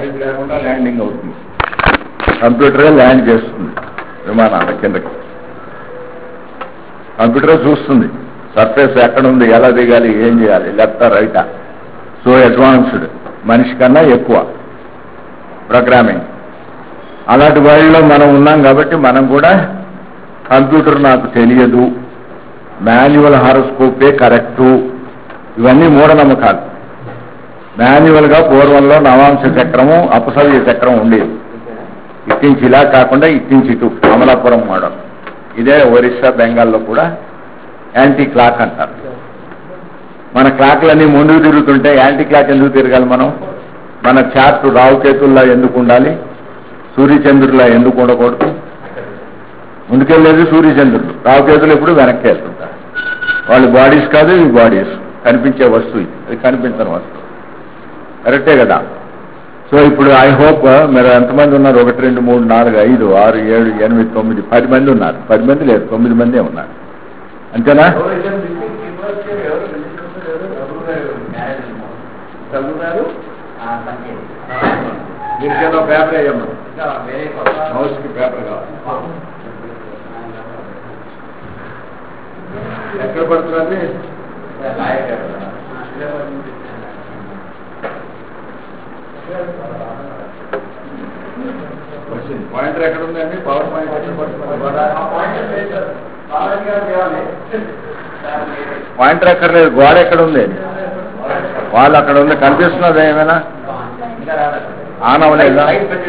Help లేకుండా landing అవుతుంది. కంప్యూటరే land చేస్తుంది విమానాల కిందకి. కంప్యూటరే చూస్తుంది సర్ఫేస్ ఎక్కడ ఉంది, ఎలా దిగాలి, ఏం చేయాలి, లెఫ్టా రైటా. సో అడ్వాన్స్డ్, మనిషి కన్నా ఎక్కువ ప్రోగ్రామింగ్. అలాంటి వాళ్ళలో మనం ఉన్నాం కాబట్టి మనం కూడా కంప్యూటర్ నాకు తెలియదు, మాన్యువల్ హారోస్కోపే కరెక్టు, ఇవన్నీ మూఢనమ్మకాలు. మాన్యువల్గా పూర్వంలో నవాంశ చక్రము అపసవ్య చక్రం ఉండేది. ఇట్టించి ఇలా కాకుండా ఇట్టించి ఇటు అమలాపురం మోడల్. ఇదే ఒరిస్సా బెంగాల్లో కూడా యాంటీ క్లాక్ అంటారు. మన క్లాక్లన్నీ ముందుకు తిరుగుతుంటే యాంటీ క్లాక్ ఎందుకు తిరగాలి మనం? మన చార్ట్ రావుకేతుల్లా ఎందుకు ఉండాలి, సూర్యచంద్రులా ఎందుకు ఉండకూడదు? ముందుకెళ్ళేది సూర్యచంద్రుడు, రావుకేతులు ఎప్పుడు వెనక్కి వెళ్తుంటారు. వాళ్ళు బాడీస్ కాదు, ఇవి బాడీస్. కనిపించే వస్తువు ఇది, అది కనిపించని వస్తువు. కరెక్టే కదా? సో ఇప్పుడు ఐ హోప్ మీరు ఎంతమంది ఉన్నారు? 1, 2, 3, 4, 5, 6, 7, 8, 9, 10 మంది ఉన్నారు. 10 మంది లేదు, 9 మందే ఉన్నారు. అంతేనా? దీనికేదో పేపర్ వేయమ్మా, మౌస్కి పేపర్ కావాలి. ఎక్కడ పడుతున్నది? పాయింటర్ ఎక్కడ ఉందండి? పవర్ పాయింట్ పాయింటర్ ఎక్కడ లేదు, గోడ ఎక్కడ ఉంది? వాళ్ళు అక్కడ ఉంది, కనిపిస్తున్నది ఏమైనా? ఆన్ అవ్వలేదా?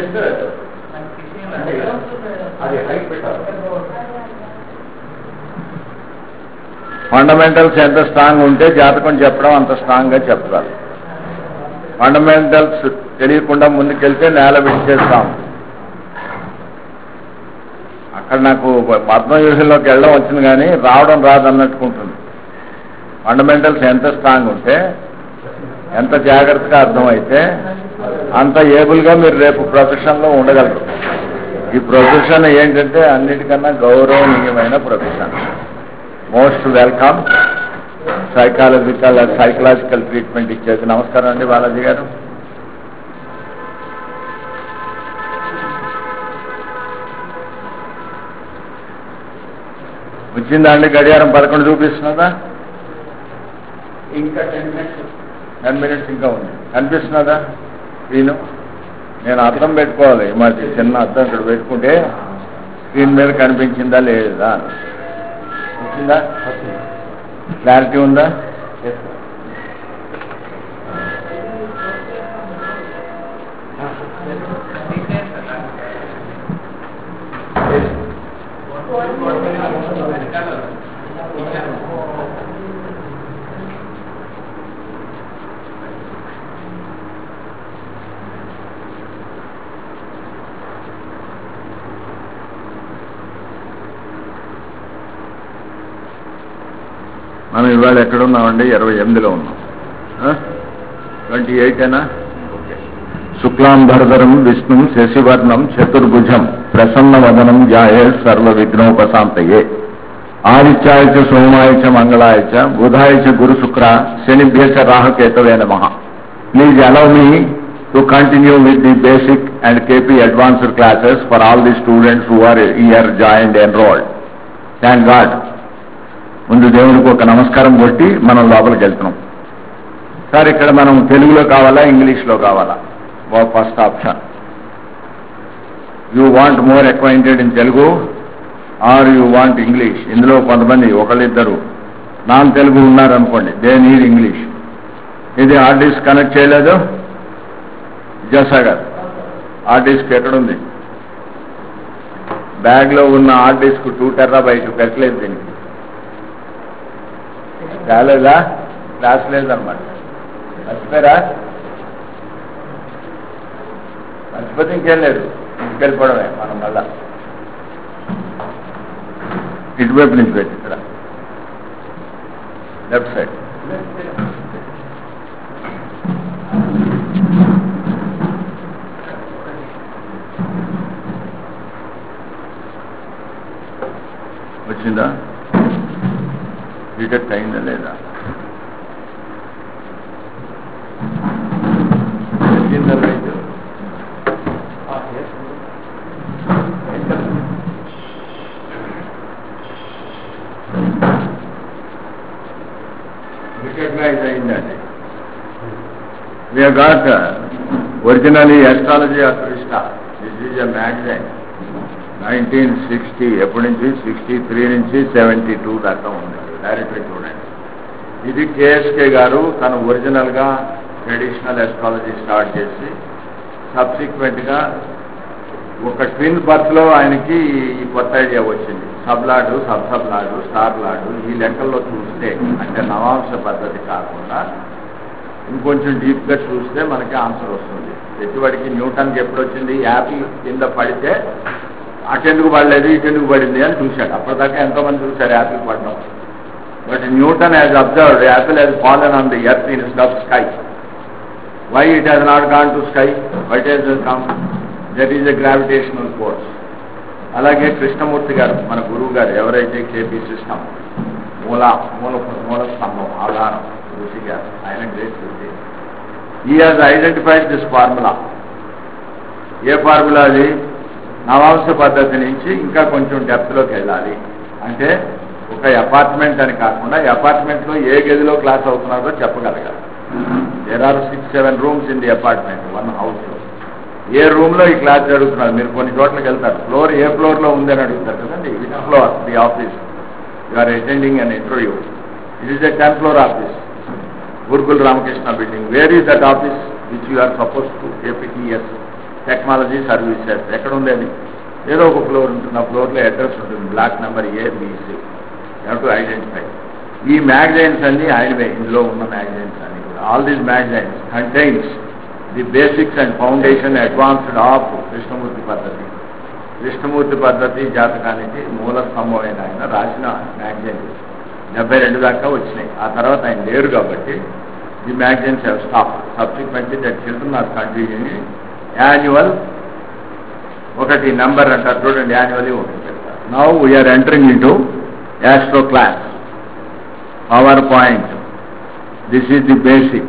ఫండమెంటల్స్ ఎంత స్ట్రాంగ్ ఉంటే జాతకం చెప్పడం అంత స్ట్రాంగ్గా చెప్తారు. ఫండమెంటల్స్ తెలియకుండా ముందుకెళ్తే నేల విడిచేస్తాం. అక్కడ నాకు పద్మవ్యూహంలోకి వెళ్ళడం వచ్చింది కానీ రావడం రాదన్నట్టుకుంటుంది. ఫండమెంటల్స్ ఎంత స్ట్రాంగ్ ఉంటే, ఎంత జాగ్రత్తగా అర్థమైతే అంత ఏబుల్గా మీరు రేపు ప్రొఫెషన్లో ఉండగలరు. ఈ ప్రొఫెషన్ ఏంటంటే అన్నిటికన్నా గౌరవనీయమైన profession. Most welcome psychological treatment ఇచ్చేది. నమస్కారం అండి బాలాజీ గారు. వచ్చిందా అండి? గడియారం 11 చూపిస్తున్నదా? ఇంకా 10 మినిట్స్ ఇంకా ఉంది. కనిపిస్తున్నదా స్క్రీను? నేను అద్దం పెట్టుకోవాలి, మరి చిన్న అద్దం ఇక్కడ పెట్టుకుంటే స్క్రీన్ మీద కనిపించిందా లేదా? వచ్చిందా? క్లారిటీ ఉందా? మనం ఇవాళ ఎక్కడున్నామండి? 28లో ఉన్నాం. 28ఏనా? ఓకే. శుక్లాంబరధరం విష్ణుం శశివర్ణం చతుర్భుజం ప్రసన్నవదనం ధ్యాయే సర్వ విఘ్నోపశాంతయే. ఆదిత్యాయ సోమాయ మంగళాయ బుధాయ గురు శుక్ర శనిభ్య రాహుకేతవే నమః. Please allow me to continue with the basic and KP advanced classes for all the students who are here joined enrolled. Thank God. ముందు దేవుడికి ఒక నమస్కారం కొట్టి మనం లోపలికి వెళ్తున్నాం. సార్ ఇక్కడ మనం తెలుగులో కావాలా ఇంగ్లీష్లో కావాలా? First option, you want more acquainted in Telugu or you want English. ఇందులో కొంతమంది ఒకళ్ళిద్దరు నాన్ తెలుగు ఉన్నారనుకోండి, దే నీడ్ ఇంగ్లీష్. ఇది హార్డ్ డిస్క్ కనెక్ట్ చేయలేదు విద్యాసాగర్? హార్డ్ డిస్క్ ఎక్కడుంది? బ్యాగ్లో ఉన్న హార్డ్ డిస్క్ 2 TB పెట్టలేదు దీనికి. రాలేదా? క్లాస్ లేదన్నమాట. మర్చిపోయారా? మర్చిపోతే ఇంకేం లేదు, ఇంటికెళ్ళిపోవడమే మనం. మళ్ళా ఇటువైపు నుంచి పెట్టి ఇక్కడ లెఫ్ట్ సైడ్. వచ్చిందా? డిటెక్ట్ అయిందా లేదా? వచ్చిందా? Right. We have got originally Astrology of Krishna. This is a magazine. 1960, ఎప్పటి నుంచి 63 నుంచి 72 దాకా ఉంది. డైరెక్ట్గా చూడండి. ఇది కేఎస్కే గారు తను ఒరిజినల్గా ట్రెడిషనల్ ఎస్ట్రాలజీ స్టార్ట్ చేసి సబ్సిక్వెంట్గా ఒక ట్విన్ బర్త్లో ఆయనకి ఈ కొత్త ఐడియా వచ్చింది. సబ్లాడు, సబ్లాడు, స్టార్ లాడు ఈ లెక్కల్లో చూస్తే, అంటే నవాంశ పద్ధతి కాకుండా ఇంకొంచెం డీప్గా చూస్తే మనకి ఆన్సర్ వస్తుంది. ప్రతివాడికి న్యూటన్కి ఎప్పుడు వచ్చింది, యాపిల్ కింద పడితే అటెందుకు పడలేదు ఇటెందుకు పడింది అని చూశాడు. అప్పటిదాకా ఎంతోమంది చూశారు యాపిల్ పడడం. But Newton has observed apple has fallen on the earth instead of sky. Why it has not gone to sky, why it has come, that is a gravitational force. అలాగే కృష్ణమూర్తి గారు మన గురువు గారు ఎవరైతే కేపీ సిస్టమ్ మూల స్తంభం ఆధారం ఋషి గారు, ఆయన గ్రేట్ ఋషి. He has identified this formula. ఏ ఫార్ములా అది? నవాంశ పద్ధతి నుంచి ఇంకా కొంచెం డెప్త్లోకి వెళ్ళాలి. అంటే ఒక అపార్ట్మెంట్ అని కాకుండా అపార్ట్మెంట్లో ఏ గదిలో క్లాస్ అవుతున్నారో చెప్పగలగాలి. There are 6-7 rooms in the apartment, one హౌస్లో. ఏ రూమ్లో ఈ క్లాస్ జరుగుతున్నారు? మీరు కొన్ని చోట్లకి వెళ్తారు, ఫ్లోర్ ఏ ఫ్లోర్లో ఉందని అడుగుతారు కదండి. Which floor the office you are attending an interview. It is a 10th floor office, Gurukul Ramakrishna building. Where is that office which you are suppose to APTS, technology services. ఎక్కడ ఉంది అది? ఏదో ఒక ఫ్లోర్ ఉంటుంది. ఆ ఫ్లోర్లో అడ్రస్ ఉంటుంది, block number ABC. You have to identify. ఈ మ్యాగజైన్స్ అన్నీ ఆయనవే, ఇందులో ఉన్న మ్యాగజైన్స్ అన్ని కూడా. All these magazines contains the basics and foundation advanced of Krishnamurthy పద్ధతి. కృష్ణమూర్తి పద్ధతి జాతకానికి మూల స్తంభమైన ఆయన రాసిన మ్యాగజైన్ 72 దాకా వచ్చినాయి. ఆ తర్వాత ఆయన లేరు కాబట్టి the magazines have stop. Subsequently that children are continuing. Annual ఒకటి నెంబర్ అంటారు చూడండి, యాన్యువల్లీ ఒకటి పెడతారు. Now we're entering in to astro class, power point. This is the basic.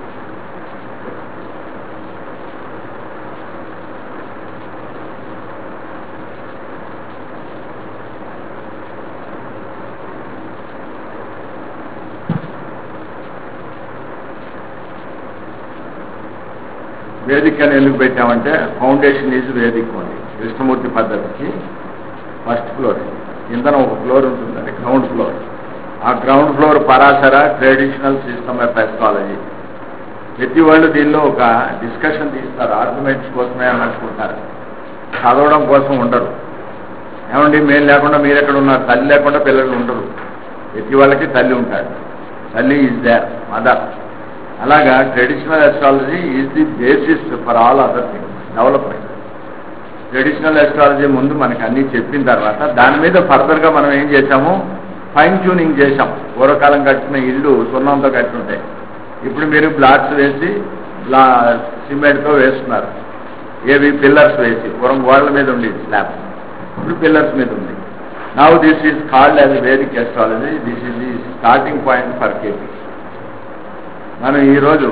వేదిక అని ఎందుకు పెట్టామంటే ఫౌండేషన్ ఈజ్ వేదిక ఉంది. కృష్ణమూర్తి పద్ధతికి ఫస్ట్ ఫ్లోర్, కిందన ఒక ఫ్లోర్ ఉంటుందండి, గ్రౌండ్ ఫ్లోర్. ఆ ground floor Parashara traditional system of astrology. ప్రతి వాళ్ళు దీనిలో ఒక డిస్కషన్ తీస్తారు, ఆర్గ్యుమెంట్స్ కోసమే అని అనుకుంటారు, చదవడం కోసం ఉండరు. ఏమండి మేము లేకుండా మీరు ఎక్కడ ఉన్నారు? తల్లి లేకుండా పిల్లలు ఉండరు. ప్రతి వాళ్ళకి తల్లి ఉంటాడు. తల్లి ఈజ్ దేర్, మదర్. అలాగా traditional astrology is the basis for all other things, development. Traditional astrology ముందు మనకి అన్నీ చెప్పిన తర్వాత దాని మీద ఫర్దర్గా మనం ఏం చేసాము, ఫైన్ ట్యూనింగ్ చేసాం. పూర్వకాలం కట్టిన ఇల్లు సున్నంతో కట్టుంటాయి, ఇప్పుడు మీరు బ్లాక్స్ వేసి సిమెంట్తో వేస్తున్నారు. ఏవి? పిల్లర్స్ వేసి. పూర్వం గోడల మీద ఉండేది స్లాబ్స్, ఇప్పుడు పిల్లర్స్ మీద ఉంది. Now this is called as Vedic astrology. This is the starting point for KP. మనం ఈరోజు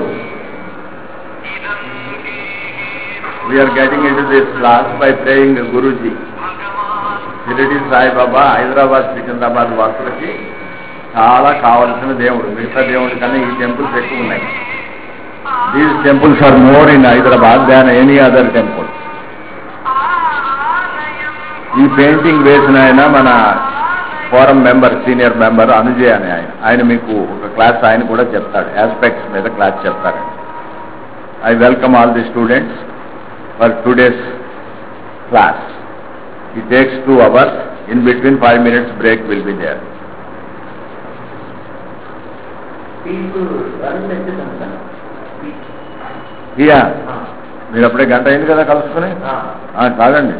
we're getting in to this class by praying Guruji. Shirdi Saibaba Hyderabad Secunderabad వాసులకి చాలా కావలసిన దేవుడు. మిగతా దేవుడి కన్నా ఈ టెంపుల్స్ ఎక్కువ ఉన్నాయి. These temples are more in Hyderabad than any other temple. ఈ పెయింటింగ్ వేసిన ఆయన మన forum member, senior member Anujay అని ఆయన మీకు ఒక క్లాస్ ఆయన కూడా చెప్తాడు, ఆస్పెక్ట్స్ మీద క్లాస్ చెప్తారు. I welcome all the students for today's class. It takes 2 hours. In between 5 minutes break will be there. మీరు అప్పుడే గంట అయింది కదా కలుసుకుని. కాదండి,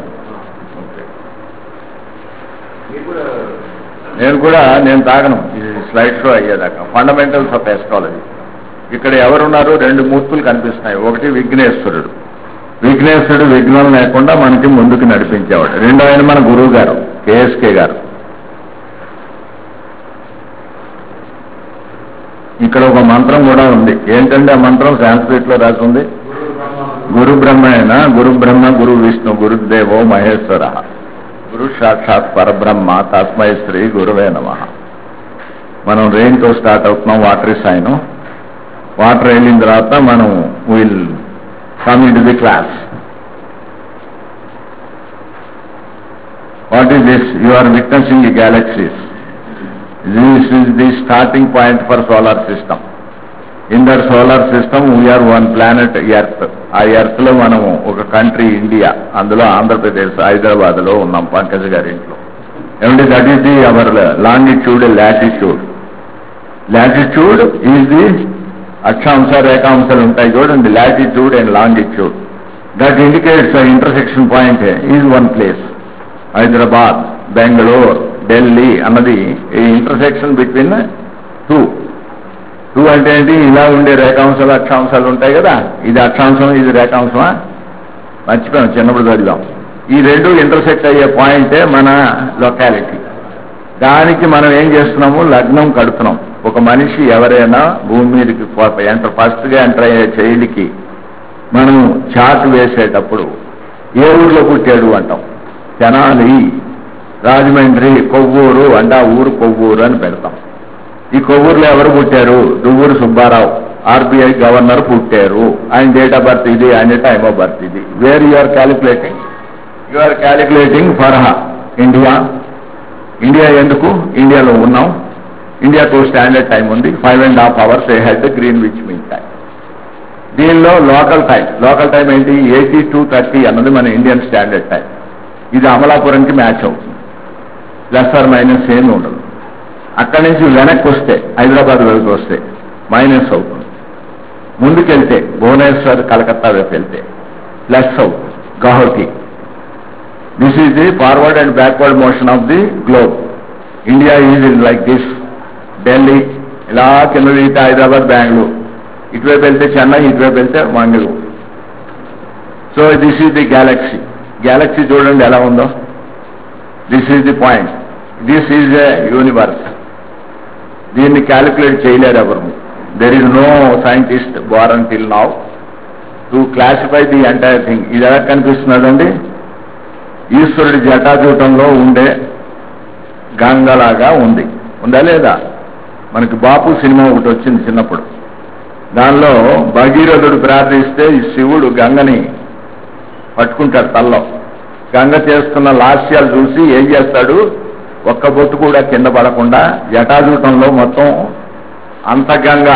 నేను తాగను ఇది స్లైడ్ షో అయ్యేదాకా. Fundamentals of astrology. ఇక్కడ ఎవరున్నారు? 2 మూర్తులు కనిపిస్తున్నాయి. ఒకటి విఘ్నేశ్వరుడు. విఘ్నేశ్వరుడు విఘ్నం లేకుండా మనకి ముందుకు నడిపించేవాడు. రెండో ఆయన మన గురువు గారు కేఎస్కే గారు. ఇక్కడ ఒక మంత్రం కూడా ఉంది. ఏంటంటే ఆ మంత్రం సాంస్క్రిట్ లో రాసి ఉంది. గురు బ్రహ్మేణ గురు బ్రహ్మ గురు విష్ణు గురుదేవో మహేశ్వర గురు సాక్షాత్ పరబ్రహ్మ తస్మై శ్రీ గురువే నమః. మనం రెయిన్తో స్టార్ట్ అవుతున్నాం. వాటర్ సైన్ వాటర్ వెళ్ళిన తర్వాత మనం will come in to the class. What is this? You are witnessing the galaxies. This is the starting point for solar system. In that solar system we are one planet Earth. ఆ earth లో మనము ఒక country India, అందులో ఆంధ్రప్రదేశ్ హైదరాబాద్ లో ఉన్నాం పంకజ్ గారి ఇంట్లో. ఏమంటే that is the hour longitude latitude. Latitude is the అక్షాంశ రేఖాంశాలు ఉంటాయి చూడండి, latitude and longitude. That indicates intersection point is one place. Hyderabad, Bengaluru, Delhi అన్నది ఈ ఇంటర్సెక్షన్ బిట్వీన్ టూ అంటే ఏంటి, ఇలా ఉండే రేఖాంశాలు అక్షాంశాలు ఉంటాయి కదా, ఇది అక్షాంశం ఇది రేఖాంశమా మర్చిపోయాం, చిన్నప్పుడు చదివాం. ఈ రెండు ఇంటర్సెక్ట్ అయ్యే పాయింటే మన లొకాలిటీ. దానికి మనం ఏం చేస్తున్నాము, లగ్నం కడుతున్నాం. ఒక మనిషి ఎవరైనా భూమి మీదకి ఫస్ట్గా ఎంటర్ అయ్యే చైల్డ్కి మనం చార్ట్ వేసేటప్పుడు ఏ ఊర్లో పుట్టాడు అంటాం. తెనాలి, రాజమండ్రి, కొవ్వూరు అంటే ఆ ఊరు కొవ్వూరు అని పెడతాం. ఈ కొవ్వూరులో ఎవరు పుట్టారు, దువ్వూరు సుబ్బారావు ఆర్బీఐ గవర్నర్ పుట్టారు, ఆయన డేట్ ఆఫ్ బర్త్ ఇది, ఆయన టైమ్ ఆఫ్ బర్త్ ఇది. Where you are calculating, you are calculating for India. India ఎందుకు, ఇండియాలో ఉన్నాం, ఇండియాకు స్టాండర్డ్ టైం ఉంది, 5.5 hours head Greenwich mean time. దీనిలో లోకల్ టైం ఏంటి, 82:30 అన్నది మన ఇండియన్ స్టాండర్డ్ టైం. ఇది అమలాపురంకి మ్యాచ్ అవుతుంది, ప్లస్ ఆర్ మైనస్ ఏమి ఉండదు. అక్కడి నుంచి వెనక్కి వస్తే హైదరాబాద్ వైపు వస్తే మైనస్ అవుతుంది. ముందుకెళ్తే భువనేశ్వర్, కలకత్తా వైపు వెళ్తే ప్లస్ అవుతుంది, Guwahati. This is the forward and backward motion of the globe. India is like this. Delhi ఇలా కింద దిగితే హైదరాబాద్, బెంగళూరు, ఇటువైపు వెళ్తే చెన్నై, ఇటువైపు వెళ్తే Mangaluru. So this is the galaxy. Galaxy చూడండి ఎలా ఉందో. This is the point, this is a universe. దీన్ని క్యాలిక్యులేట్ చేయలేరు ఎవరు. There is no scientist born till now to classify the entire thing. ఇది ఎలా కనిపిస్తున్నదండి, ఈశ్వరుడి జటాజూటంలో ఉండే గంగలాగా ఉంది, ఉందా లేదా? మనకి బాపు సినిమా ఒకటి వచ్చింది చిన్నప్పుడు, దానిలో భగీరథుడు ప్రార్థిస్తే ఈ శివుడు గంగని పట్టుకుంటాడు తల్లో. గంగ చేస్తున్న లాస్యాలు చూసి ఏం చేస్తాడు, ఒక్క బొట్టు కూడా కింద పడకుండా జటాజూటంలో మొత్తం అంత గంగ,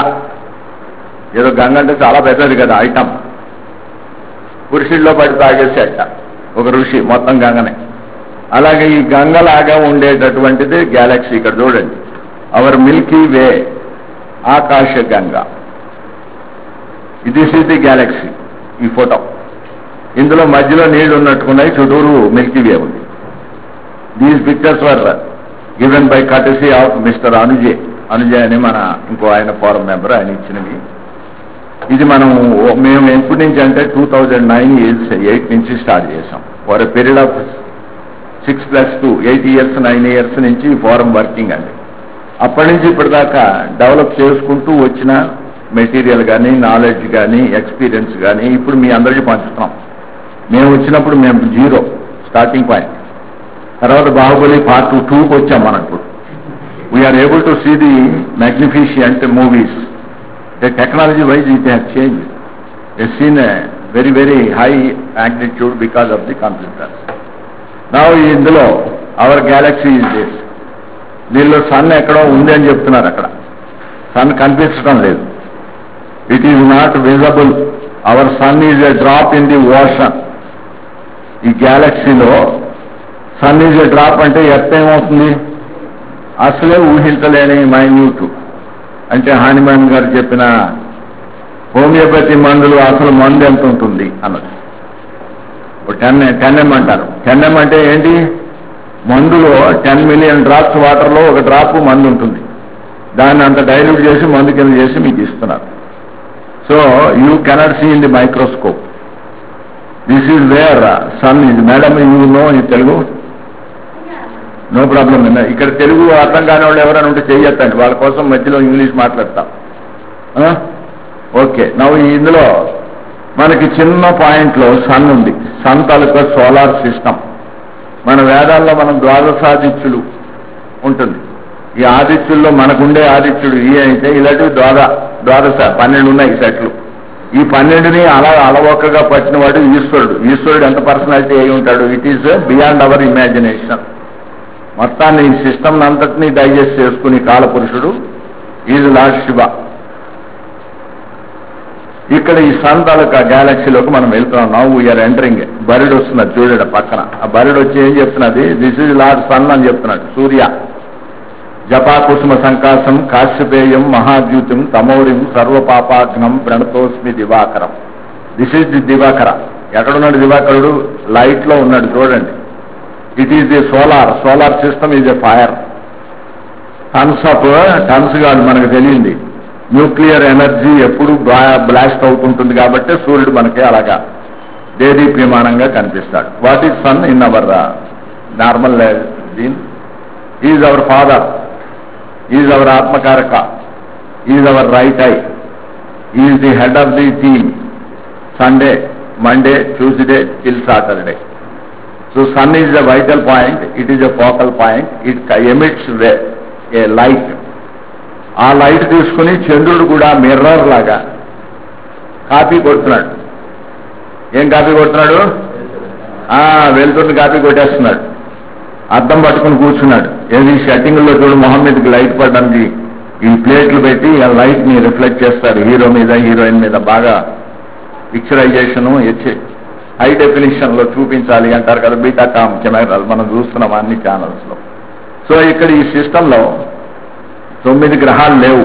ఏదో గంగ అంటే చాలా పెద్దది కదా ఐటమ్, పురుషుల్లో పడి తాగేసేట ఒక ఋషి మొత్తం గంగనే. అలాగే ఈ గంగలాగా ఉండేటటువంటిది గ్యాలక్సీ. ఇక్కడ చూడండి, అవర్ మిల్కీ వే, ఆకాశ గంగ. This is the galaxy. ఈ ఫోటో ఇందులో మధ్యలో నీళ్లు ఉన్నట్టుకున్నాయి, చుట్టూరు మిల్కీ వే ఉంది. These pictures were given by courtesy of mister Anujay అని మన ఇంకో ఆయన ఫోరం మెంబర్, ఆయన ఇచ్చినవి. ఇది మేము ఎప్పటి నుంచి అంటే 2009 నుంచి స్టార్ట్ చేసాం. For a period of 6+2 8 years 9 years నుంచి ఫోరం వర్కింగ్ అండి. అప్పటి నుంచి ఇప్పటిదాకా డెవలప్ చేసుకుంటూ వచ్చిన మెటీరియల్ కానీ, నాలెడ్జ్ కానీ, ఎక్స్పీరియన్స్ కానీ ఇప్పుడు మీ అందరికీ పంచుతున్నాం. మేము వచ్చినప్పుడు మేము 0 స్టార్టింగ్ పాయింట్. తర్వాత బాహుబలి పార్ట్ 2కి వచ్చాం. మనం ఇప్పుడు we are able to see the magnificent movies. The technology wise it has change. It seen a very very high magnitude because of the computers. నా ఇందులో అవర్ గ్యాలక్సీ ఈజ్ దిస్. దీనిలో sun ఎక్కడో ఉంది అని చెప్తున్నారు, అక్కడ సన్ కనిపించడం లేదు. It is not visible. Our sun is a drop in the ocean. ఈ గ్యాలక్సీలో సన్ ఈజ్ ఎ డ్రాప్ అంటే ఎర్త్ ఏమవుతుంది, అసలే ఊహించలేని మైన్యూట్. అంటే హానిమాన్ గారు చెప్పిన హోమియోపతి మందులు అసలు మందు ఎంత ఉంటుంది అన్నది 10 అంటారు. 10 అంటే ఏంటి, మందులో 10 million drops వాటర్లో ఒక డ్రాప్ మందు ఉంటుంది. దాన్ని అంత డైల్యూట్ చేసి మందు కింద చేసి మీకు ఇస్తున్నారు. So you cannot see in the microscope. This is where sun is. Madam you know ఈ తెలుగు? No problem. ఇక్కడ తెలుగు అర్థం కాని వాళ్ళు ఎవరైనా ఉంటే చెయ్యొద్దండి, వాళ్ళ కోసం మధ్యలో ఇంగ్లీష్ మాట్లాడతాం. ఓకే. నవ్వు ఇందులో మనకి చిన్న పాయింట్లో సన్ ఉంది. సన్ తాలూకా సోలార్ సిస్టమ్. మన వేదాల్లో మనం ద్వాదశాదిత్యులు ఉంటుంది. ఈ ఆదిత్యుల్లో మనకుండే ఆదిత్యుడు ఈ అయితే ఇలాంటివి ద్వాదశ 12 ఉన్నాయి సెట్లు. ఈ 12ని అలా అలవోకగా పట్టినవాడు ఈశ్వరుడు. ఈశ్వరుడు ఎంత పర్సనాలిటీ అయి ఉంటాడు? It is beyond our imagination. మొత్తాన్ని ఈ సిస్టమ్ అంతటినీ డైజెస్ట్ చేసుకుని కాలపురుషుడు ఈజ్ లార్డ్ శివ. ఇక్కడ ఈ సన్ తాలూకా గ్యాలక్సీలోకి మనం వెళ్తున్నాం. Now we're entering. బరుడు వస్తున్నది చూడడం పక్కన. ఆ బరుడు వచ్చి ఏం చెప్తున్నది? దిస్ ఈజ్ లార్డ్ సన్ అని చెప్తున్నాడు. సూర్య జపాకుసుమ సంకాసం కాశ్యపేయం మహాద్యూతం తమౌరిం సర్వపాపాఘ్నం ప్రణతోస్మి దివాకరం. This is the Divakara. ఎక్కడున్నాడు దివాకరుడు? లైట్ లో ఉన్నాడు చూడండి. It is the solar system is a fire. Tons కాదు మనకు తెలియంది. న్యూక్లియర్ ఎనర్జీ ఎప్పుడు బ్లాస్ట్ అవుతుంటుంది కాబట్టి సూర్యుడు మనకి అలాగా దేదీప్యమానంగా కనిపిస్తాడు. What is sun in our normal దీన్? Is our father, is our ఆత్మకారక, is our right eye, is the head of the team. Sunday, Monday, Tuesday till Saturday. So sun is a vital point, it is a focal point, it emits a light. ఆ light తీసుకుని చంద్రుడు కూడా mirror లాగా copy కొడుతున్నాడు. ఏం copy కొడుతున్నాడు? వెళ్తున్న copy కొట్టేస్తున్నాడు. అద్దం పట్టుకుని కూర్చున్నాడు. ఏది సెట్టింగ్లో చూడు, మొహం మీదకి లైట్ పడడానికి ఈ ప్లేట్లు పెట్టి ఆ లైట్ ని రిఫ్లెక్ట్ చేస్తారు హీరో మీద, హీరోయిన్ మీద. బాగా పిక్చరైజేషన్ హై డెఫినిషన్ లో చూపించాలి అంటారు కదా, బీటాకామ్ కెమెరాలు మనం చూస్తున్నాం అన్ని ఛానల్స్ లో. సో ఇక్కడ ఈ సిస్టంలో 9 గ్రహాలు లేవు,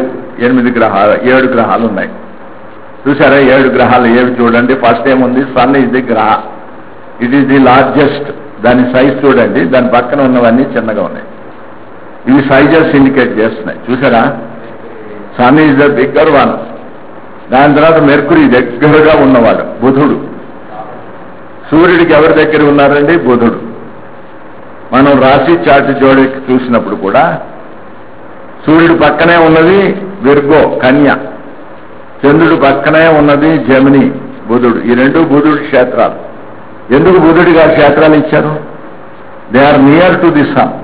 7 గ్రహాలు ఉన్నాయి. చూసారా 7 గ్రహాలు ఏవి చూడండి. ఫస్ట్ ఏముంది? సన్ ఈజ్ ది గ్రహ. It is the largest. దాని సైజ్ చూడండి, దాని పక్కన ఉన్నవన్నీ చిన్నగా ఉన్నాయి. ఇవి సైజెస్ ఇండికేట్ చేస్తున్నాయి. చూసారా? Sun is the bigger one. దాని తర్వాత మెర్కురీ దగ్గరగా ఉన్నవాడు బుధుడు. సూర్యుడికి ఎవరి దగ్గర ఉన్నారండి? బుధుడు. మనం రాశి చార్ట్ జోడికి చూసినప్పుడు కూడా సూర్యుడు పక్కనే ఉన్నది విర్గో కన్య, చంద్రుడు పక్కనే ఉన్నది జమిని బుధుడు. ఈ రెండు బుధుడి క్షేత్రాలు. ఎందుకు బుధుడిగా క్షేత్రాలు ఇచ్చారు? They are near to the sun.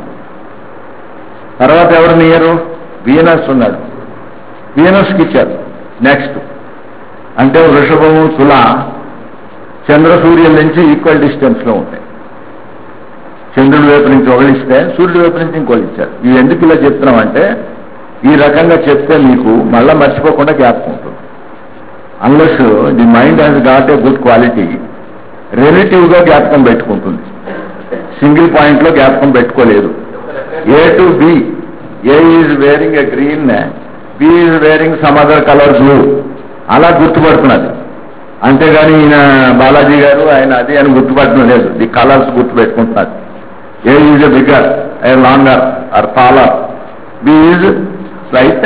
తర్వాత ఎవరు నియరు? వీనస్ ఉన్నాడు, వీనస్కి ఇచ్చారు. నెక్స్ట్ అంటే వృషభము, తుల చంద్ర సూర్యుల నుంచి ఈక్వల్ డిస్టెన్స్ లో ఉంటాయి. చంద్రుడి వైపు నుంచి ఒకళ్ళు ఇస్తే సూర్యుడి వైపు నుంచి ఇంకోళ్ళు ఇచ్చారు. ఇవి ఎందుకు ఇలా చెప్తున్నామంటే ఈ రకంగా చెప్తే మీకు మళ్ళా మర్చిపోకుండా జ్ఞాపకం ఉంటుంది. Unless the mind has got a good quality, relative గా జ్ఞాపకం పెట్టుకుంటుంది, సింగిల్ పాయింట్ లో జ్ఞాపకం పెట్టుకోలేదు. A to B, A is wearing a green, B is wearing some other colour blue, అలా గుర్తుపడుతున్నది. అంతేగాని ఈయన బాలాజీ గారు ఆయన అది అని గుర్తుపట్టడం లేదు. ది కలర్స్ గుర్తుపెట్టుకుంటున్నారు. A is a bigger, A longer or taller, B is slight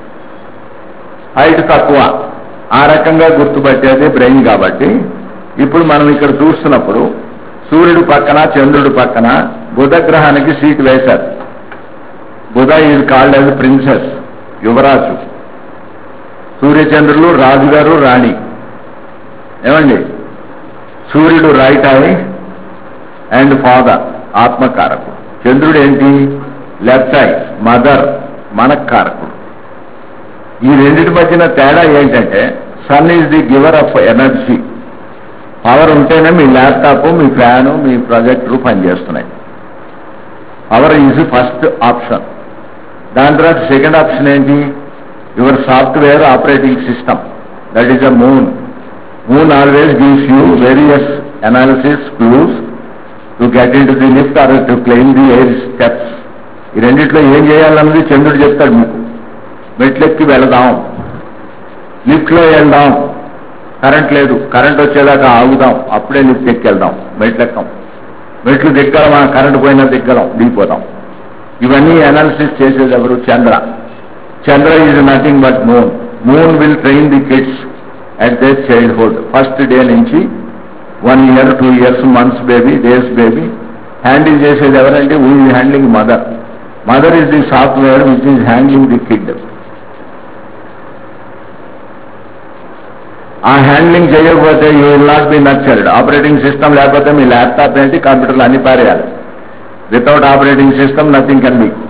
height తక్కువ. ఆ రకంగా గుర్తుపట్టేది బ్రెయిన్. కాబట్టి ఇప్పుడు మనం ఇక్కడ చూస్తున్నప్పుడు సూర్యుడు పక్కన చంద్రుడు పక్కన బుధ గ్రహానికి సీట్ వేశారు. బుధ ఈజ్ కాల్డ్ యాజ్ ప్రిన్సెస్, యువరాజు. సూర్యచంద్రులు రాజుగారు, రాణి. ఏమండి? సూర్యుడు రైట్ ఐ అండ్ ఫాదర్, ఆత్మకారకుడు. చంద్రుడు ఏంటి? లెఫ్ట్ ఐ, మదర్, మనకారకుడు. ఈ రెండింటి మధ్యన తేడా ఏంటంటే sun is the giver of energy. Power ఉంటేనే మీ ల్యాప్టాప్, మీ ఫ్యాను, మీ ప్రొజెక్టరు పనిచేస్తున్నాయి. Power is first option. దాని తర్వాత సెకండ్ ఆప్షన్ ఏంటి? Your software operating system, that is a moon. Moon always gives you various analysis clues to get into the lift or to climb the air steps. ఈ రెండిట్లో ఏం చేయాలన్నది చంద్రుడు చెప్తాడు మీకు. మెట్లెక్కి వెళదాం, లిఫ్ట్లో వెళ్దాం, కరెంట్ లేదు, కరెంట్ వచ్చేదాకా ఆగుదాం, అప్పుడే లిఫ్ట్ ఎక్కి వెళ్దాం, మెట్లెక్కం, మెట్లు దిగ్గలమా, కరెంట్ పోయినా దిగిపోదాం. ఇవన్నీ అనాలిసిస్ చేసేది ఎవరు? Chandra. Chandra is nothing but moon. Moon will train the kids at their childhood. First day నుంచి 1 year, 2 years, months baby, days baby. Handle చేసేది ఎవరంటే who is handling mother. Mother is the software which is handling the kid. ఆ handling చేయకపోతే you will not be nurtured. Operating system లేకపోతే మీ laptop ఏంటి, కంప్యూటర్లు అన్ని పారేయాలి. Without operating system nothing can be.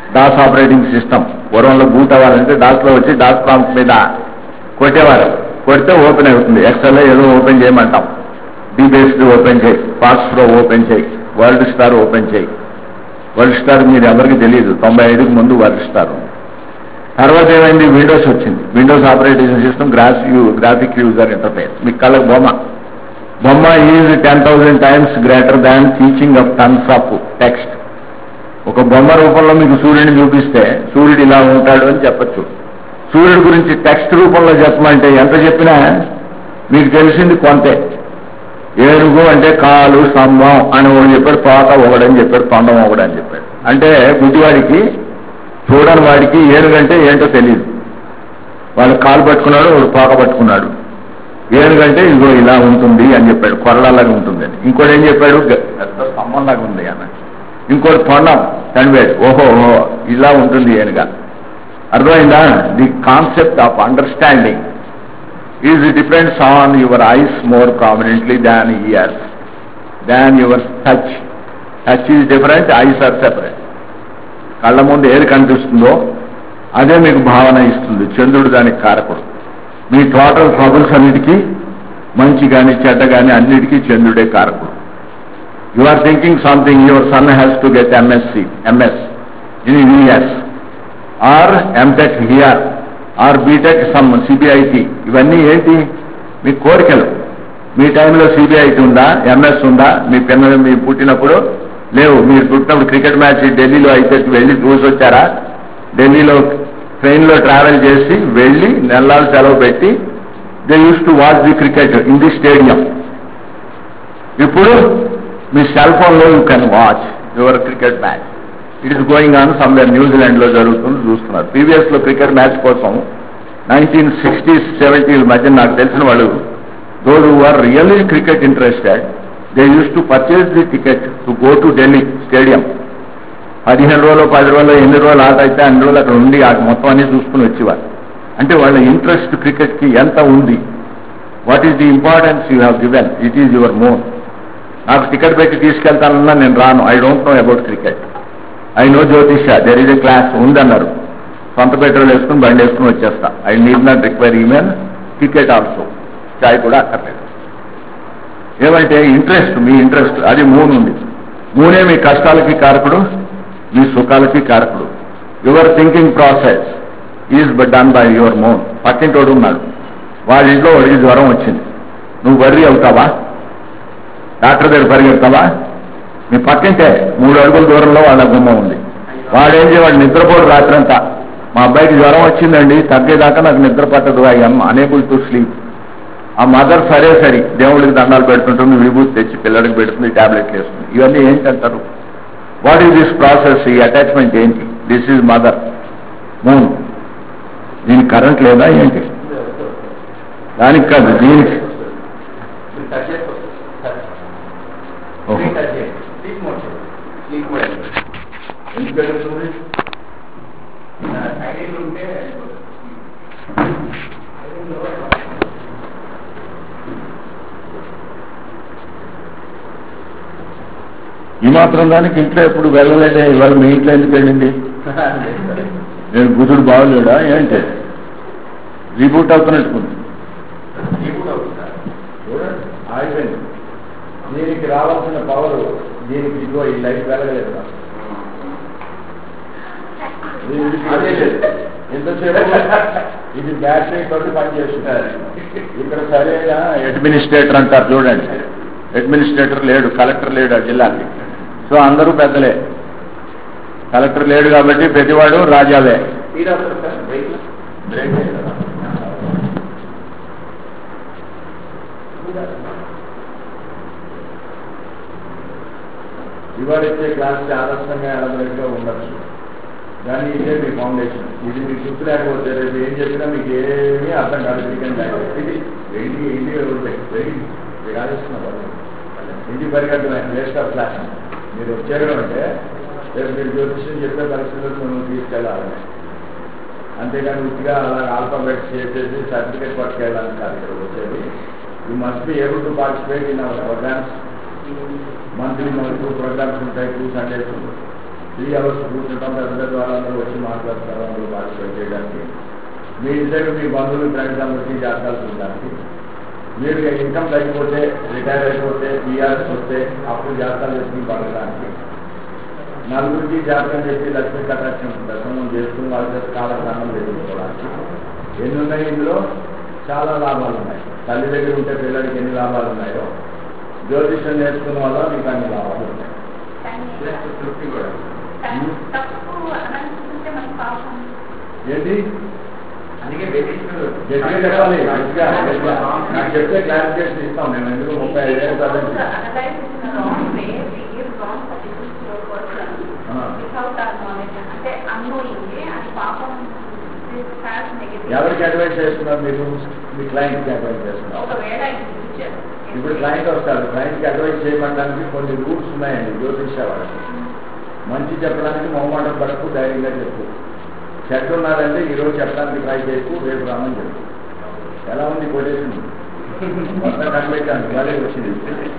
DOS operating system. పూర్వంలో boot అవ్వాలంటే డాస్లో వచ్చి డాస్ ప్రాంప్ట్ మీద కొట్టేవారు. కొడితే ఓపెన్ అవుతుంది. ఎక్సెల్ ఏదో ఓపెన్ చేయమంటాం. డీబేస్డ్ ఓపెన్ చేయి, ఫాక్స్ ప్రో ఓపెన్ చేయి, వరల్డ్ స్టార్ ఓపెన్ చేయి. వరల్డ్ స్టార్ మీరు ఎవరికి తెలియదు, 95కి ముందు వరల్డ్ స్టార్. తర్వాత ఏమైంది, విండోస్ వచ్చింది. Windows operating system graphic user interface. మీ కళ్ళకు బొమ్మ is 10,000 times greater than teaching of tons of text. ఒక బొమ్మ రూపంలో మీకు సూర్యుడిని చూపిస్తే సూర్యుడు ఇలా ఉంటాడు అని చెప్పచ్చు. సూర్యుడి గురించి టెక్స్ట్ రూపంలో చెప్పమంటే ఎంత చెప్పినా మీకు తెలిసింది కొంతే. ఏనుగు అంటే కాలు, స్తంభం అని ఒకడు చెప్పాడు, తోక ఒకడని చెప్పాడు, తొండం ఒకడని చెప్పాడు. అంటే గుడ్డివాడికి, చూడని వాడికి ఏనుగంటే ఏంటో తెలియదు. వాళ్ళు కాలు పట్టుకున్నాడు, వాడు తోక పట్టుకున్నాడు. ఏనుగంటే ఇదిగో ఇలా ఉంటుంది అని చెప్పాడు, కొరడాలాగా ఉంటుంది అని. ఇంకోటి ఏం చెప్పాడు, పెద్ద స్తంభంలాగా ఉంది అన్నాడు. ఇంకోటి తొండం కనివాడు, ఓహో ఇలా ఉంటుంది ఏనుగ. అర్థమైందా? The concept of understanding is depends on your eyes more prominently than ears, than your touch. Touch is different, eyes are separate. కళ్ళ ముందు ఏది కనిపిస్తుందో అదే మీకు భావన ఇస్తుంది. చంద్రుడు దానికి కారకుడు. మీ టోటల్ ట్రబుల్స్ అన్నిటికీ, మంచి కానీ చెడ్డ కానీ అన్నిటికీ చంద్రుడే కారకుడు. You are thinking something, your son has to get MS in US or MTech here or BTech some CBIT. ఇవన్నీ ఏంటి? మీ కోరికలు. మీ టైంలో సిబిఐటి ఉందా, ఎంఎస్ ఉందా? మీ పిల్లలు మీ పుట్టినప్పుడు లేవు. మీరు పుట్టినప్పుడు క్రికెట్ మ్యాచ్ ఢిల్లీలో అయితే వెళ్ళి చూసి వచ్చారా? ఢిల్లీలో ట్రైన్లో ట్రావెల్ చేసి వెళ్ళి నెలలు సెలవు పెట్టి they use to watch the cricket in the stadium. ఇప్పుడు మీ సెల్ ఫోన్లో you can watch your cricket match. It is going on somewhere, న్యూజిలాండ్లో జరుగుతుంది, చూస్తున్నారు. ప్రీవియస్లో క్రికెట్ మ్యాచ్ కోసం 1960s, 70s మధ్య నాకు తెలిసిన వాళ్ళు, those who are really cricket interested, they use to purchase the ticket to go to Delhi stadium. 15 రోజులు 10 రోజులు ఎన్ని రోజులు ఆట అయితే అన్ని రోజులు అక్కడ ఉండి ఆ మొత్తం అన్ని చూసుకుని వచ్చేవారు. అంటే వాళ్ళ ఇంట్రెస్ట్ క్రికెట్కి ఎంత ఉంది. What is the importance you have given, it is your moon. నాకు టికెట్ పెట్టి తీసుకెళ్తానన్నా నేను రాను, I don't know about cricket, I know జ్యోతిష, దెర్ ఈజ్ ఎ క్లాస్ ఉందన్నారు. సొంత పెట్రోల్ వేసుకుని బండి వేసుకుని వచ్చేస్తా. I need not require even ticket also, చాయ్ కూడా అక్కర్లేదు. ఏమంటే ఇంట్రెస్ట్, మీ ఇంట్రెస్ట్ అది మూన్ ఉంది. మూనే మీ కష్టాలకి కారకుడు, మీ సుఖాలకి కారకుడు. Your thinking process is done by your moon. పక్కింటోడు ఉన్నాడు, వాళ్ళ ఇంట్లో వాడికి జ్వరం వచ్చింది. నువ్వు వర్రీ అవుతావా? డాక్టర్ దగ్గర పరిగెడతావా? మీ పక్కింటే 3 అడుగుల దూరంలో వాళ్ళ గుమ్మం ఉంది. వాడేం చేయాలి, నిద్రపోడు రాత్రంతా. మా అబ్బాయికి జ్వరం వచ్చిందండి, తగ్గేదాకా నాకు నిద్ర పట్టదు, I am unable to sleep. ఆ మదర్ సరే దేవుడికి దండాలు పెడుతుంటుంది, విభూతి తెచ్చి పిల్లడికి పెడుతుంది, ట్యాబ్లెట్లు వేస్తుంది. ఇవన్నీ ఏంటంటారు? What is this process? ఈ అటాచ్మెంట్ ఏంటి? This is mother moon. దీనికి కరెంట్ లేదా ఏంటి? దానికి కాదు, దీనికి. ఈ మాత్రం దానికి ఇంట్లో ఎప్పుడు వెళ్ళలేదే. ఇవాళ మీ ఇంట్లో ఎందుకు వెళ్ళింది? నేను బుధుడు బాగోలేడా ఏంటి? రీబూట్ అవుతున్నట్టుకుంది. ఆగిపోయింది. దీనికి రావాల్సిన పవర్ దీనికి ఇదిగో ఈ లైట్ వెళ్ళలేదు. అదే ఎంతసేపు ఇది బ్యాటరీ తోటి పనిచేస్తున్నారు. ఇక్కడ సరైన అడ్మినిస్ట్రేటర్ అంటారు చూడండి. అడ్మినిస్ట్రేటర్ లేడు, కలెక్టర్ లేడు ఆ జిల్లాకి. సో అందరూ పెద్దలే. కలెక్టర్ లేడు కాబట్టి ప్రతివాడు రాజావే. ఇవాళ ఇచ్చే క్లాస్ ఆదర్శంగా ఎలబరేట్గా ఉండొచ్చు, కానీ ఇదే మీ ఫౌండేషన్. ఇది మీకు గుర్తు లేకపోతే రేపు ఏం చెప్పినా మీకు ఏమీ అర్థం కాదు. ఇది ఆలోచిస్తున్నారు ఇంటికి పరిగెత్తమే వేస్ట్ ఆఫ్ క్లాస్. మీరు వచ్చారు అంటే రేపు మీరు జ్యోతిష్యం చెప్పే పరిస్థితులకు మనం తీసుకెళ్ళాలి. అంతేగాని ఉట్టిగా అలా ఆల్ఫాబెట్స్ చేసేసి సర్టిఫికేట్ పట్టుకెళ్ళాలని కాదు ఇక్కడ వచ్చేది. You must be able to participate in our programmes. Monthly మనకు ప్రోగ్రామ్స్ ఉంటాయి, 2 Sundays. 3 hours కూర్చుంటాం, పెద్ద వాళ్ళందరూ వచ్చి మాట్లాడతారు, అందరూ పార్టిసిపేట్ చేయడానికి, మీ ఇద్దరు మీ బంధువులు ఫ్రెండ్స్ అందరికీ జాతకాలు చూడడానికి, మీరు ఇన్కమ్ తగ్గిపోతే రిటైర్ అయిపోతే పిఆర్ఎస్ వస్తే అప్పుడు జాతకాలు చేసుకుని పడడానికి, నలుగురికి జాతకం చేసి లక్ష్మీ కటాక్షం దర్శనం చేసుకుని వాళ్ళ చేత కాలజ్ఞానం పెట్టుకోవడానికి ఎన్ని ఉన్నాయి. ఇందులో చాలా లాభాలు ఉన్నాయి. తల్లి దగ్గర ఉంటే పిల్లడికి ఎన్ని లాభాలు ఉన్నాయో జ్యోతిషం నేర్చుకున్న వల్ల మీకు అన్ని లాభాలు ఉన్నాయి. తృప్తి కూడా ఏంటి గట్టిగా చెప్పాలి. నాకు చెప్తే క్లారిఫికేషన్ ఇస్తాం. నేను ఎందుకు 35 ఏళ్ళు చదివించి ఎవరికి అడ్వైజ్ చేస్తున్నారు మీరు? మీ క్లయింట్కి అడ్వైజ్ చేస్తున్నారు. ఇప్పుడు క్లయింట్ వస్తారు, క్లయింట్కి అడ్వైజ్ చేయడానికి కొన్ని రూల్స్ ఉన్నాయండి జ్యోతిష వాళ్ళకి. మంచి చెప్పడానికి మొహమాటం పడకు, ధైర్యంగా చెప్పు. చెట్టు ఉన్నారంటే ఈరోజు చెప్పడానికి ట్రై చేయకు, రేపు రామని చెప్పు. ఎలా ఉంది కొటేషన్? మొత్తం కనిపెట్టాను, ఇవాళ వచ్చింది.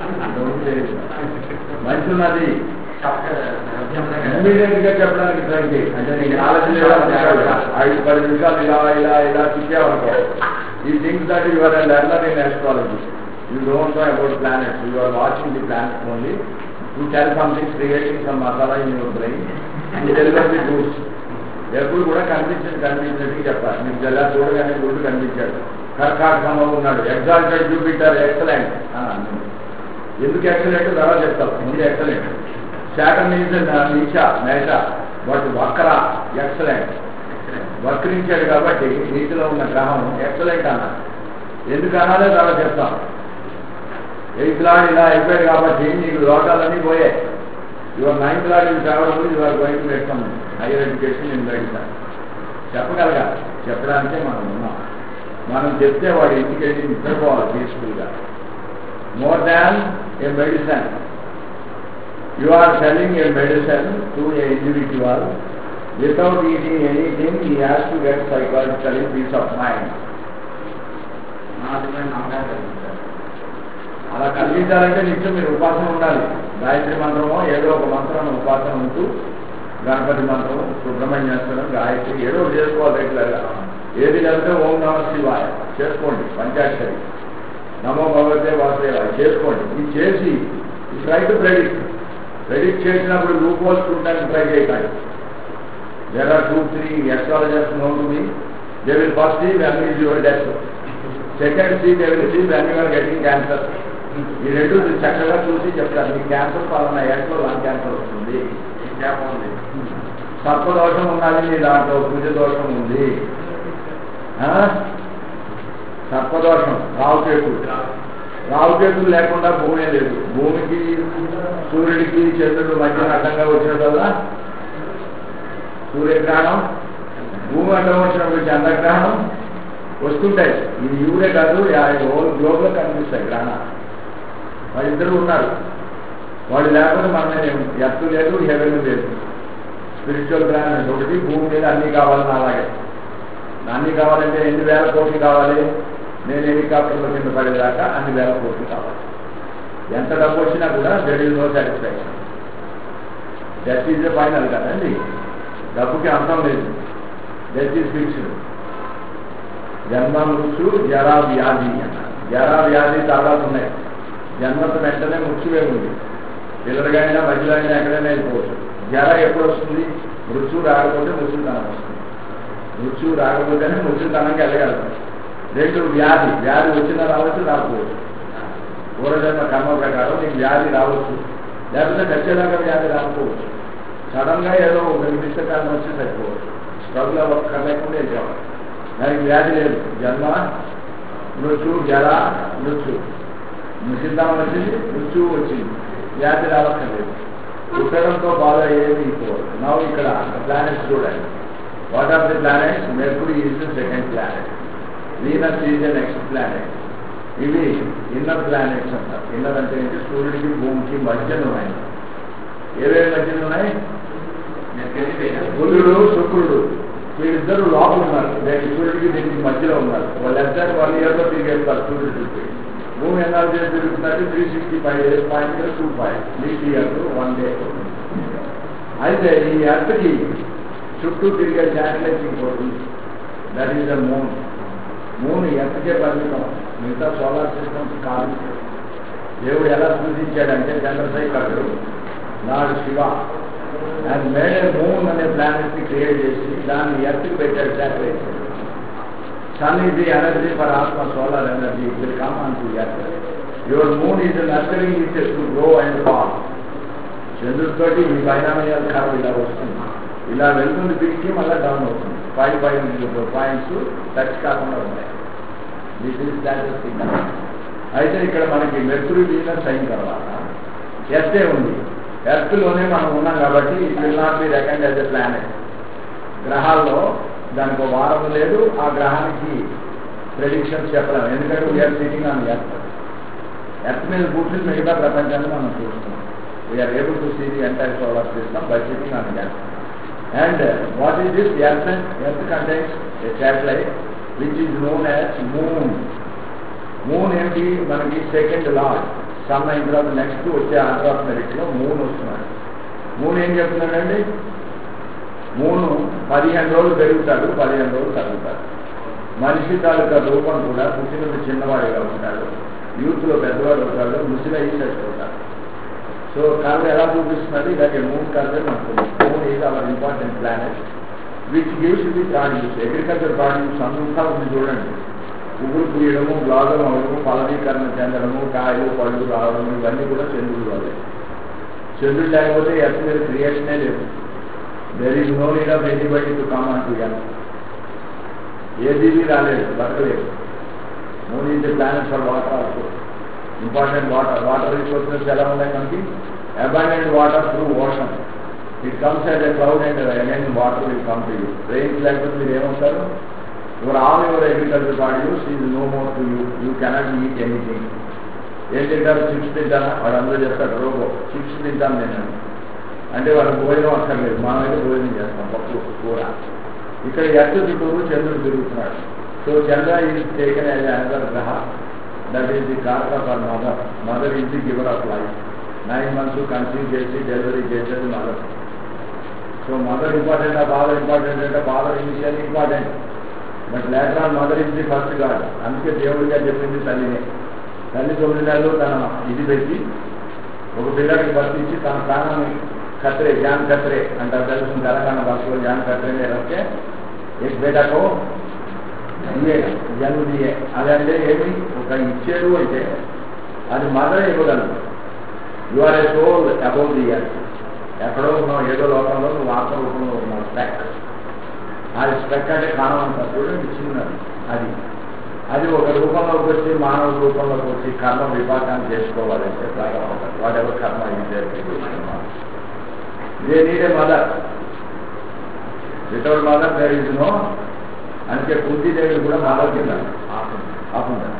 మంచి ఉన్నది ఇమీడియట్ గా చెప్పడానికి ట్రై చేయి. అంటే నీకు ఆలోచన 5-10 నిమిషాలు ఇలా ఇలా ఇలా తిప్పావనుకో. ఈ things that you are learner in astrology. You don't know about planets. You are watching the planets only. You tell something, creating some masala in your brain. You deliver the goods. ఎప్పుడు కూడా కనిపించినట్టు చెప్పాలి. మీకు జల్లా చూడగానే గుడ్డు కనిపించాడు, కర్కాటకంలో ఉన్నాడు, exalted Jupiter excellent అని అన్నాడు. ఎందుకు ఎక్సలెంట్ తర్వాత చెప్తాం. ముందు ఎక్సలెంట్. శాటర్న్ ఈజ్ నీచ మేష, బట్ వక్ర ఎక్సలెంట్. వక్రించాడు కాబట్టి నీటిలో ఉన్న గ్రహం ఎక్సలెంట్ అన్నాడు. ఎందుకు అనాలో తర్వాత చెప్తాం. 8th లాడ్ ఇలా అయిపోయాడు కాబట్టి నీకు లోకాలన్నీ పోయాయి. Your 9th lord in favourable, your going to exam higher education in medicine. చెప్పగలగాలి. చెప్పడానికే మనం ఉన్నాం. మనం చెప్తే వాడు ఇంటికి వెళ్ళి నిద్రపోవాలి పీస్ఫుల్గా. More than a medicine, you are selling a medicine to a individual. Without eating anything he has to get psychological peace of mind. అలా కలిగించాలంటే నిత్యం మీరు ఉపాసన ఉండాలి. గాయత్రి మంత్రమో ఏదో ఒక మంత్రం ఉపాసన ఉంటూ, గణపతి మంత్రం, సుబ్రహ్మణ్యేశ్వరం, గాయత్రి ఏదో చేసుకోవాలి రెగ్యులర్గా. ఏది కలిపితే ఓం నమ శివాయ చేసుకోండి. పంచాక్షరి, నమో భగవతే వాసుదేవాయ చేసుకోండి. ఇది చేసి ట్రై టు ప్రెడిక్ట్ చేసినప్పుడు రూప్ పోల్చుకుంటానికి ట్రై చేయకండి. There are 2-3 astrologers known to me. They will first see when is your death. Second see they will see when you are getting cancer. ఈ రెండు చక్కగా చూసి చెప్తారు. మీకు క్యాన్సర్ పలానా ఏట్లో లంగ్ క్యాన్సర్ వస్తుంది, సర్పదోషం ఉన్నది, మీ దాంట్లో కుజ దోషం ఉంది, సర్పదోషం, రావుకేతులు లేకుండా భూమే లేదు. భూమికి సూర్యుడికి చంద్రుడు మధ్య అడ్డంగా వచ్చినట్టు సూర్యగ్రహణం, భూమి అడ్డం వచ్చినప్పుడు చంద్రగ్రహణం వస్తుంటాయి. ఇది యూరే కాదు, హోల్ గ్లోబ్లో కనిపిస్తాయి గ్రహణాలు. వాళ్ళిద్దరూ ఉన్నారు. వాళ్ళు లేకపోతే మన మీద ఎత్తు లేదు, హెవెన్ లేదు. స్పిరిచువల్ ప్లానెట్ ఒకటి, భూమి మీద అన్నీ కావాలని. అలాగే అన్నీ కావాలంటే ఎన్ని వేల కోట్లు కావాలి? నేను హెలికాప్టర్లో కింద పడేదాకా అన్ని వేల కోట్లు కావాలి. ఎంత డబ్బు వచ్చినా కూడా there is no satisfaction. Death is final కదండి. డబ్బుకి అంతం లేదు. Death is fixed. జన్మ మృత్యు జరా వ్యాధి అన్నారు. జరా వ్యాధి చాలా ఉన్నాయి. జన్మకు వెంటనే మృత్యువే ఉంది. పిల్లలుగా అయినా మధ్యలో అయినా ఎక్కడైనా వెళ్ళిపోవచ్చు. జర ఎప్పుడు వస్తుంది? మృత్యు రాకపోతే మృత్యుతనం వస్తుంది. మృత్యు రాకపోతేనే మృత్యుతనంగా వెళ్ళగలుగుతాం. రెండు వ్యాధి వచ్చినా రావచ్చు, రాకపోవచ్చు. పూర్వజన్మ కర్మ ప్రకారం నీకు వ్యాధి రావచ్చు, లేకపోతే ఖచ్చితంగా వ్యాధి రాకపోవచ్చు. సడన్ గా ఏదో ఒక నిర్దిష్ట కారణం వచ్చి సరిపోవచ్చు. స్ట్రగుల్ అవ్వక్కర్లేకుండా వెళ్ళేవాడు. దానికి వ్యాధి లేదు. జన్మ మృత్యు, జర మృత్యు. నిషిద్ధం వచ్చింది, మృత్యువు వచ్చింది, వ్యాధి రావక్కర్లేదు. పుట్టడంతో బాగా ఏమి అయిపోవాలి. నవ్వు ఇక్కడ ప్లానెట్స్ చూడండి. What are the planets? Mercury is the second planet, Venus is the next planet. ఇవి ఇన్నర్ ప్లానెట్స్ అంటారు. ఇన్నర్ అంటే ఏంటి? సూర్యుడికి భూమికి మధ్యన ఉన్నాయి. ఏవేవి మధ్యన ఉన్నాయి? బుధుడు, శుక్రుడు, వీళ్ళిద్దరు లోపల ఉన్నారు. సూర్యుడికి దీనికి మధ్యలో ఉన్నారు. వాళ్ళు ఎంత 1 yearలో తిరిగేస్తారు సూర్యుడికి. భూమి ఎన్నాళ్ళు చేసి తిరుగుతున్నట్టు 365 days, 2 లీప్ ఇయర్స్, 1 day. అయితే ఈ ఎర్త్కి చుట్టూ తిరిగే శాటిలైట్ ఇంకోటి, that is the moon. Moon ఎర్త్కే పరిమితం, మిగతా సోలార్ సిస్టమ్స్ కాదు. దేవుడు ఎలా సూచించాడంటే చంద్రశేఖరుడు నాడు శివ అండ్ మేడ్ మూన్ అనే ప్లానెట్ ని క్రియేట్ చేసి దాన్ని ఎర్త్కి పెట్టాడు satellite. Sun is the energy for ఆత్మ, solar energy will come on to earth. Your moon is nursing it to grow and fall. చంద్రుడితోటి ఈ బైనామియల్ కర్వ్ ఇలా వస్తుంది, ఇలా వెళ్తుంది పీక్కి, మళ్ళీ డౌన్ అవుతుంది. 5 పాయింట్స్ టచ్ కాకుండా ఉన్నాయి. This is statistic. అయితే ఇక్కడ మనకి మెర్క్యూరీ వీనస్ అయిన తర్వాత ఎర్తే ఉంది. ఎర్త్లోనే మనం ఉన్నాం కాబట్టి it will not be recognised as a planet. గ్రహాల్లో దానికి ఒక వారం లేదు, ఆ గ్రహానికి ప్రెడిక్షన్స్ చెప్పలేము. ఎందుకంటే we are sitting on earth. Earth మీద కూర్చుని మిగతా ప్రపంచాన్ని మనం చూస్తున్నాం. We are able to see the entire solar system by sitting on earth. And what is this earth? Earth contains a satellite which is known as moon. Moon ఏంటి? మనకి second lord. Sun అయిన తర్వాత నెక్స్ట్ వచ్చే order of మెరిట్లో moon వస్తున్నాడు. Moon ఏం చెప్తున్నాడండి? మూను 15 రోజులు పెరుగుతాడు, 15 రోజులు తగ్గుతాడు. మనిషి తాలూకా రూపం కూడా పుట్టినప్పుడు చిన్నవాడిగా ఉంటాడు, యూత్లో పెద్దవాడు అవుతాడు, ముసిలయ్యి చచ్చిపోతాడు. సో కర్వ్ ఎలా చూపిస్తున్నది? ఇలాగే మూన్ కర్వే మనకు. Moon is our important planet which gives the produce, agriculture produce అంతా ఉంది చూడండి. పువ్వులు పూయడము, గ్లాసులు అవడము, ఫలదీకరణ చెందడము, కాయలు పళ్ళు రావడము, ఇవన్నీ కూడా చంద్రుడు వల్లే. చంద్రుడు లేకపోతే ఎర్త్ మీద క్రియేషనే లేదు. There is no need of anybody to come on to earth. ఏ జీవి రాలేదు, బతకలేదు. Moon is the planet for water also. Important water resources ఎలా ఉన్నాయి మనకి? Abundant water through ocean. It comes as a cloud and again water will come to you. Rains లేకపోతే మీరు ఏమంటారు? all your agriculture produce is no more to you. You cannot eat anything. ఏం తింటారు? Chips తింటారా? వాడు అందరూ చెప్తాడు రోగో chips తింటాను నేను అంటే వాడు భోజనం అక్కర్లేదు. మనమైతే భోజనం చేస్తాం, పప్పు కూర. ఇక్కడ ఎర్త్ చుట్టూరు చంద్రుడు తిరుగుతున్నాడు. So Chandra is taken as another గ్రహ. That is the cork of our mother. Mother is the giver of life. 9 months conceive చేసి డెలివరీ చేసేది mother. So mother important, father important అంటే father initial important, but later on mother is the first god. అందుకే దేవుడిగా చెప్పింది తల్లినే. తల్లి 9 నెలలు తన ఇది పెట్టి ఒక పిల్లడికి బతికించి తన ప్రాణాన్ని ఖత్రే, జాన్ ఖత్రే అంటారు తెలుసు. తెలంగాణ భాషలో జాన్ ఖత్రే రక్కే एक बेटा को दिएगा, जन्म दिए. అదంటే ఏమి? ఒక ఇచ్చేడు అంటే అది మదర్ ఇవ్వగలదు. You are a soul above the earth. ఎక్కడో ఉన్నావు, ఏదో లోకంలో నువ్వు ఆత్మ రూపంలో ఉన్నావు. స్పెక్, అది స్పెక్ అంటే కాలం అంటారు చూడండి, చిన్నది. అది ఒక రూపంలోకి వచ్చి మానవ రూపంలోకి వచ్చి కర్మ విపాకాన్ని చేసుకోవాలంటే బాగా ఉంటుంది. వాటెవర్ కర్మ ఇదే నీడే mother. Without mother there is no. అందుకే కుంతీదేవి కూడా మదర్ కింద కాకుండా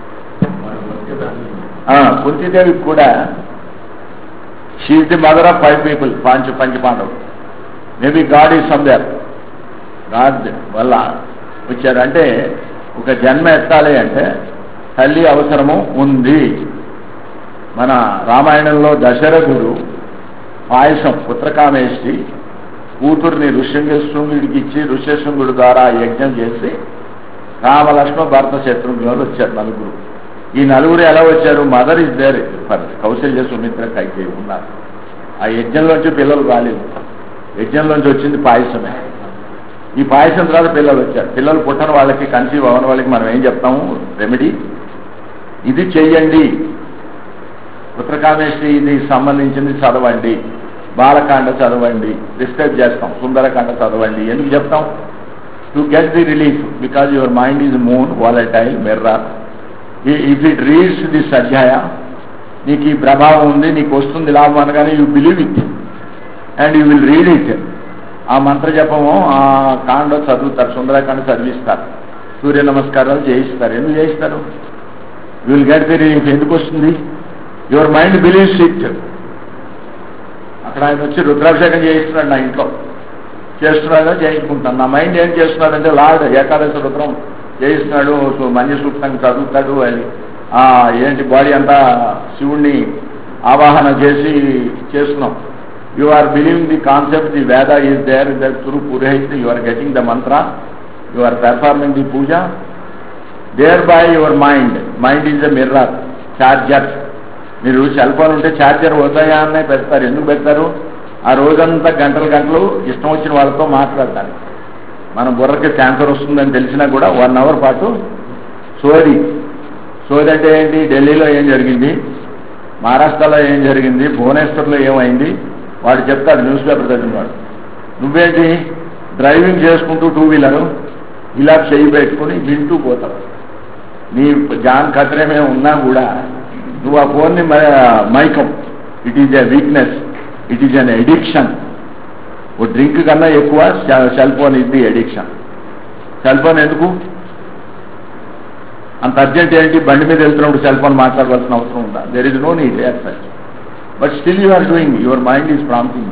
కుంతీదేవికి కూడా she is the mother of 5 people, పంచ పాండవులు. Maybe god is somewhere. God వల్ల వచ్చారు. అంటే ఒక జన్మ ఎత్తాలి అంటే తల్లి అవసరము ఉంది. మన రామాయణంలో దశరథుడు పాయసం పుత్రకామేష్టి కూతుర్ని ఋష్యశృంగుడికి ఇచ్చి ఋష్యశృంగుడి ద్వారా యజ్ఞం చేసి రామలక్ష్మ భరత శత్రుఘ్నులు వచ్చారు 9. ఈ 9 ఎలా వచ్చారు? Mother is there for Kaushalya Sumitra Kaikeyi ఉన్నారు. ఆ యజ్ఞంలోంచి పిల్లలు రాలేదు. యజ్ఞంలోంచి వచ్చింది పాయసమే. ఈ పాయసం తర్వాత పిల్లలు వచ్చారు. పిల్లలు పుట్టని వాళ్ళకి, కన్సీవ్ అవ్వని వాళ్ళకి మనం ఏం చెప్తాము? రెమెడీ ఇది చెయ్యండి. పుత్రకామేష్టి ఇది సంబంధించింది చదవండి, బాలకాండ చదవండి, ప్రిస్క్రైబ్ చేస్తాం. సుందరకాండ చదవండి. ఎందుకు చెప్తాం? To get the relief, because your mind is moon, volatile, mirror. If it reads this అధ్యాయ, నీకు ఈ ప్రభావం ఉంది, నీకు వస్తుంది లాభం అనగానే you believe it and you will read it. ఆ మంత్ర జపము ఆ కాండ చదువుతారు, సుందరకాండ చదివిస్తారు, సూర్య నమస్కారాలు చేయిస్తారు. ఎందుకు చేయిస్తారు? You will get the relief. ఎందుకు వస్తుంది? Your mind believes it. అక్కడ ఆయన వచ్చి రుద్రాభిషేకం చేయిస్తున్నాడు, నా ఇంట్లో చేస్తున్నాడు, చేయించుకుంటాను. నా మైండ్ ఏం చేస్తున్నాడంటే లార్డ్ ఏకాదశి రుద్రం చేయిస్తున్నాడు, మంచి సూక్తంగా చదువుతాడు. అది ఏంటి బాడీ అంతా శివుణ్ణి ఆవాహన చేసి చేస్తున్నాం. You are believing the concept, the Veda is there, that through Purohit, you are getting the mantra, you are performing the puja. Thereby your mind is a mirror, charger. మీరు సెల్ ఫోన్ ఉంటే charger ఉదయాన్నే పెడతారు. ఎందుకు పెడతారు? ఆ రోజంతా గంటలు ఇష్టం వచ్చిన వాళ్ళతో మాట్లాడతాను. మన బుర్రకి క్యాన్సర్ వస్తుందని తెలిసినా కూడా 1 hour పాటు సోది అంటే ఏంటి? ఢిల్లీలో ఏం జరిగింది, మహారాష్ట్రలో ఏం జరిగింది, భువనేశ్వర్లో ఏమైంది, వాడు చెప్తాడు న్యూస్ పేపర్ చదివినవాడు. నువ్వేంటి డ్రైవింగ్ చేసుకుంటూ 2 వీలరు ఇలా చేయి పెట్టుకుని వింటూ పోతావు. నీ జాన్ ఖతరేమే ఉన్నా కూడా నువ్వు ఆ ఫోన్ని మైకం. It is a weakness, it is an addiction. ఓ డ్రింక్ కన్నా ఎక్కువ సెల్ ఫోన్ ఇది ఎడిక్షన్. సెల్ ఫోన్ ఎందుకు అంత అర్జెంట్ ఏంటి? బండి మీద వెళ్తున్నప్పుడు సెల్ ఫోన్ మాట్లాడవలసిన అవసరం ఉందా? There is no need as such. But still you are doing, your mind is prompting.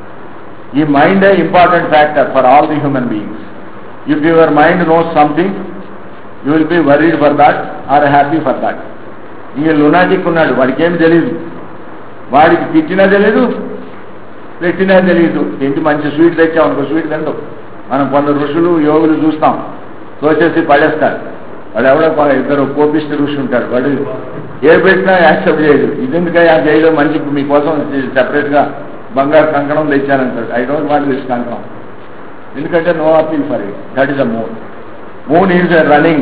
ఈ mind a important factor for all the human beings. If your mind knows something, you will be worried for that or happy for that. ఈ lunatic ఉన్నాడు, వాడికి ఏం తెలీదు, వాడికి తిట్టినా తెలీదు, పెట్టినా తెలీదు. ఏంటి మంచి స్వీట్ తెచ్చామనుకో, స్వీట్ తింటాం. మనం కొందరు ఋషులు యోగులు చూస్తాం, తోచేసి పడేస్తారు. వాడు ఎవడో 2 కోపిస్ట్ ఋషి ఉంటాడు, వాడు ఏ పెట్టినా యాక్సెప్ట్ చేయడు. ఇదెందుకయ్యా చేయడం, మంచి మీకోసం సెపరేట్గా బంగారు కంకణం తెచ్చానంటాడు. I don't want this kankanam, ఎందుకంటే no appeal for it. That is the moon. Moon is running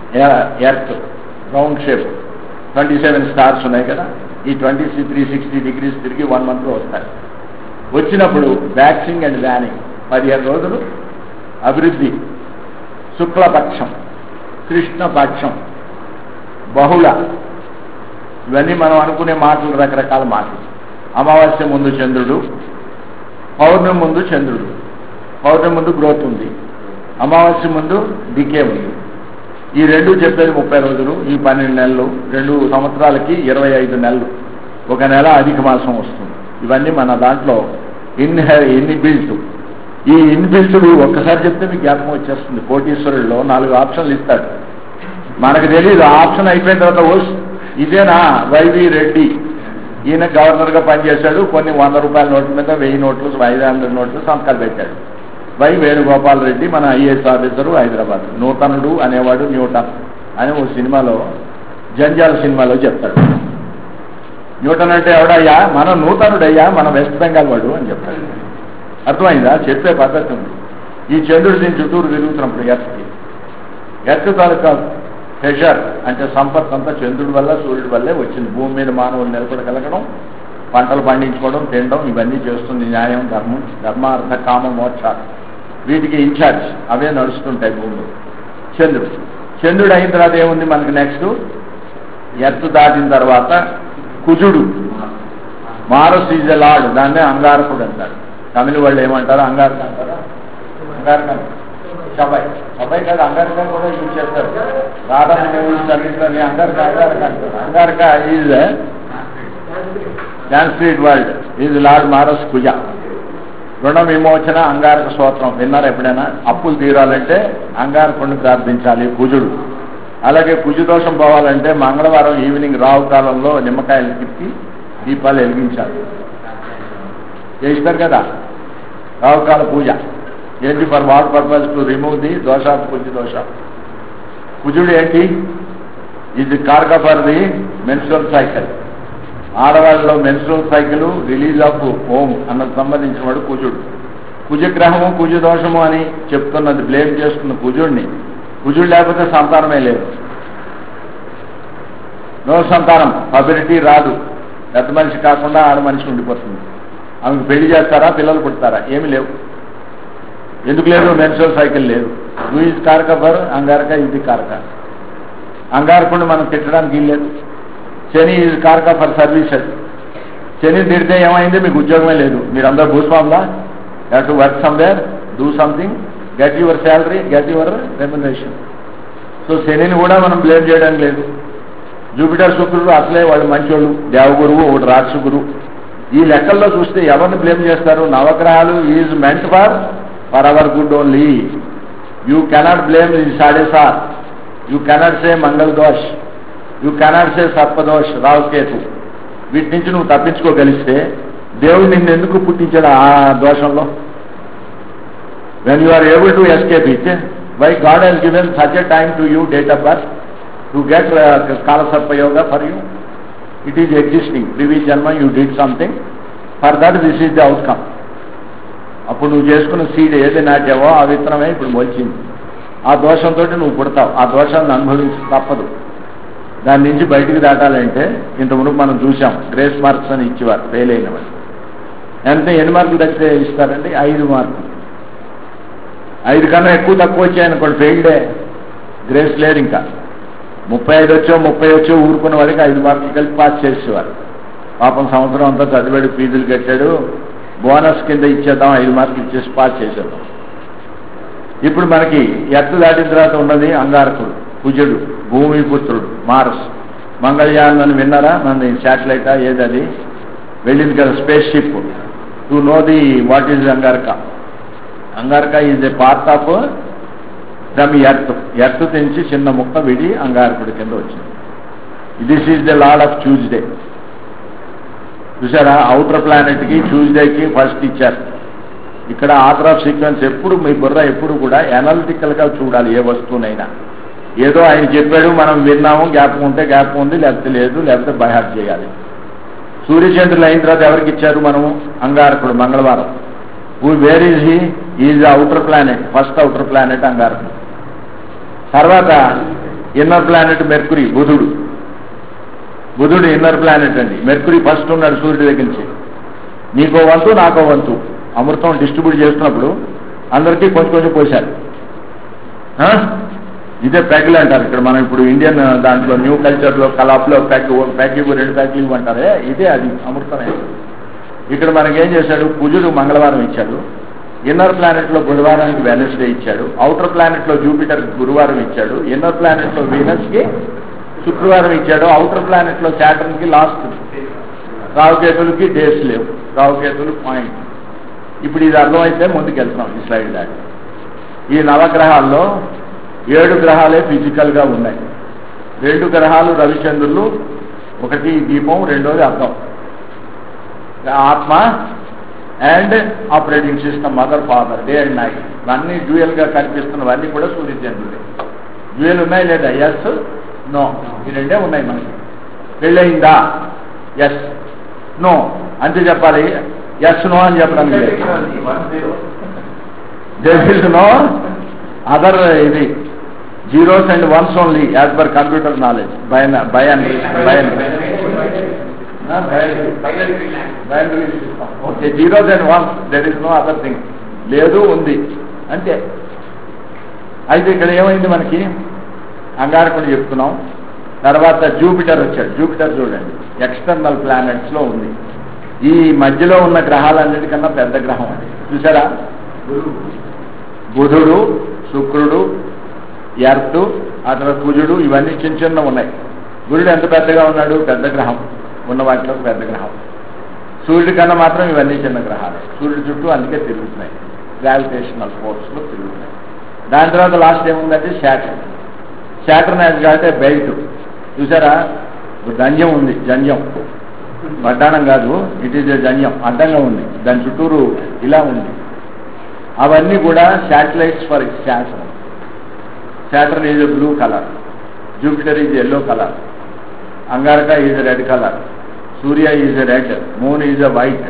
earth round shape. 27 stars ఉన్నాయి కదా, ఈ 360 degrees తిరిగి 1 month వస్తాయి. వచ్చినప్పుడు వ్యాక్సింగ్ అండ్ వ్యానింగ్ 15 రోజులు అభివృద్ధి. శుక్లపక్షం, కృష్ణపక్షం, బహుళ. ఇవన్నీ మనం అనుకునే మాటలు, రకరకాల మాటలు. అమావాస్య ముందు చంద్రుడు, పౌర్ణమి ముందు చంద్రుడు. పౌర్ణమి ముందు గ్రోత్ ఉంది, అమావాస్య ముందు డికే ఉంది. ఈ రెండు చెప్పేది 30 రోజులు, ఈ 12 నెలలు, 2 సంవత్సరాలకి 25 నెలలు. 1 నెల అధిక మాసం వస్తుంది. ఇవన్నీ మన దాంట్లో ఇన్బిల్ట్. ఈ ఇన్బిల్ట్డు ఒక్కసారి చెప్తే మీకు జ్ఞాపకం వచ్చేస్తుంది. కోటీశ్వరుల్లో 4 ఆప్షన్లు ఇస్తాడు, మనకు తెలియదు. ఆ ఆప్షన్ అయిపోయిన తర్వాత ఇదేనా వైవి రెడ్డి, ఈయన గవర్నర్గా పనిచేశాడు, కొన్ని 100 రూపాయల నోట్ల మీద 1000 నోట్లు 500 నోట్లు సంతకాలు పెట్టాడు. వై వేణుగోపాల్ రెడ్డి మన ఐఏఎస్ ఆఫీసరు, హైదరాబాద్. నూతనుడు అనేవాడు న్యూటన్ అని ఓ సినిమాలో, జంజాల్ సినిమాలో చెప్తాడు. న్యూటన్ అంటే ఎవడయ్యా? మన నూతనుడయ్యా, మన వెస్ట్ బెంగాల్ వాడు అని చెప్తాడు. అర్థమైందా? చెప్పే పద్ధతి ఉంది. ఈ చంద్రుడు దీని చుట్టూరు తిరుగుతున్నప్పుడు ఎర్త్ తాలూకా ప్రెషర్ అంటే సంపత్ అంతా చంద్రుడి వల్ల, సూర్యుడి వల్లే వచ్చింది. భూమి మీద మానవులు నిలబడగలగడం, పంటలు పండించుకోవడం, తినడం, ఇవన్నీ చేస్తుంది. న్యాయం, ధర్మం, ధర్మార్థ కామ మోక్షాలు, వీటికి ఇన్ఛార్జ్. అవే నడుస్తుంటాయి భూమిలో. చంద్రుడు అయిన తర్వాత ఏముంది మనకి? నెక్స్ట్ ఎర్త్ దాటిన తర్వాత కుజుడు. మారస్ ఈజ్ ఎ లార్డ్, దాన్నే అంగారకుడు అంటారు. తమిళ వాళ్ళు ఏమంటారు? అంగారక అంటారా? అంగారక, సబాయ్ కాదు, అంగారక కూడా యూజ్ చేస్తారు. రాధాని అంగారక అంటారు. Angaraka is Sanskrit word, is lord Mars Kuja. రుణ విమోచన అంగారక స్తోత్రం విన్నారు ఎప్పుడైనా? అప్పులు తీరాలంటే అంగారకుడిని ప్రార్థించాలి, కుజుడు. అలాగే కుజు దోషం పోవాలంటే మంగళవారం ఈవినింగ్ రావు కాలంలో నిమ్మకాయలు తిప్పి దీపాలు వెలిగించాలి. చేస్తారు కదా రావుకాల పూజ. ఏంటి? For what purpose? To remove the దోషాలు, కుజు దోషాలు. కుజుడు ఏంటి? ఇది కారక ఫర్ ది మెన్స్ట్రువల్ సైకిల్. ఆడవాళ్ళలో menstrual cycle, release of home అన్నది సంబంధించిన వాడు కుజుడు. కుజగ్రహము, కుజు దోషము అని చెప్తున్నది, బ్లేమ్ చేస్తున్న కుజుడిని. కుజుడు లేకపోతే సంతానమే లేదు, నో సంతానం, పబిలిటీ రాదు. పెద్ద మనిషి కాకుండా ఆడ మనిషి ఉండిపోతుంది. ఆమెకు పెళ్లి చేస్తారా, పిల్లలు పుడతారా? ఏమి లేవు. ఎందుకు లేదు? మెన్స్ట్రువల్ సైకిల్ లేదు. యూ ఈజ్ కారక ఫర్ అంగారక, ఇది కారక. అంగారకుడిని మనం తిట్టడానికి వీల్లేదు. శని ఈజ్ కారక ఫర్ సర్వీసెస్. శని తిడితే ఏమైంది? మీకు ఉద్యోగమే లేదు, మీరందరూ భూస్వాములా. You have to work somewhere, do something, get your salary, get your remuneration. So శనిని కూడా మనం బ్లేమ్ చేయడానికి లేదు. జూపిటర్, శుక్రుడు అసలే వాళ్ళు మంచోళ్ళు, దేవగురువు, ఒకటి రాక్షసు గురువు. ఈ లెక్కల్లో చూస్తే ఎవరిని బ్లేమ్ చేస్తారు? నవగ్రహాలు is meant for our good only. You cannot blame the సాడేసార్, you cannot say Mangala dosh, you cannot సే సర్పదోష్, రావుకేతు. వీటి నుంచి నువ్వు తప్పించుకోగలిస్తే దేవుడు నిన్ను ఎందుకు పుట్టించాడు ఆ దోషంలో? When you are able to escape it, why God has given such a time to you, date of birth, to get Kalasarpa yoga for you. It is existing. Previous జన్మ you did something, for that this is the outcome. అప్పుడు నువ్వు చేసుకున్న seed ఏది నాటావో ఆ విత్తనమే ఇప్పుడు మొలిచింది. ఆ దోషంతో నువ్వు పుడతావు. ఆ దోషాన్ని అనుభవించి తప్పదు. దాని నుంచి బయటికి దాటాలంటే ఇంతకుముందు మనం చూసాం, గ్రేస్ మార్క్స్ అని ఇచ్చేవారు ఫెయిల్ అయిన వాళ్ళు. ఎన్ని మార్కులు తగ్గితే ఇస్తారండి? 5 మార్కులు. 5 కన్నా ఎక్కువ తక్కువ వచ్చాయనుకోండి ఫెయిల్డే, గ్రేస్ లేదు. ఇంకా 35 వచ్చో 30 వచ్చో ఊరుకున్న వాడికి 5 మార్కులు కలిపి పాస్ చేసేవారు. పాపం సంవత్సరం అంతా చదివాడు, ఫీజులు కట్టాడు, బోనస్ కింద ఇచ్చేద్దాం, 5 మార్కులు ఇచ్చేసి పాస్ చేసేద్దాం. ఇప్పుడు మనకి ఎత్తు దాటిన తర్వాత ఉన్నది అంగారకుడు, కుజుడు, భూమిపుత్రుడు, మార్స్, మంగళయాన్ అని విన్నారా? మన శాటిలైటా ఏది అది వెళ్ళింది కదా, space ship, to know the what is Angaraka. Angaraka is a part of from earth. Earth తెంచి చిన్న ముక్క విడి అంగారకుడి కింద వచ్చింది. This is the lord of Tuesday. చూసారా, అవుటర్ ప్లానెట్కి ట్యూస్డేకి ఫస్ట్ ఇచ్చారు. ఇక్కడ ఆర్డర్ ఆఫ్ సీక్వెన్స్ ఎప్పుడు మీ బుర్ర ఎప్పుడు కూడా ఎనాలిటికల్గా చూడాలి. ఏ వస్తువునైనా ఏదో ఆయన చెప్పాడు, మనం విన్నాము, జ్ఞాపకం ఉంటే జ్ఞాపకం ఉంది, లేకపోతే లేదు, లేకపోతే బైహార్ట్ చేయాలి. సూర్యచంద్రులు అయిన తర్వాత ఎవరికి ఇచ్చారు మనము? అంగారకుడు, మంగళవారం. Where is he? Is outer planet, first outer planet అంగారకుడు. తర్వాత ఇన్నర్ ప్లానెట్ మెర్కురీ, బుధుడు. బుధుడు ఇన్నర్ ప్లానెట్ అండి. మెర్కురీ ఫస్ట్ ఉన్నాడు సూర్యుడి దగ్గర నుంచి. నీకో వంతు నాకో వంతు అమృతం డిస్ట్రిబ్యూట్ చేస్తున్నప్పుడు అందరికీ కొంచెం కొంచెం పోశారు. ఇదే ప్యాకులు అంటారు ఇక్కడ. మనం ఇప్పుడు ఇండియన్ దాంట్లో న్యూ కల్చర్లో కలాప్లో ప్యాక్ 2 ప్యాకులు ఇవ్వంటారే, ఇదే అది అమృతమే. ఇక్కడ మనకేం చేశాడు? కుజుడు మంగళవారం ఇచ్చాడు, ఇన్నర్ ప్లానెట్లో బుధవారానికి వెనస్డే ఇచ్చాడు, అవుటర్ ప్లానెట్లో జూపిటర్కి గురువారం ఇచ్చాడు, ఇన్నర్ ప్లానెట్లో వీనస్కి శుక్రవారం ఇచ్చాడు, అవుటర్ ప్లానెట్లో శాటర్న్కి లాస్ట్. రావుకేతులకి డేస్ లేవు, రావుకేతులు పాయింట్. ఇప్పుడు ఇది అర్థమైతే ముందుకెళ్తున్నాం ఈ స్లైడ్ దాటి. ఈ నవగ్రహాల్లో 7 గ్రహాలే ఫిజికల్గా ఉన్నాయి. 2 గ్రహాలు రవిచంద్రులు, ఒకటి దీపం, రెండోది అర్థం, ఆత్మ and operating system, mother father, day and night. ఇవన్నీ డ్యూయల్గా కనిపిస్తున్నవన్నీ కూడా సూర్యచంద్రులే. డ్యూయల్ ఉన్నాయి లేదా? ఎస్, నో, ఈ రెండే ఉన్నాయి మనకి. పెళ్ళయిందా? ఎస్, నో అంతే చెప్పాలి. ఎస్, నో అని చెప్పడం లేదు. దేర్ ఇస్ నో అదర్ ఇది zeros and ones only as per computer knowledge. Okay, zeros and ones, there is no other thing. లేదు, ఉంది అంతే. అయితే ఇక్కడ ఏమైంది మనకి? అంగారకుడు చెప్తున్నాం. తర్వాత జూపిటర్ వచ్చాడు. జూపిటర్ చూడండి ఎక్స్టర్నల్ ప్లానెట్స్లో ఉంది. ఈ మధ్యలో ఉన్న గ్రహాలన్నిటికన్నా పెద్ద గ్రహం అది. చూసారా, బుధుడు, శుక్రుడు, ఎర్త్, ఆ తర్వాత కుజుడు, ఇవన్నీ చిన్న చిన్న ఉన్నాయి. గురుడు ఎంత పెద్దగా ఉన్నాడు? పెద్ద గ్రహం, ఉన్న వాటిలో పెద్ద గ్రహం. సూర్యుడి కన్నా మాత్రం ఇవన్నీ చిన్న గ్రహాలు. సూర్యుడి చుట్టూ అందుకే తిరుగుతున్నాయి, గ్రావిటేషనల్ ఫోర్స్లో తిరుగుతున్నాయి. దాని తర్వాత లాస్ట్ ఏముందంటే శాటర్న్. శాటర్న్ యాజ్ కాబట్టి బెల్ట్. చూసారా, జంజం ఉంది, జంజం, వడ్డాణం కాదు, ఇట్ ఈజ్ ఏ జంజం, అడ్డంగా ఉంది, దాని చుట్టూరు ఇలా ఉంది. అవన్నీ కూడా satellites for Saturn. Saturn is a blue colour, Jupiter is yellow colour, Angaraka is red colour, Surya is a red, moon is a white,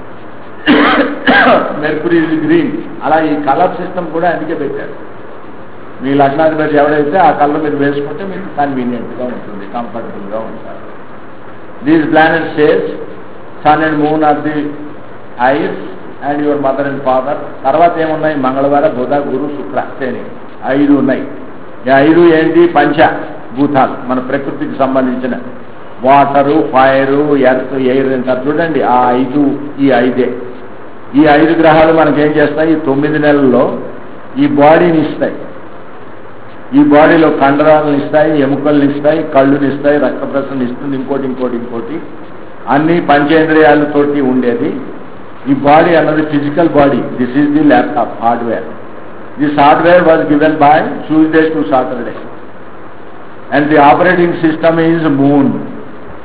Mercury is green. అలా ఈ కలర్ సిస్టమ్ కూడా అందుకే పెట్టారు. మీ లగ్నాధిపతి ఎవరైతే ఆ కలర్ మీరు వేసుకుంటే మీకు కన్వీనియంట్గా ఉంటుంది, కంఫర్టబుల్గా ఉంటారు. These planet says sun and moon are the eyes and your mother and father. తర్వాత ఏమున్నాయి? మంగళవారం, బుధ, గురు, శుక్ర, శని, 5 ఉన్నాయి. ఈ 5 ఏంటి? పంచభూతాలు, మన ప్రకృతికి సంబంధించిన వాటరు, ఫైరు, ఎర్త్, ఎయిర్ అంటారు చూడండి. ఆ 5 ఈ 5. ఈ 5 గ్రహాలు మనకేం చేస్తాయి? ఈ 9 నెలల్లో ఈ బాడీని ఇస్తాయి. ఈ బాడీలో కండరాలను ఇస్తాయి, ఎముకలను ఇస్తాయి, కళ్ళుని ఇస్తాయి, రక్త ప్రసరణ ఇస్తుంది, ఇంకోటి అన్ని పంచేంద్రియాలతోటి ఉండేది. ఈ బాడీ అన్నది physical body. This is the laptop hardware. This hardware was given by Tuesday to Saturday and the operating system is moon.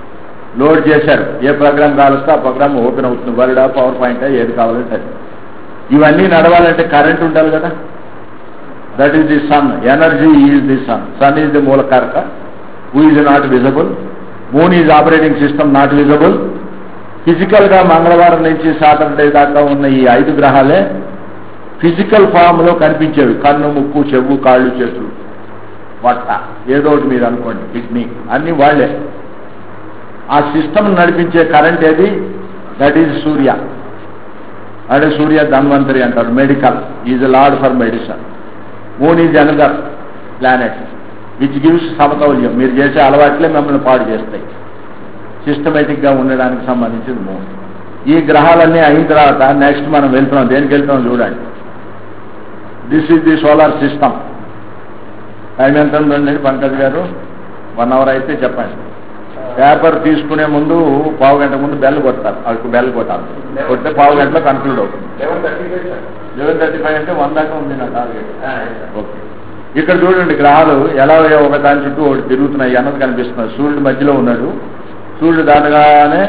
Load చేశారు, ఏ ప్రోగ్రామ్ కావాల్స్తే ఆ ప్రోగ్రామ్ ఓపెన్ అవుతుంది, వర్డా పవర్ పాయింట్ ఏది కావాలంటే అది. ఇవన్నీ నడవాలంటే కరెంట్ ఉండాలి కదా. That is the sun, energy is the sun, sun is the మూలకారక, who is not visible, moon is operating system not visible. ఫిజికల్గా మంగళవారం నుంచి సాటర్డే దాకా ఉన్న ఈ 5 గ్రహాలే ఫిజికల్ ఫామ్లో కనిపించేవి. కన్ను, ముక్కు, చెవు, కాళ్ళు, చేతులు, వట్ట, ఏదో ఒకటి మీరు అనుకోండి, కిడ్నీ, అన్నీ వాళ్లే. ఆ సిస్టమ్ నడిపించే కరెంట్ ఏది? That is Surya. అదే సూర్య ధన్వంతరి అంటారు. Medical is lord for medicine. Moon is another planet which gives సమతౌల్యం. మీరు చేసే అలవాట్లే మిమ్మల్ని పాడు చేస్తాయి. సిస్టమేటిక్గా ఉండడానికి సంబంధించింది మూన్. ఈ గ్రహాలన్నీ అయిన తర్వాత నెక్స్ట్ మనం వెళ్తున్నాం. దేనికి వెళ్తున్నాం చూడండి. This is the solar system. Time ఎంత ఉందండి పంకజ్ గారు? 1 అవర్ అయితే చెప్పండి. పేపర్ తీసుకునే ముందు పావు గంట ముందు బెల్ కొడతారు. వాళ్ళకి బెల్ కొట్టాలి. కొడితే పావు గంటలో కన్క్లూడ్ అవుతుంది. 11:35 అంటే 1 దాకా ఉంది నా టార్గెట్. ఓకే, ఇక్కడ చూడండి గ్రహాలు ఎలా ఒక దాని చుట్టూ ఒకటి తిరుగుతున్నాయి అన్నది కనిపిస్తున్నాయి. సూర్యుడు మధ్యలో ఉన్నాడు. సూర్యుడు దాటగానే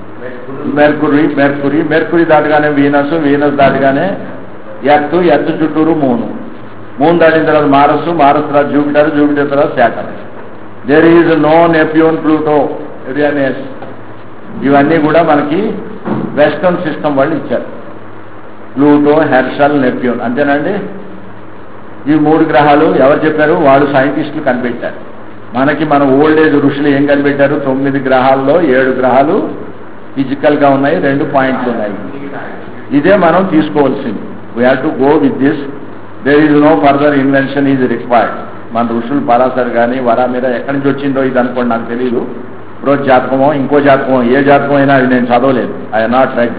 మెర్కురీ దాటగానే వీనస్ దాటగానే ఎర్త్ చుట్టూరు మూన్ దాటిన తర్వాత మారస్ తర్వాత జూపిటర్ తర్వాత Saturn. There is no Neptune, Pluto, Uranus. ఇవన్నీ కూడా మనకి వెస్టర్న్ సిస్టమ్ వాళ్ళు ఇచ్చారు. ప్లూటో, హెర్షల్, నెప్ట్యూన్, అంతేనండి. ఈ 3 గ్రహాలు ఎవరు చెప్పారు? వాళ్ళు సైంటిస్టులు కనిపెట్టారు. మనకి మన ఓల్డ్ ఏజ్ ఋషులు ఏం కనిపెట్టారు? 9 గ్రహాల్లో 7 గ్రహాలు ఫిజికల్గా ఉన్నాయి, 2 పాయింట్లు ఉన్నాయి. ఇదే మనం తీసుకోవాల్సింది. We have to go with this. There is no further invention is required. మన ఋషులు పరాశర్ కానీ వరామీర ఎక్కడి నుంచి వచ్చిందో ఇది అనుకోండి, నాకు తెలియదు. రోజు జాతకమో ఇంకో జాతకమో ఏ జాతకం అయినా అది నేను చదవలేదు. I not right.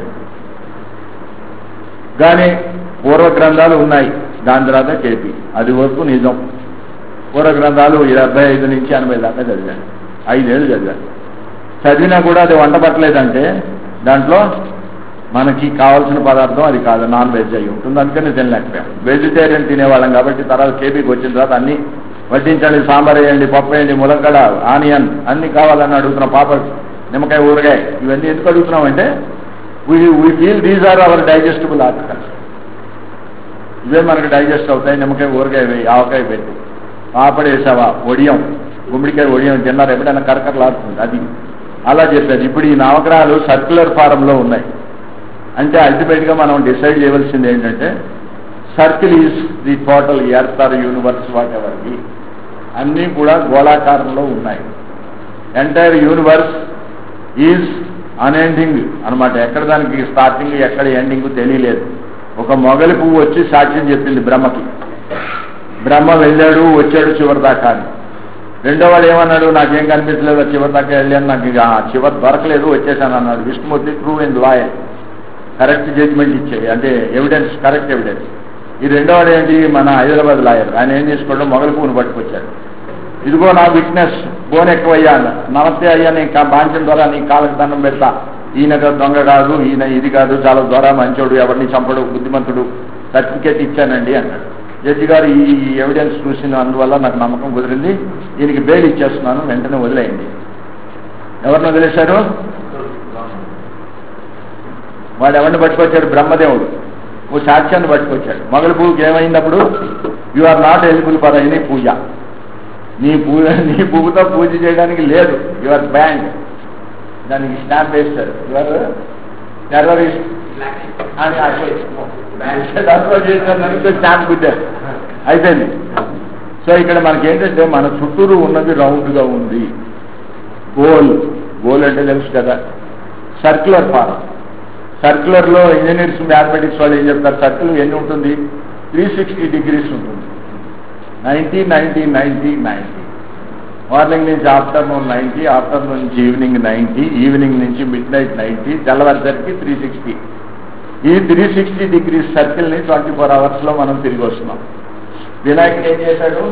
కానీ పూర్వ గ్రంథాలు ఉన్నాయి. దాని తర్వాత కేపీ, అది వరకు నిజం. పూర్వ గ్రంథాలు 75 నుంచి 80 దాకా చదివాను. 5 ఏళ్ళు చదివాను. చదివినా కూడా అది వంట పట్టలేదంటే దాంట్లో మనకి కావాల్సిన పదార్థం అది కాదు, నాన్ వెజ్ అయి ఉంటుంది. అందుకని తినలేకపోయాం. వెజిటేరియన్ తినేవాళ్ళం కాబట్టి తర్వాత కేపీకి వచ్చిన తర్వాత అన్నీ వడ్డించాలి. సాంబార్ వేయండి, పప్పు వేయండి, ములక్కడ, ఆనియన్ అన్నీ కావాలని అడుగుతున్నాం. పాపడ్, నిమ్మకాయ, ఊరగాయ, ఇవన్నీ ఎందుకు అడుగుతున్నామంటే we feel these are our digestible articles. ఇవే మనకి డైజెస్ట్ అవుతాయి. నిమ్మకాయ, ఊరగాయ వేయి, ఆవకాయ పెట్టు, పాపడ్ వేసావా, వడియం, గుమ్మడికాయ వడియం తిన్నారు ఎప్పుడైనా కరకరలాడుతుంది. అది అలా చెప్పారు. ఇప్పుడు ఈ నవగ్రహాలు సర్క్యులర్ ఫారంలో ఉన్నాయి. అంటే అల్టిమేట్గా మనం డిసైడ్ చేయవలసింది ఏంటంటే circle is the total earth or universe whatever we, అన్నీ కూడా గోళాకారంలో ఉన్నాయి. ఎంటైర్ యూనివర్స్ ఈజ్ అన్ఎండింగ్ అనమాట. ఎక్కడ దానికి స్టార్టింగ్ ఎక్కడ ఎండింగ్ తెలియలేదు. ఒక మొగలి పువ్వు వచ్చి సాక్ష్యం చెప్పింది బ్రహ్మకి. బ్రహ్మ వెళ్ళాడు వచ్చాడు చివరి దాకా అని. రెండో వాడు ఏమన్నాడు? నాకేం కనిపించలేదు, చివరి దాకా వెళ్ళాను, నాకు చివరి దొరకలేదు, వచ్చేసాను అన్నాడు. Vishnumurthy true and loyal, correct judgement ఇచ్చాయి, అంటే ఎవిడెన్స్, కరెక్ట్ ఎవిడెన్స్. ఈ రెండో వాడు ఏంటి? మన హైదరాబాద్ లాయర్. ఆయన ఏం చేసుకోవడం, మొగలి పువ్వును పట్టుకొచ్చాడు. ఇదిగో నా విట్నెస్, బోన్ ఎక్కువయ్యా, నమస్తే అయ్యా, నీ బాంచం ద్వారా నీ కాళ్ళకి దండం పెడతా. ఈయన దొంగ కాదు, ఈయన ఇది కాదు, చాలా ద్వారా మంచోడు, ఎవరిని చంపడు, బుద్ధిమంతుడు, సర్టిఫికేట్ ఇచ్చానండి అన్నాడు. జడ్జి గారు ఈ ఎవిడెన్స్ చూసిన అందువల్ల నాకు నమ్మకం కుదిరింది, ఈయనకి బెయిల్ ఇచ్చేస్తున్నాను, వెంటనే వదిలేయండి. ఎవరిని వదిలేశారు? వాడు ఎవరిని పట్టుకొచ్చాడు? బ్రహ్మదేవుడు ఓ సాక్ష్యాన్ని పట్టుకొచ్చాడు. మొగలి పువ్వుకి ఏమైందప్పుడు? You are not eligible for any puja. నీ పువ్వుతో పూజ చేయడానికి లేదు, యు ఆర్ బ్యాండ్. దానికి స్టాంప్ వేస్తారు, యు ఆర్ టెర్రరిస్ట్ అని దాంట్లో చేసినందుకు స్టాంప్ గుద్దారు, అయిపోయింది. సో ఇక్కడ మనకేంటంటే మన చుట్టూరు ఉన్నది రౌండ్గా ఉంది. గోల్ అంటే తెలుసు కదా, సర్క్యులర్ ఫారం. సర్క్యులర్లో ఇంజనీర్స్, మ్యాథమెటిక్స్ వాళ్ళు ఏం చెప్తారు? సర్కిల్ ఎన్ని ఉంటుంది? 360 degrees ఉంటుంది. 90, 90, 90, 90. మార్నింగ్ నుంచి ఆఫ్టర్నూన్ 90, ఆఫ్టర్నూన్ నుంచి ఈవినింగ్ 90, ఈవినింగ్ నుంచి మిడ్ నైట్ 90, తెల్లవారిసరికి 360. ఈ 360 degrees సర్కిల్ని 24 hours మనం తిరిగి వస్తున్నాం. వినాయకుడు ఏం చేశాడు?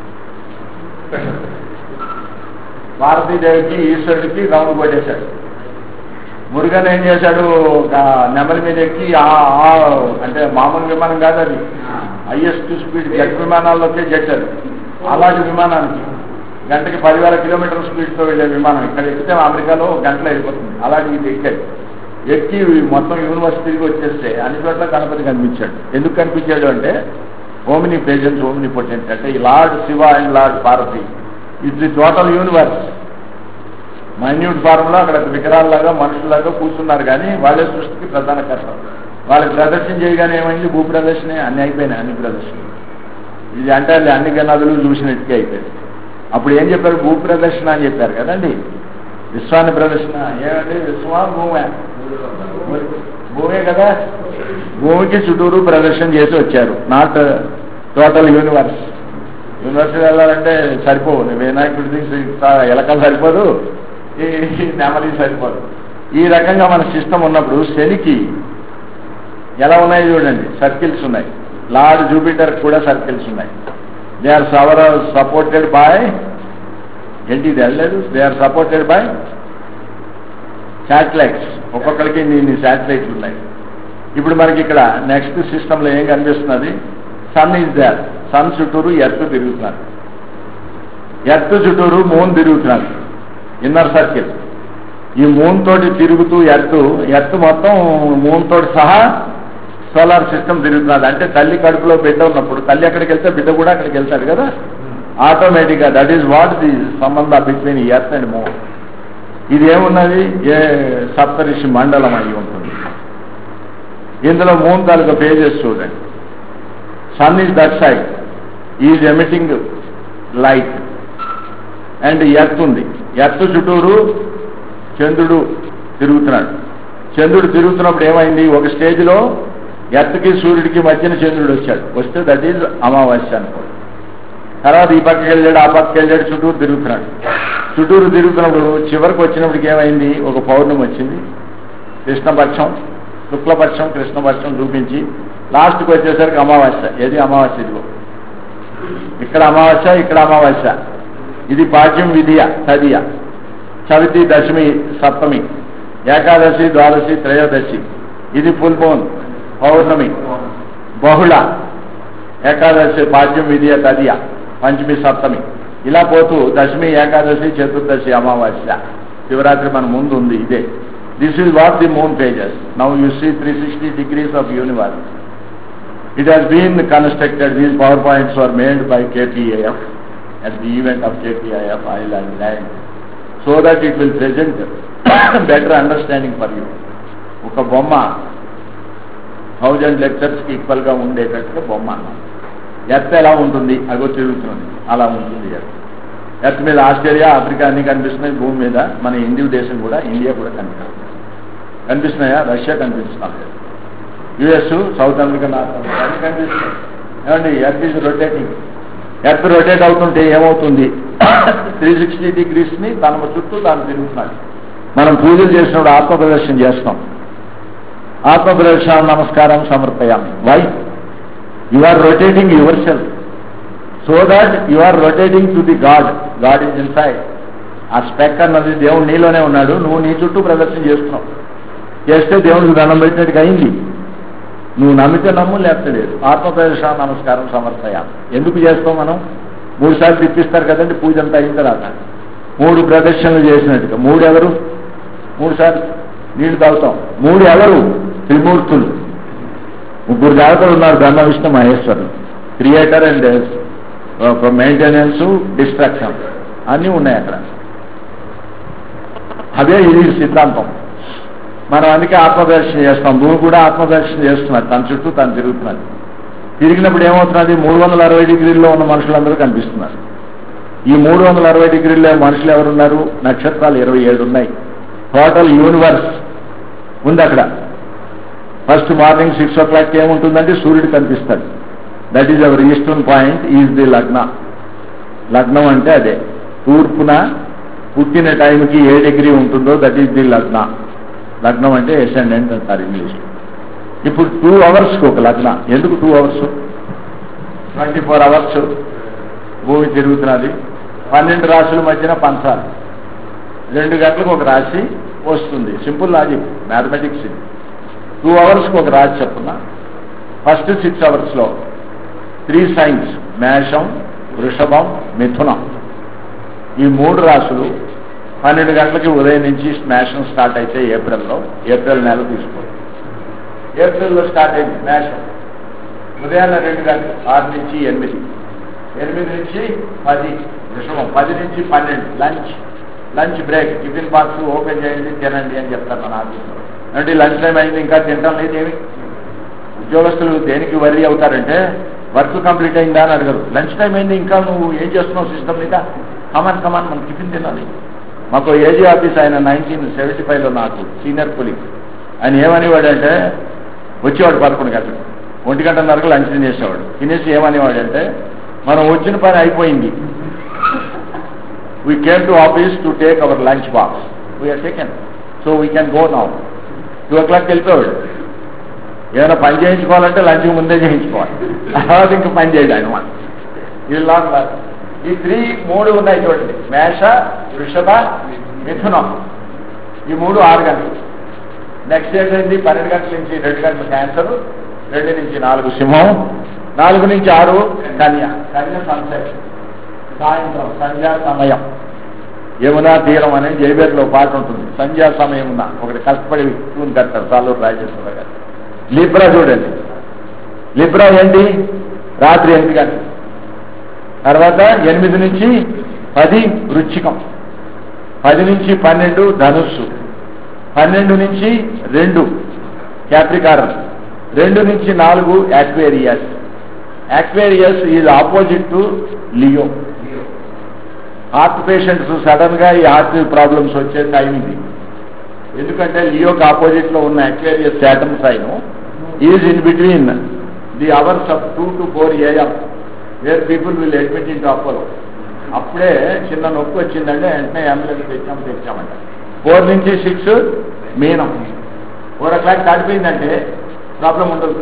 పార్వతీదేవికి, ఈశ్వరుడికి రౌండ్ కొట్టేశాడు. మురుగన్ ఏం చేశాడు? నెమలి మీద ఎక్కి అంటే మామూలు విమానం కాదు అది, హైయెస్ట్ స్పీడ్ జెట్ విమానాల్లోకే జెట్ అది. అలాంటి విమానానికి గంటకి 10,000 కిలోమీటర్ల స్పీడ్తో వెళ్ళే విమానం ఇక్కడ ఎక్కితే అమెరికాలో గంటలో వెళ్ళిపోతుంది. అలాగే ఇది ఎక్కి మొత్తం యూనివర్స్ తిరిగి వచ్చేస్తే అన్ని చోట్ల గణపతి కనిపించాడు. ఎందుకు కనిపించాడు అంటే ఓమిని ప్రెజెన్స్, ఓమిని పొటెన్స్. అంటే ఈ lord Shiva and lord Parvati it's the total universe. Minute ఫార్మ్లో అక్కడ విగ్రహాల్లాగా మనుషుల్లాగా కూర్చున్నారు, కానీ వాళ్ళే సృష్టికి ప్రధాన కర్త. వాళ్ళకి ప్రదర్శన చేయగానే ఏమైంది, భూ ప్రదర్శనే అన్ని అయిపోయినాయి. అన్ని ప్రదర్శనలు ఇది అంటే అన్ని గణాదులు చూసినట్టుగా అయిపోయింది. అప్పుడు ఏం చెప్పారు, భూ ప్రదర్శన అని చెప్పారు కదండి. విశ్వాన్ని ప్రదర్శన ఏమండి, విశ్వా భూమే, భూమే కదా. భూమికి చుట్టూరు ప్రదర్శన చేసి వచ్చారు. Not total universe. యూనివర్స్ వెళ్ళాలంటే సరిపోవు, వినాయకుడిది ఎలకలు సరిపోదు, ఈ నెమలి సరిపోదు. ఈ రకంగా మన సిస్టమ్ ఉన్నప్పుడు శనికి ఎలా ఉన్నాయి చూడండి, సర్కిల్స్ ఉన్నాయి. లార్డ్ జూపిటర్ కూడా సర్కిల్స్ ఉన్నాయి. దే ఆర్ సపోర్టెడ్ బై ఏంటి ఇది వెళ్ళలేదు, they are supported by satellites. ఒక్కొక్కరికి ఇన్ని శాటిలైట్స్ ఉన్నాయి. ఇప్పుడు మనకి ఇక్కడ నెక్స్ట్ సిస్టంలో ఏం కనిపిస్తున్నది, సన్ ఈజ్ దేర్. సన్ చుట్టూరు ఎర్త్ తిరుగుతున్నారు, ఎర్త్ చుట్టూరు మూన్ తిరుగుతున్నారు, ఇన్నర్ సర్కిల్. ఈ మూన్ తోటి తిరుగుతూ ఎర్త్ మొత్తం మూన్ తోటి సహా సోలార్ సిస్టమ్ తిరుగుతున్నది. అంటే తల్లి కడుపులో బిడ్డ ఉన్నప్పుడు తల్లి ఎక్కడికి వెళ్తే బిడ్డ కూడా అక్కడికి వెళ్తాడు కదా ఆటోమేటిక్గా. That is what the sambandha between earth and moon. ఇది ఏమున్నది, ఏ సప్తరిషి మండలం అయి ఉంటుంది. ఇందులో మూన్ తాలూకా పేజెస్ చూడండి. Sun is that side, is emitting light, and earth ఉంది. ఎర్త్ చుట్టూరు చంద్రుడు తిరుగుతున్నాడు. చంద్రుడు తిరుగుతున్నప్పుడు ఏమైంది, ఒక స్టేజ్లో ఎర్త్కి సూర్యుడికి మధ్యన చంద్రుడు వస్తే దట్ ఈజ్ అమావాస్య అనుకోండి. తర్వాత ఈ పక్కకి వెళ్ళాడు, ఆ పక్కకి వెళ్ళాడు, చుట్టూరు తిరుగుతున్నాడు. చుట్టూరు తిరుగుతున్నప్పుడు చివరికి వచ్చినప్పటికి ఏమైంది, ఒక పౌర్ణమి వచ్చింది. కృష్ణపక్షం, శుక్లపక్షం, కృష్ణపక్షం చూపించి లాస్ట్కి వచ్చేసరికి అమావాస్య. ఏది అమావాస్య, ఇదిగో ఇక్కడ అమావాస్య, ఇక్కడ అమావాస్య. ఇది పాడ్యం, విధియ, తదియ, చవితి, దశమి, సప్తమి, ఏకాదశి, ద్వాదశి, త్రయోదశి. ఇది ఫుల్ మూన్, పౌర్ణమి, బహుళ, ఏకాదశి, పాడ్యం, విధియ, తదియ, పంచమి, సప్తమి. ఇలా పోతూ దశమి, ఏకాదశి, చతుర్దశి, అమావాస్య, శివరాత్రి మన ముందు ఉంది. ఇదే this is what the moon pages. Now you see 360 degrees of universe. It has been constructed. These PowerPoints were made by KPIF at the event of KPIF Oil and Land, so that it will present better understanding for you. ఒక బొమ్మ 1000 లెక్చర్స్కి ఈక్వల్గా ఉండేటట్టుగా బొమ్మ అన్నమాట. Earth ఎలా ఉంటుంది, అగో తిరుగుతున్నది, అలా ఉంటుంది ఎర్త్. ఎర్త్ మీద ఆస్ట్రేలియా, ఆఫ్రికా అన్నీ కనిపిస్తున్నాయి. భూమి మీద మన ఇండియా దేశం కూడా, ఇండియా కూడా కనిపిస్తున్నాయా, రష్యా కనిపిస్తున్నాం, US, South America, North America అన్నీ కనిపిస్తున్నాయి. ఏమండి, earth is rotating. Earth rotate అవుతుంటే ఏమవుతుంది, 360 degreesని తన చుట్టూ తాను తిరుగుతున్నాడు. మనం పూజలు చేసినప్పుడు ఆత్మ ప్రదర్శన చేస్తాం. ఆత్మ ప్రదర్శన నమస్కారం సమర్పయామి. వై? You are rotating yourself, so that you are rotating to the God. God is inside. Aspect అన్నది దేవుడు నీలోనే ఉన్నాడు, నువ్వు నీ చుట్టూ ప్రదర్శన చేస్తున్నావు. చేస్తే దేవుడికి దండం పెట్టినట్టుగా అయింది. నువ్వు నమ్మితే నమ్ము, లేకపోతే లేదు. ఆత్మ ప్రదర్శన నమస్కారం సమర్పయామి. ఎందుకు చేస్తాం మనం? 3 సార్లు తిప్పిస్తారు కదండి పూజ అంతా అయిన తర్వాత. 3 ప్రదర్శనలు చేసినట్టుగా. 3 ఎవరు? 3 సార్లు నీళ్లు తాగుతాం. 3 ఎవరు? త్రిమూర్తులు. 3 దేవతలు ఉన్నారు, బ్రహ్మ, విష్ణు, మహేశ్వరులు. క్రియేటర్ అండ్ మెయింటెనెన్స్, డిస్ట్రక్షన్ అన్నీ ఉన్నాయి అక్కడ. అదే ఇది సిద్ధాంతం. మనం అందుకే ఆత్మదర్శన చేస్తాం. భూమి కూడా ఆత్మదర్శన చేస్తున్నారు, తన చుట్టూ తను తిరుగుతున్నారు. తిరిగినప్పుడు ఏమవుతున్నది, 360 degreesలో ఉన్న మనుషులందరూ కనిపిస్తున్నారు. ఈ 360 degreesలో మనుషులు ఎవరున్నారు? నక్షత్రాలు 27 ఉన్నాయి. టోటల్ యూనివర్స్ ఉంది అక్కడ. ఫస్ట్ మార్నింగ్ 6 o'clock ఏముంటుందంటే సూర్యుడు కనిపిస్తాడు. That is our eastern point, is the lagna. లగ్నం అంటే అదే, తూర్పున పుట్టిన టైంకి ఏ డిగ్రీ ఉంటుందో దట్ ఈజ్ ది లగ్న. లగ్నం అంటే ఎసెండెంట్ అంటారు ఇంగ్లీష్. ఇప్పుడు 2 hours ఒక లగ్న. ఎందుకు 2 hours? 24 hours భూమి తిరుగుతున్నది. 12 రాశుల మధ్యన పంచాలి. 2 గంటలకు ఒక రాశి వస్తుంది. Simple logic, mathematics. 2 hours ఒక రాశి చెప్పున. ఫస్ట్ 6 hours 3 signs, మేషం, వృషభం, మిథునం. ఈ 3 రాసులు 12 గంటలకి ఉదయం నుంచి స్మాషం స్టార్ట్ అయితే ఏప్రిల్ నెల తీసుకోండి. ఏప్రిల్లో స్టార్ట్ అయింది స్మాషం. ఉదయాన్నే 2 గంటలు 6 నుంచి 8, 8 నుంచి 10 వృషభం, 10 నుంచి 12 lunch break, tiffin box open చేయండి తినండి అని చెప్తారు మన ఆఫీస్లో. అంటే లంచ్ టైం అయింది ఇంకా తినడం లేదేమి. ఉద్యోగస్తులు దేనికి వరి అవుతారంటే వర్క్ కంప్లీట్ అయిందా అని అడగరు. లంచ్ టైం అయింది ఇంకా నువ్వు ఏం చేస్తున్నావు సిస్టమ్ మీద, కమాన్ మనం టిఫిన్ తినాలి. మాకు ఏజీ ఆఫీస్ ఆయన 1975లో నాకు సీనియర్ కొలీగ్, ఆయన ఏమనేవాడంటే వచ్చేవాడు 11 గంటలకు, 1 గంటన్నరకు లంచ్ తినేసేవాడు. తినేసి ఏమనేవాడంటే మనం వచ్చిన పని అయిపోయింది, we came to office to take our lunch box, we are taken, so we can go now. 2 o'clock వెళ్ళిపోయాడు. ఏమైనా పని చేయించుకోవాలంటే లంచ్కి ముందే చేయించుకోవాలి, తర్వాత ఇంక పని చేయడం అనమాట. ఇలా ఈ 3 ఉన్నాయి చూడండి, మేష వృషభ మిథునం, ఈ 3 6 గంటలు. నెక్స్ట్ ఏంటండి 12 గంటల నుంచి 2 గంటలు క్యాన్సర్, 2 నుంచి 4 సింహం, 4 నుంచి 6 కన్య సన్సెట్, సాయంత్రం సంధ్యా సమయం. యమునా తీరం అనే జయబేర్లో పాట ఉంటుంది, సంధ్యా సమయం ఉన్న ఒకటి కష్టపడి ట్యూన్ కట్టారు సాలూరు రాజేశ్వర గారు. లిబ్రా చూడండి, లిబ్రా ఏంటి రాత్రి 8 గంటలు, తర్వాత 8 నుంచి 10 వృశ్చికం, 10 నుంచి 12 ధనుస్సు, 12 నుంచి 2 క్యాప్రికారన్, 2 నుంచి 4 Aquarius. Aquarius is opposite to Leo. Heart patients sudden గా ఈ హార్ట్ ప్రాబ్లమ్స్ వచ్చే టైం ఇది. ఎందుకంటే లియోకి ఆపోజిట్ లో ఉన్న Aquarius Saturn sign is in between the hours of 2 to 4 AM where people will admit in to Apollo. అప్పుడే చిన్న నొప్పి వచ్చిందంటే వెంటనే అంబులెన్స్ తెచ్చామంట. 4 నుంచి 6 మీనం, 4 o'clock దాటిపోయిందంటే ప్రాబ్లం ఉండదు.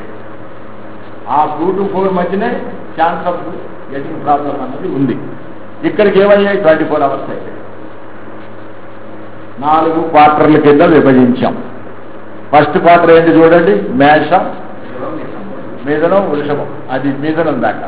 ఆ 2 to 4 మధ్యనే ఛాన్స్ ఆఫ్ గెటింగ్ ప్రాబ్లం అన్నది ఉంది. ఇక్కడికి ఏమయ్యాయి 24 hours అయితే 4 క్వార్టర్ల కింద విభజించాం. ఫస్ట్ క్వార్టర్ ఏంటి చూడండి, మేషం మిథునం వృషభం, అది మిథునం దాకా.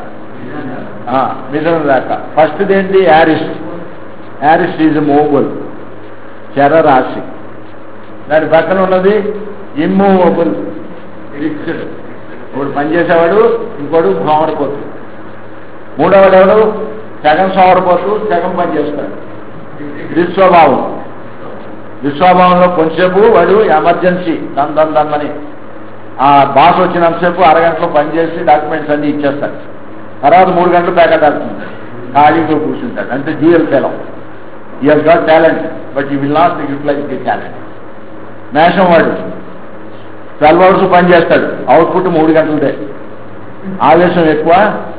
ఫస్ట్ ఏంటి యారిస్. యారిస్ ఈజ్ మూవబుల్, చరరాశి. దాని పక్కన ఉన్నది ఇమ్మూవబుల్, ఫిక్స్డ్. ఒకడు పనిచేసేవాడు, ఇంకోడు సోమరిపోతు. మూడవడు ఎవడు సగం సోమరిపోతు, సగం పనిచేస్తాడు. విశ్వభావంలో కొంచెంసేపు వాడు ఎమర్జెన్సీ దమ్మని ఆ బాస్ వచ్చినంతసేపు అరగంటలో పనిచేసి డాక్యుమెంట్స్ అన్ని ఇచ్చేస్తాడు. తర్వాత 3 గంటలు ప్యాకెట్ ఆడుతుంటాడు, ఖాళీగా కూర్చుంటాడు. అంటే dual fellow, he has got talent but he will not utilize the talent. మేషం వాడు 12 hours పని చేస్తాడు, అవుట్పుట్ 3 గంటలదే. ఆవేశం ఎక్కువ.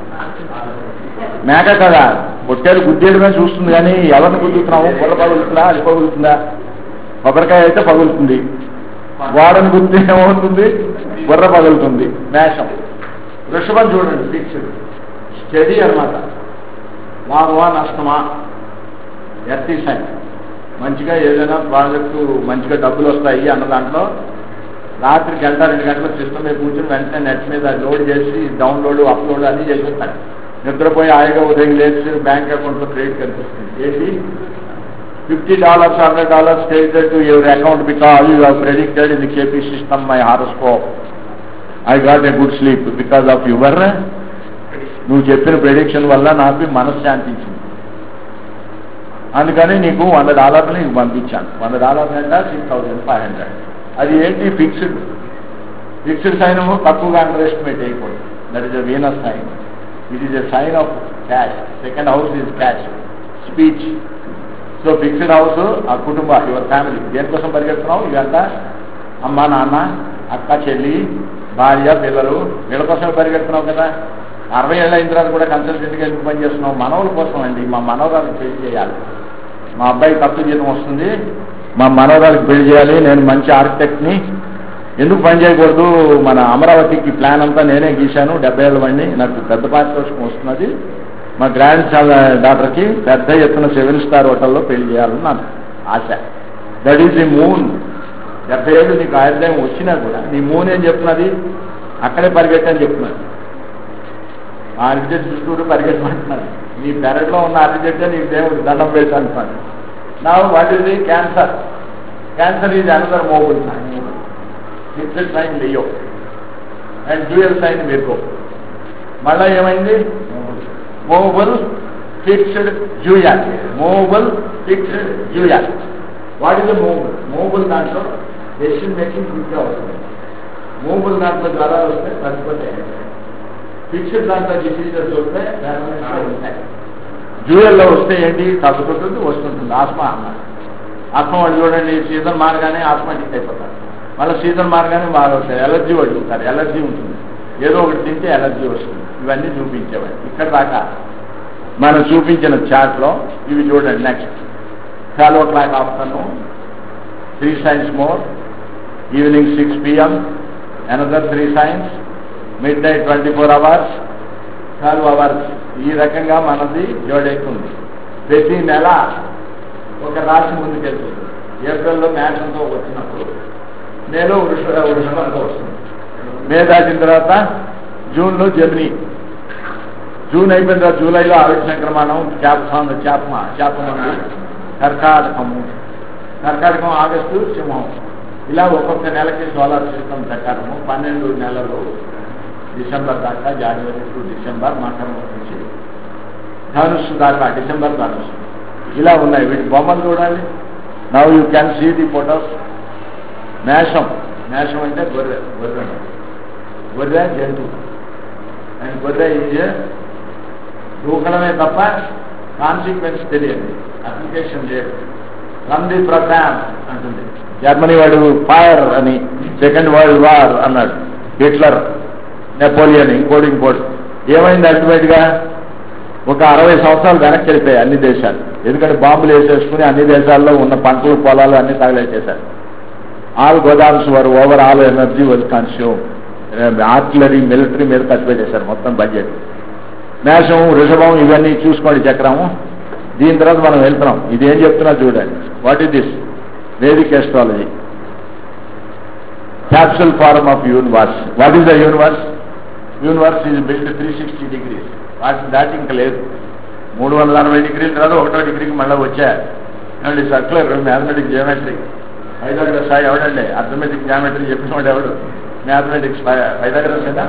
మేక కదా, పొట్టేలు గుద్దేయడమే చూస్తుంది కానీ ఎవరిని గుద్దుతున్నాము, పొల్ల పగులుతుందా అది పగులుతుందా. కొబ్బరికాయ అయితే పగులుతుంది, గోడను గుద్దే ఏమవుతుంది, బుర్ర పగులుతుంది. మేషం. వృషభం చూడండి, ఫిక్స్డ్ స్టడీ అనమాట. లాభమా నష్టమా, ఎర్తీ సైన్. మంచిగా ఏదైనా ప్రాజెక్టు మంచిగా డబ్బులు వస్తాయి అన్న దాంట్లో రాత్రి 1-2 గంటలకు సిస్టమ్ మీద కూర్చొని వెంటనే నెట్ మీద లోడ్ చేసి డౌన్లోడ్ అప్లోడ్ అన్నీ చేసేస్తాడు. నిద్రపోయి హాయిగా ఉదయం లేచి బ్యాంక్ అకౌంట్లో క్రెడిట్ కనిపిస్తుంది. ఏంటి $50 $100 credited to your account because you have predicted in the KP system my horoscope. I got a good sleep because of your నువ్వు చెప్పిన ప్రెడిక్షన్ వల్ల నాకు మనశ్శాంతించింది, అందుకని నీకు $100 నీకు పంపించాను. $100 అంటే 6500. అది ఏంటి ఫిక్స్డ్ సైన్. తక్కువగా అండర్ ఎస్టిమేట్ అయిపోతుంది. That is a Venus sign. It is a sign of cash. Second house is cash, speech. So fixed house ఆ కుటుంబ, యువర్ ఫ్యామిలీ. దేనికోసం పరిగెడుతున్నావు? ఇదంతా అమ్మ నాన్న అక్క చెల్లి భార్య పిల్లలు, వీళ్ళ కోసమే పరిగెడుతున్నావు కదా. 60 ఏళ్ళ అయిన తర్వాత కూడా కన్సల్టెంట్గా ఎందుకు పనిచేస్తున్నావు? మనవల కోసం అండి. మా మనవరాలకు పెళ్లి చేయాలి, మా అబ్బాయి తక్కువ జీతం వస్తుంది, మా మనవరాలకు పెళ్లి చేయాలి, నేను మంచి ఆర్కిటెక్ట్ని, ఎందుకు పని చేయకూడదు? మన అమరావతికి ప్లాన్ అంతా నేనే గీశాను, 70 ఏళ్ళ వాడిని, నాకు పెద్ద పారితోషికం వస్తున్నది, మా గ్రాండ్ డాక్టర్కి పెద్ద ఎత్తున 7 స్టార్ హోటల్లో పెళ్లి చేయాలని నాకు ఆశ. That is the moon. 70 ఏళ్ళు నీకు ఆయుర్దాయం వచ్చినా కూడా నీ మూన్ ఏం చెప్తున్నది? అక్కడే పరిగెట్టని చెప్తున్నది. ఆ ఆర్కిటెక్ట్ చుట్టూరు పరిగెట్టమంటున్నది. నీ పెరట్లో ఉన్న అరటి చెట్టే నీకు దేవుడు దండం వేసి అంటున్నాడు. నా what is the cancer? Cancer is another movable sign. Fixed sign Leo and dual sign Virgo. మళ్ళా ఏమైంది? Movable fixed dual. Movable fixed dual. What is the movable? Movable దాంట్లో డెసిషన్ మేకింగ్ క్విక్గా వస్తుంది. మూవబుల్ దాంట్లో జ్వరాలు వస్తే తగ్గిపోతే, ఫిక్స్డ్ దాంట్లో డిసీజెస్ వస్తే పర్మనెంట్గా ఉంటాయి. డ్యూయల్లో వస్తే ఏంటి? తగ్గుతుంటుంది, వస్తుంటుంది. ఆస్మా అన్నారు. ఆస్మా వాళ్ళు చూడండి, సీజన్ మారగానే ఆస్మాటిక్ అయిపోతారు. మళ్ళీ సీజన్ మారగానే మారవుతాయి. ఎలర్జీ అడుగుతారు, ఎలర్జీ ఉంటుంది. ఏదో ఒకటి తింటే ఎలర్జీ వస్తుంది. ఇవన్నీ చూపించేవాడు. ఇక్కడ దాకా మనం చూపించిన చార్ట్లో ఇవి చూడండి. Next 12 o'clock afternoon, 3 signs more, evening 6 PM, another 3 signs, midnight 24 hours, 12 hours. ఈ రకంగా మనది జోడెక్కుంది. ప్రతి నెల ఒక రాశి ముందుకెళ్తుంది. ఏప్రిల్లో మేషంతో వచ్చినప్పుడు మేలో వృషభంతో వస్తుంది. మే దాటిన తర్వాత జూన్లో జమిని, జూన్ అయిపోయిన తర్వాత జూలైలో ఆవిడ సంక్రమణం, శాపమందు, కర్కాటకం, ఆగస్టు సింహం. ఇలా ఒక్కొక్క నెలకి సోలార్ సిస్టమ్ ప్రకారము 12 నెలలు, డిసెంబర్ దాకా, జనవరి టు డిసెంబర్, మకరం నుంచి ధనుస్సు దాకా, డిసెంబర్ ధనుస్సు. ఇలా ఉన్నాయి. వీటి బొమ్మలు చూడాలి. Now you can see the photos. మేషం అంటే గొర్రె జంతువు. అండ్ గొర్రె ఈజ్ దూకడమే తప్ప కాన్సిక్వెన్స్ తెలియదు, అప్లికేషన్ లేదు. రన్ ది ప్రోగ్రామ్ అంటుంది. జర్మనీ వాడు ఫైర్ అని, సెకండ్ వరల్డ్ వార్ అన్నాడు హిట్లర్, నెపోలియన్, ఇంకోటి. ఏమైంది? అల్టిమేట్గా ఒక 60 సంవత్సరాలు వెనక్కి వెళ్ళిపోయాయి అన్ని దేశాలు. ఎందుకంటే బాంబులు వేసేసుకుని అన్ని దేశాల్లో ఉన్న పంటలు, పొలాలు అన్ని తగలేసేశారు. All godowns were over, all energy was consume. Artillery, military మీద ఖర్చు పెట్టేశారు మొత్తం బడ్జెట్. మేషం, వృషభం ఇవన్నీ చూసుకోండి చక్రము. దీని తర్వాత మనం వెళ్తున్నాం. ఇదేం చెప్తున్నా చూడండి. What is this? Vedic astrology. Capsule form of universe. What is the universe? Universe is build 360 degrees. వాటి దాటి ఇంకా లేదు. 360 degrees తర్వాత 1వ డిగ్రీకి మళ్ళీ వచ్చారు. ఏమండి సర్క్యులర్ మ్యాథమెటిక్స్, జియోమెట్రీ, పైథాగరస్ ఎవడండి? అర్థమెటిక్ జియోమెట్రీ చెప్పినవాడు ఎవడు? మ్యాథమెటిక్స్ పైథాగరస్ కదా.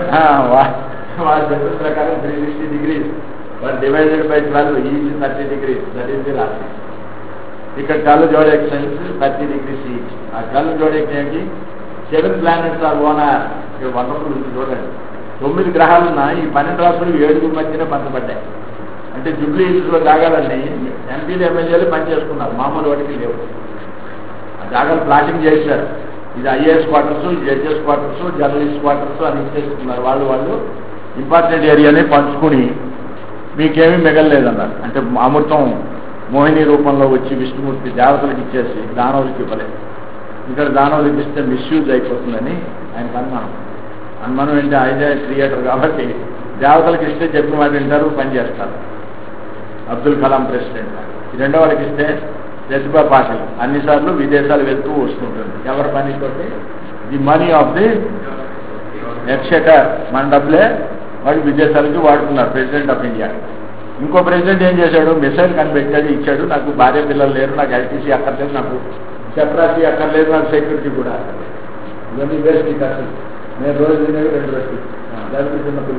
వారి చెప్పిన ప్రకారం 360 degrees divided by 12, each 30 degrees. That is the రాశి. ఇక్కడ కళ్ళు జోడెక్ సైన్స్ 30 degrees ఈచ్. ఆ కళ్ళు జోడెక్ ఏంటి? 7 planets ఆర్ ఓనర్. ఇక్కడ వండర్ఫుల్ చూడండి. 9 గ్రహాలున్న ఈ 12 రాశులు 7 మధ్యన పంచబడ్డాయి. అంటే జూబ్లీ హిల్స్లో జాగాలన్నీ ఎంపీలు, ఎమ్మెల్యేలు పనిచేసుకున్నారు. మామూలు వాటికి లేవు. ఆ జాగాలు ప్లాటింగ్ చేశారు. ఇది IAS quarters, judges quarters, journalist quarters అని ఇచ్చేసుకున్నారు. వాళ్ళు ఇంపార్టెంట్ ఏరియాని పంచుకుని మీకేమీ మిగలలేదన్నారు. అంటే అమృతం మోహిని రూపంలో వచ్చి విష్ణుమూర్తి దేవతలకు ఇచ్చేసి దానవులకి ఇవ్వలేదు. ఇక్కడ దానవులకి ఇస్తే మిస్యూజ్ అయిపోతుందని ఆయనకు అనుమానం. అనుమానం ఏంటి? ఆయనే క్రియేటర్ కాబట్టి దేవతలకు ఇస్తే చెప్పిన మాట వింటారు, పనిచేస్తారు. అబ్దుల్ కలాం ప్రెసిడెంట్. ఈ రెండో వాళ్ళకి ఇస్తే ప్రతిభా పాటిల్ అన్నిసార్లు విదేశాలు వెళ్తూ వస్తుంటుంది. ఎవరి పనితోటి? The money of the exchequer. మన డబ్బులే వాడు విదేశాలకి వాడుతున్నారు ప్రెసిడెంట్ ఆఫ్ ఇండియా. ఇంకో ప్రెసిడెంట్ ఏం చేశాడు? మిసైల్ కనిపెట్టాడు, ఇచ్చాడు. నాకు భార్య పిల్లలు లేరు, నాకు ఎల్టీసీ అక్కర్లేదు, నాకు సెపరాసీ అక్కర్లేదు, నాకు సెక్యూరిటీ కూడా అక్కర్లేదు. ఇవన్నీ వేస్ట్ ఖర్చు. నేను రోజు తినేవి 2 రోజులు డబ్బులు చిన్నప్పుడు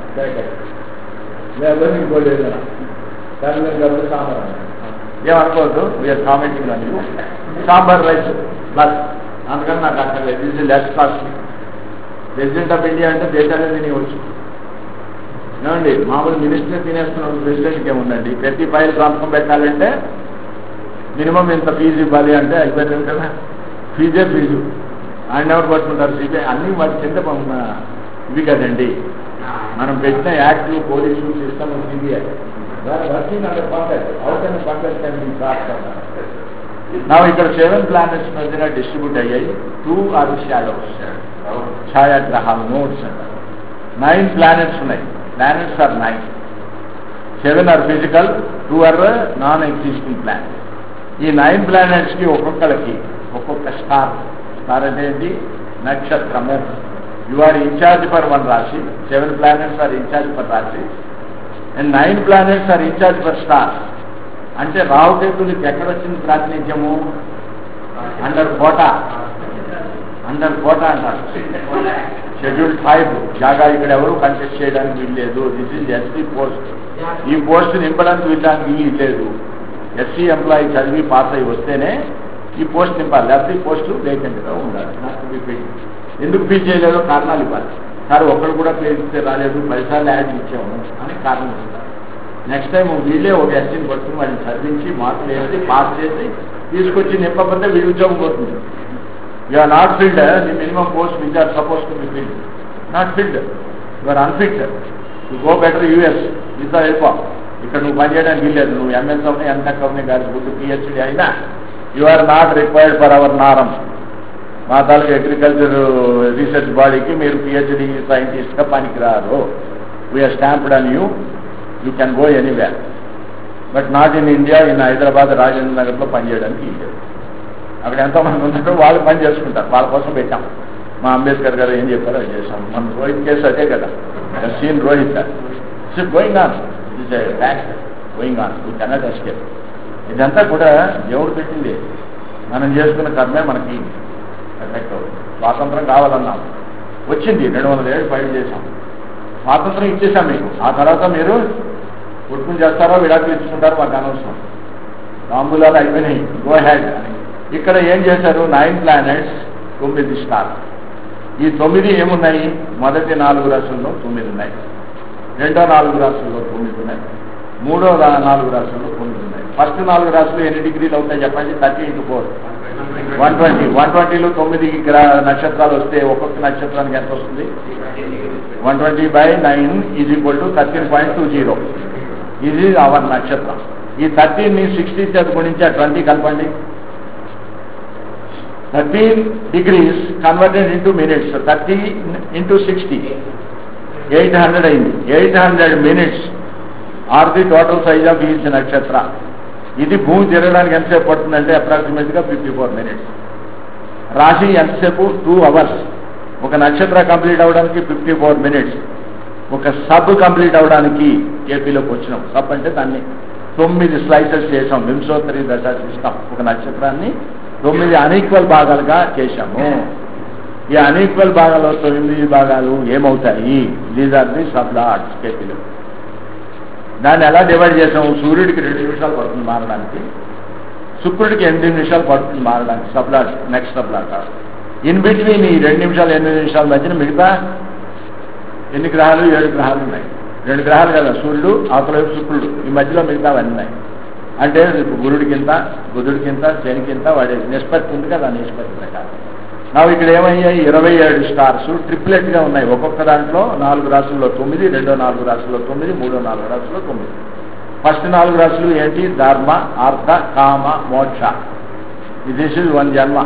లేకపోతే ఇంకోటి ఏదైనా దాని డబ్బులు సాంబార్ ఏమనుకోవద్దు. వీఆర్ కామెంటింగ్ అని సాంబార్ రైస్ ప్లస్. అందుకని నాకు అక్కర్లేదు. ఇది less costly. President of India అంటే దేశాలే తినేవచ్చు. ఏమండి? మామూలు మినిస్టర్ తినేస్తున్న ప్రెసిడెంట్కి ఏముందండి? ప్రతి ఫైల్ సంతకం పెట్టాలంటే మినిమం ఇంత ఫీజు ఇవ్వాలి అంటే అయిపోయింది కదా. ఫీజు ఆయన ఎవరు పట్టుకుంటారు? సిబిఐ అన్నీ వాటి కింద ఉన్న ఇవి కదండి. మనం పెట్టిన act, police system, CBI working under contact. Out contact నా ఇక్కడ 7 planets మధ్యన డిస్ట్రిబ్యూట్ అయ్యాయి. 2 are shadows, ఛాయాగ్రహాలు, నోట్స్ అంటారు. 9 planets ఉన్నాయి. Planets are 9. 7 are physical, 2 are non-existing planets. ఈ 9 planetsకి ఒక్కొక్కరికి ఒక్కొక్క స్టార్ అంటే ఏంటి? నక్షత్రము. యు ఆర్ ఇన్ఛార్జ్ ఫర్ 1 రాశి. 7 planets are ఇన్ఛార్జ్ ఫర్ రాశి. And 9 planets are incharge for stars. అంటే రాహుకేతులకి ఎక్కడొచ్చింది ప్రాతినిధ్యము? అండర్ కోటా అంటారు. షెడ్యూల్ 5 జాగా ఇక్కడ ఎవరు కంటెస్ట్ చేయడానికి వీల్లేదు. This is SC post. ఈ పోస్ట్ నింపడానికి వీళ్ళడానికి వీల్లేదు. ఎస్సీ ఎంప్లాయీ చదివి పాస్ అయ్యి వస్తేనే ఈ పోస్ట్ నింపాలి, లేకపోతే ఈ పోస్టు వేకెంట్గా ఉండాలి. ఎందుకు ఫీల్ చేయలేదో కారణాలు ఇవ్వాలి. సార్ ఒకరు కూడా పేరిస్తే రాలేదు, 10 సార్లు యాడ్ ఇచ్చాము అని కారణం ఇస్తారు. నెక్స్ట్ టైం వీళ్ళే ఒక ఎస్సీని పట్టుకుని వాళ్ళని చదివించి మార్కులు వేసి పాస్ చేసి తీసుకొచ్చి నింపకపోతే వీడి ఉద్యోగం పోతుంది. You are not filled the minimum post which are suppose to be filled. Not filled, you are unfit. You go better US, visa వెళ్ళిపో. ఇక్కడ నువ్వు పనిచేయడానికి వీల్లేదు. నువ్వు ఎంఎస్ అవని, ఎంటెక్ అవని, గారి గుడ్డు పిహెచ్డి అయినా you are not required for our norm. మా తాలూకు అగ్రికల్చర్ రీసెర్చ్ బాడీకి మీరు పిహెచ్డి సైంటిస్ట్గా పనికిరారు. We are stamped on you. You can go anywhere, but not in India. In Hyderabad రాజేంద్ర నగర్లో పనిచేయడానికి వీల్లేదు. అక్కడ ఎంతోమంది ఉన్నారో వాళ్ళు పని చేసుకుంటారు. వాళ్ళ కోసం పెట్టాం. మా అంబేద్కర్ గారు ఏం చెప్పారో అది చేశాం. మన రోహిత్ కేసు అదే కదా, scene Rohit going on, going on, we cannot escape. ఇదంతా కూడా దేవుడు పెట్టింది. మనం చేసుకున్న కర్మే మనకి ఎఫెక్ట్ అవుతుంది. స్వాతంత్రం కావాలన్నాం, వచ్చింది. 200 ఏళ్ళు ఫైట్ చేశాం, స్వాతంత్రం ఇచ్చేసాం మీకు. ఆ తర్వాత మీరు కొట్టుకుని చేస్తారో విడాకులు ఇచ్చుకుంటారో మాకు అనవసరం. రాంబులాలు అయిపోయినాయి, గో హ్యాడ్ అని. ఇక్కడ ఏం చేశారు? 9 planets, 9 స్టార్. ఈ 9 ఏమున్నాయి? మొదటి 4 రాశుల్లో 9 ఉన్నాయి, రెండో 4 రాశుల్లో 9 ఉన్నాయి, మూడో 4 రాశుల్లో 9 ఉన్నాయి. ఫస్ట్ 4 రాశులు ఎన్ని డిగ్రీలు అవుతాయి చెప్పండి? 30 × 4 120. 120లో 9 నక్షత్రాలు వస్తే ఒక్కొక్క నక్షత్రానికి ఎంత వస్తుంది? 120/9 ఈజ్ ఈక్వల్ టు 13.20. ఇది అవర్ నక్షత్రం. ఈ 13ని 60 చేత గుణించి ఆ 20 కలపండి. 13 degrees కన్వర్టెడ్ ఇంటూ మినిట్స్. 30 × 60 800 అయింది. 800 minutes are the total size of each నక్షత్ర. ఇది భూమి తిరగడానికి ఎంతసేపు పడుతుందంటే అప్రాక్సిమేట్గా 54 minutes. రాశి ఎంతసేపు? 2 hours. ఒక నక్షత్ర కంప్లీట్ అవ్వడానికి 54 minutes. ఒక సబ్ కంప్లీట్ అవ్వడానికి ఏపీలోకి వచ్చినాం. సబ్ అంటే దాన్ని 9 స్లైసెస్ చేసాం. వింశోత్తరి దశ సిస్టమ్. ఒక నక్షత్రాన్ని 9 అన్ఈక్వల్ భాగాలుగా చేశాము. ఈ అన్ఈక్వల్ భాగాలు 9 భాగాలు ఏమవుతాయి? These are the sub lords కేపీలో. దాన్ని ఎలా డివైడ్ చేసాము? సూర్యుడికి 2 నిమిషాలు పడుతుంది మారడానికి, శుక్రుడికి 8 నిమిషాలు పడుతుంది మారడానికి. Sub lord, next sub lord. In between ఈ 2 నిమిషాలు 8 నిమిషాల మధ్యన మిగతా ఎన్ని గ్రహాలు? 7 గ్రహాలు ఉన్నాయి. 2 గ్రహాలు కదా, సూర్యుడు అవతల వైపు శుక్రుడు, ఈ మధ్యలో మిగతా అవన్నీ ఉన్నాయి. అంటే గురుడికింత, బుధుడికింత, శనికింత వాడి నిష్పత్తి ఉంది కదా, నిష్పత్తి ప్రకారం. నాకు ఇక్కడ ఏమయ్యాయి? 27 స్టార్స్ ట్రిప్లెట్గా ఉన్నాయి. ఒక్కొక్క దాంట్లో 4 రాశుల్లో 9, రెండో 4 రాశుల్లో 9, మూడో 4 రాశుల్లో 9. ఫస్ట్ 4 రాశులు ఏంటి? ధర్మ, అర్థ, కామ, మోక్ష. దిస్ ఇస్ 1 జన్మ.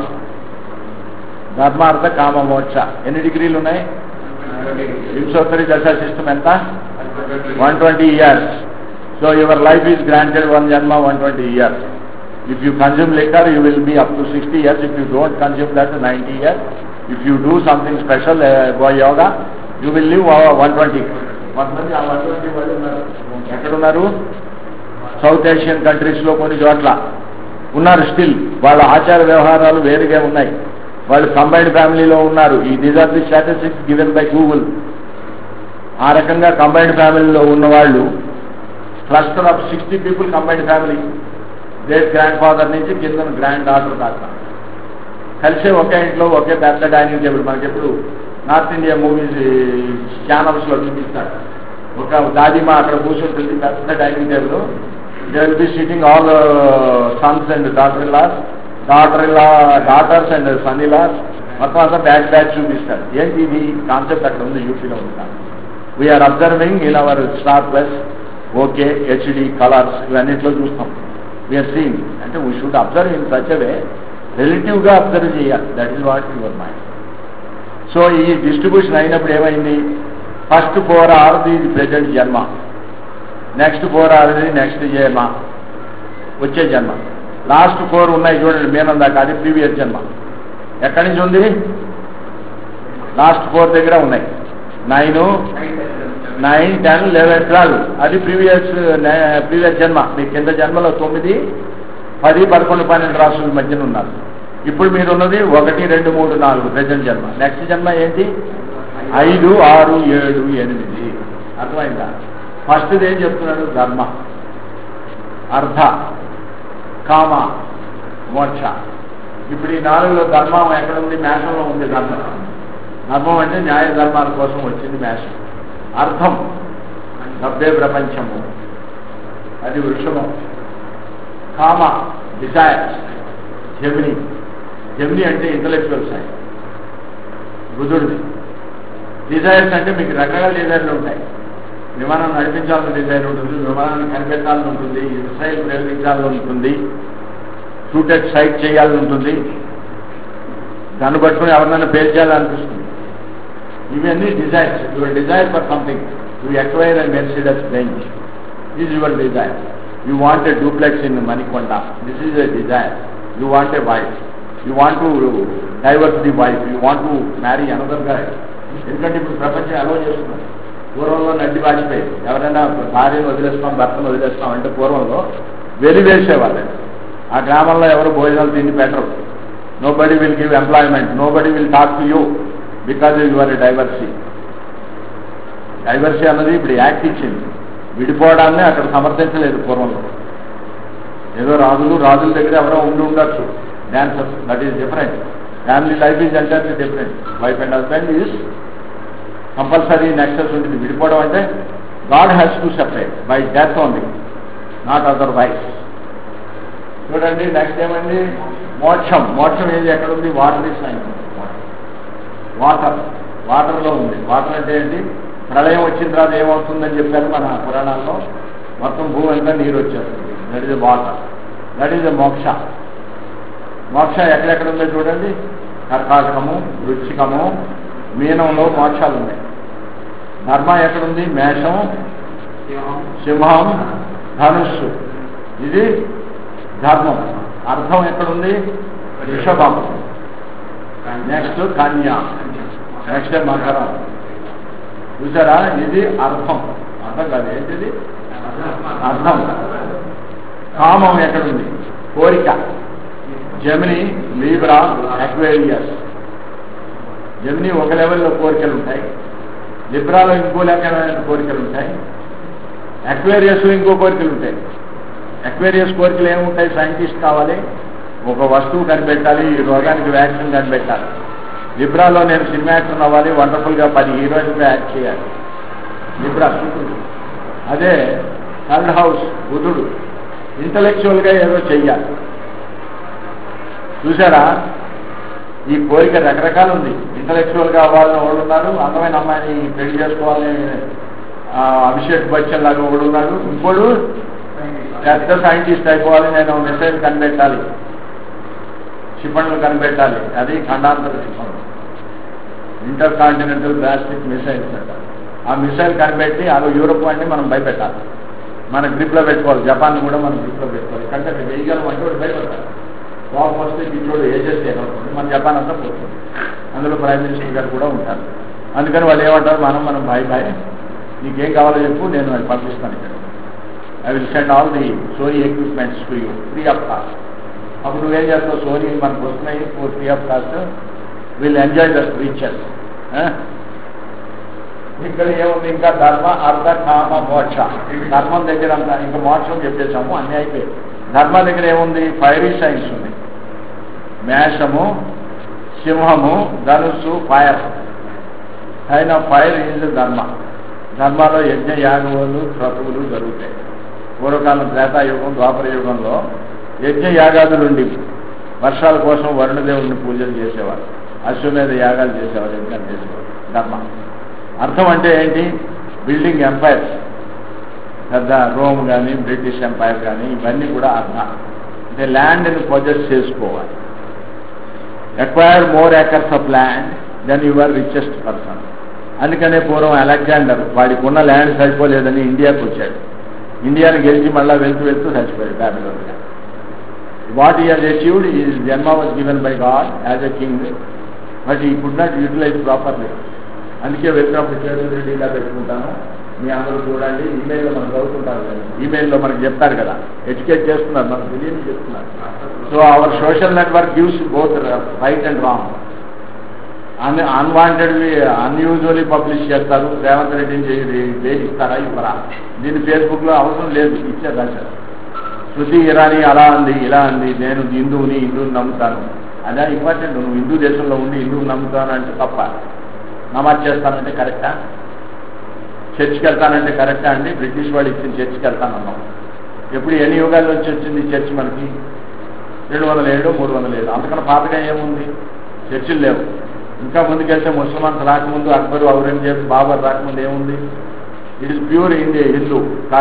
ధర్మ, అర్థ, కామ, మోక్ష. ఎన్ని డిగ్రీలు ఉన్నాయి? వింశోత్తరి దశా సిస్టమ్ ఎంత? 120 years. So your life is granted 1 janma, 120 years. If you consume liquor, you will be up to 60 years. If you don't consume that, 90 years. If you do something special, yoga, you will live 120. కొంతమంది ఆ 120 వాళ్ళు ఉన్నారు. ఎక్కడున్నారు? South Asian కంట్రీస్లో కొన్ని చోట్ల ఉన్నారు still. వాళ్ళ ఆచార వ్యవహారాలు వేరుగా ఉన్నాయి. వాళ్ళు కంబైన్డ్ ఫ్యామిలీలో ఉన్నారు. ఈ these are the statistics given by Google. ఆ రకంగా కంబైన్డ్ ఫ్యామిలీలో ఉన్నవాళ్ళు cluster of 60 people combined family. Great grandfather నుంచి కింద గ్రాండ్ డాటర్ దాకా కలిసే ఒకే ఇంట్లో ఒకే పెద్ద డైనింగ్ టేబుల్. మనకి ఎప్పుడు నార్త్ ఇండియా మూవీస్ ఛానల్స్లో చూపిస్తారు. ఒక దాదిమా అక్కడ కూర్చుంటుంది, పెద్ద dining table. They will be sitting all sons and daughters and son in laws. మొత్తం అంతా బ్యాచ్ చూపిస్తారు. ఏంటి ఇది కాన్సెప్ట్ అక్కడ ఉంది, యూపీలో ఉంది. We are observing in our Star Plus, okay, HD, Colors, ఇవన్నిట్లో చూస్తాం. వీఆర్ సీయింగ్ అంటే we should observe in such way, రిలేటివ్గా అబ్జర్వ్ చేయాలి. That is what your mind. So ఈ డిస్ట్రిబ్యూషన్ అయినప్పుడు ఏమైంది? ఫస్ట్ 4 are ది ప్రెజెంట్ జన్మ, నెక్స్ట్ 4 are ది నెక్స్ట్ జన్మ, వచ్చే జన్మ. లాస్ట్ 4 ఉన్నాయి చూడండి, మీనం దాకా, అది ప్రీవియస్ జన్మ. ఎక్కడి నుంచి ఉంది? లాస్ట్ 4 దగ్గర ఉన్నాయి. 9, 9, 10, 11, 12 అది ప్రీవియస్ జన్మ. మీ కింద జన్మలో 9, 10, 11, 12 రాసుల మధ్యన ఉన్నారు. ఇప్పుడు మీరున్నది 1, 2, 3, 4 ప్రజెంట్ జన్మ. నెక్స్ట్ జన్మ ఏంటి? 5, 6, 7, 8. అర్థమైందా? ఫస్ట్ది ఏం చెప్తున్నాడు? ధర్మ, అర్థ, కామ, మోక్ష. ఇప్పుడు ఈ 4లో ధర్మం ఎక్కడ ఉంది? మేషంలో ఉంది. ధర్మం అంటే న్యాయ ధర్మాల కోసం వచ్చింది మేషం. అర్థం డబ్బే ప్రపంచము, అది వృషభం. కామ డిజైర్స్, జెమిని అంటే ఇంటలెక్చువల్ సైడ్, బుధుడిది. డిజైర్స్ అంటే మీకు రకరకాల డిజైర్లు ఉంటాయి. విమానం నడిపించాలని డిజైర్ ఉంటుంది, విమానాన్ని కనిపెట్టాలని ఉంటుంది, మిసైల్ ప్రయోగించాలని ఉంటుంది, షూటెడ్ సైట్ చేయాలని ఉంటుంది, దాన్ని పట్టుకుని ఎవరినైనా పేల్చేయాలనిపిస్తుంది. ఇవన్నీ desires. Your desire for something. You acquire and Mercedes Benz is your desire. You want a duplex in Manikonda. This is a desire. You want a wife. You want to divorce the wife. You want to marry another guy. ఎందుకంటే ఇప్పుడు ప్రపంచం అలవ చేస్తున్నారు. పూర్వంలో నడ్డి వాజ్పేయి ఎవరైనా భార్యను వదిలేస్తాం, భర్తను వదిలేస్తాం అంటే పూర్వంలో వెలివేసేవాళ్ళు. ఆ గ్రామంలో ఎవరు భోజనాలు తిండి పెట్టరు. Nobody will give employment, nobody will talk to you because your divorcee. Divorcee అన్నది ఇప్పుడు యాక్ట్ ఇచ్చింది. విడిపోవడాన్ని అక్కడ సమర్థించలేదు పూర్వంలో. ఏదో రాజుల దగ్గర ఎవరో ఉండొచ్చు, dancers. That is different. Family life is entirely different. Wife and husband is compulsory nexus ఉంటుంది. విడిపోవడం అంటే God has to separate by death only, not other wife. చూడండి నెక్స్ట్ ఏమండి? మోక్షం ఏది ఎక్కడ ఉంది? Water is sign. వాటర్లో ఉంది. వాటర్ అంటే ఏంటి? ప్రళయం వచ్చిన తర్వాత ఏమవుతుందని చెప్పారు మన పురాణాల్లో. మొత్తం భూమి అంతా నీరు వచ్చేస్తుంది. That is water. That is moksha. ఎక్కడెక్కడ ఉందో చూడండి. కర్కాటకము, వృశ్చికము, మీనంలో మోక్షాలు ఉన్నాయి. ధర్మ ఎక్కడుంది? మేషం, సింహం, ధనుస్సు. ఇది ధర్మం. అర్థం ఎక్కడుంది? వృషభం. నెక్స్ట్ కన్యా, నెక్స్ట్ మకరం. చూసారా? ఇది అర్థం కాదు. ఏంటిది? అర్థం. కామం ఎక్కడుంది? కోరిక. Gemini, Libra, Aquarius. జెమిని ఒక లెవెల్లో కోరికలు ఉంటాయి, లిబ్రాలో ఇంకో రకమైన కోరికలు ఉంటాయి, అక్వేరియస్లో ఇంకో కోరికలు ఉంటాయి. అక్వేరియస్ కోరికలు ఏముంటాయి? సైంటిస్ట్ కావాలి, ఒక వస్తువు కనిపెట్టాలి, ఈ రోగానికి వ్యాక్సిన్ కనిపెట్టాలి. లిబ్రాలో నేను సినిమా యాక్టర్ అవ్వాలి, వండర్ఫుల్గా 10 హీరోయిన్గా యాక్ట్ చేయాలి. లిబ్రా శుక్రుడు. అదే థర్డ్ హౌస్ బుధుడు, ఇంటలెక్చువల్గా ఏదో చెయ్యాలి. చూసారా? ఈ కోరిక రకరకాలు ఉంది. ఇంటలెక్చువల్గా అవ్వాలని వాళ్ళు ఉన్నారు, అందమైన అమ్మాయిని పెళ్లి చేసుకోవాలని అభిషేక్ బచ్చన్ లాగా ఒకడు ఉన్నాడు, ఇంకోడు పెద్ద సైంటిస్ట్ అయిపోవాలి, నేను మిసైల్ కనిపెట్టాలి, క్షిపణులు కనిపెట్టాలి. అది ఖండాంతర క్షిపణులు, ఇంటర్ కాంటినెంటల్ బ్లాస్టిక్ మిసైల్స్ అంట. ఆ మిసైల్ కనిపెట్టి అవి యూరోప్ వాడిని మనం భయపెట్టాలి, మన గ్రిప్లో పెట్టుకోవాలి. జపాన్ కూడా మనం గ్రిప్లో పెట్టుకోవాలి. కంటే వేయగలం అంటే వాడు భయపడతారు. వాక్ వస్తే ఇంట్లో ఏజెస్ ఏమవుతుంది, మన జపాన్ అంతా పోతుంది. అందులో ప్రైమ్ మినిస్టర్ గారు కూడా ఉంటారు. అందుకని వాళ్ళు ఏమంటారు, మనం బాయ్ నీకేం కావాలో చెప్పు, నేను అది పంపిస్తాను ఇక్కడ. I will send all the Sony equipments to you free of cost. అప్పుడు నువ్వేం చేస్తావు? సోనీ మనకు వస్తున్నాయి free of cost, will enjoy the riches. ఇక్కడ ఏముంది? ఇంకా ధర్మ, అర్థ, కామ, మోక్ష. ధర్మం దగ్గర అంతా ఇంకా మోక్షం చెప్పేసాము, అన్నీ అయిపోయి. ధర్మ దగ్గర ఏముంది? ఫైరీ సైన్స్ ఉంది. మేషము, సింహము, ధనుస్సు, fire. Sign of fire is dharma. ధర్మాలో యజ్ఞ యాగములు క్రతువులు జరుగుతాయి. పూర్వకాలం త్రేతాయుగం, ద్వాపర యుగంలో యజ్ఞ యాగాదులు ఉండి వర్షాల కోసం వరుణదేవుడిని పూజలు చేసేవారు, అశ్వమేధ యాగాలు చేసేవారు, యజ్ఞాలు చేసేవారు. ధర్మ. అర్థం అంటే ఏంటి? Building empires. పెద్ద రోమ్ కానీ బ్రిటిష్ ఎంపైర్ కానీ ఇవన్నీ కూడా అర్థం. అంటే ల్యాండ్ని పొజెస్ చేసుకోవాలి. Acquire more acres of land then your richest person. అందుకనే పూర్వం అలెగ్జాండర్ వాడికి ఉన్న ల్యాండ్ సరిపోలేదని ఇండియాకు వచ్చాడు. ఇండియాని గెలిచి మళ్ళీ వెళ్తూ చచ్చిపోయాడు బ్యాబిలోన్గా. What he has achieved, is janma was given by God as a king, but he could not utilise properly. అందుకే వెళ్తున్నప్పుడు చేతులు రెడీగా పెట్టుకుంటాను, మీ అందరూ చూడండి, ఈమెయిల్లో మనకు చదువుతుంటారు కదా, ఈమెయిల్లో మనకు చెప్తారు కదా, ఎడ్యుకేట్ చేస్తున్నారు, మనకు తెలియని చెప్తున్నారు. So our social network gives both right and wrong. Unwantedly unusually publish చేస్తారు. రేవంత్ రెడ్డిని డేట్ ఇస్తారా ఇవ్వరా, దీన్ని ఫేస్బుక్లో అవసరం లేదు, ఇచ్చేది అసలు. శృతి ఇరానీ అలా అంది ఇలా అంది, నేను హిందువుని నమ్ముతాను, అదే ఇంపార్టెంట్. నువ్వు హిందూ దేశంలో ఉండి హిందువుని నమ్ముతాను అంటే తప్ప, నమాజ్ చేస్తానంటే కరెక్టా, చర్చికి వెళ్తానంటే కరెక్టా అండి? బ్రిటిష్ వాళ్ళు ఇచ్చిన చర్చికి వెళ్తానన్నాం. ఎప్పుడు ఎన్ని యుగాల నుంచి వచ్చింది చర్చి మనకి? 200 ఏళ్ళు 300 ఏళ్ళు, అంతకన్నా పాతగా ఏముంది? చర్చిలు లేవు. ఇంకా ముందుకెళ్తే ముస్లిమాన్స్ రాకముందు, అక్బరు, ఔరంగజేబ్, బాబర్ రాకముందు ఏముంది? It is pure India, Hindu.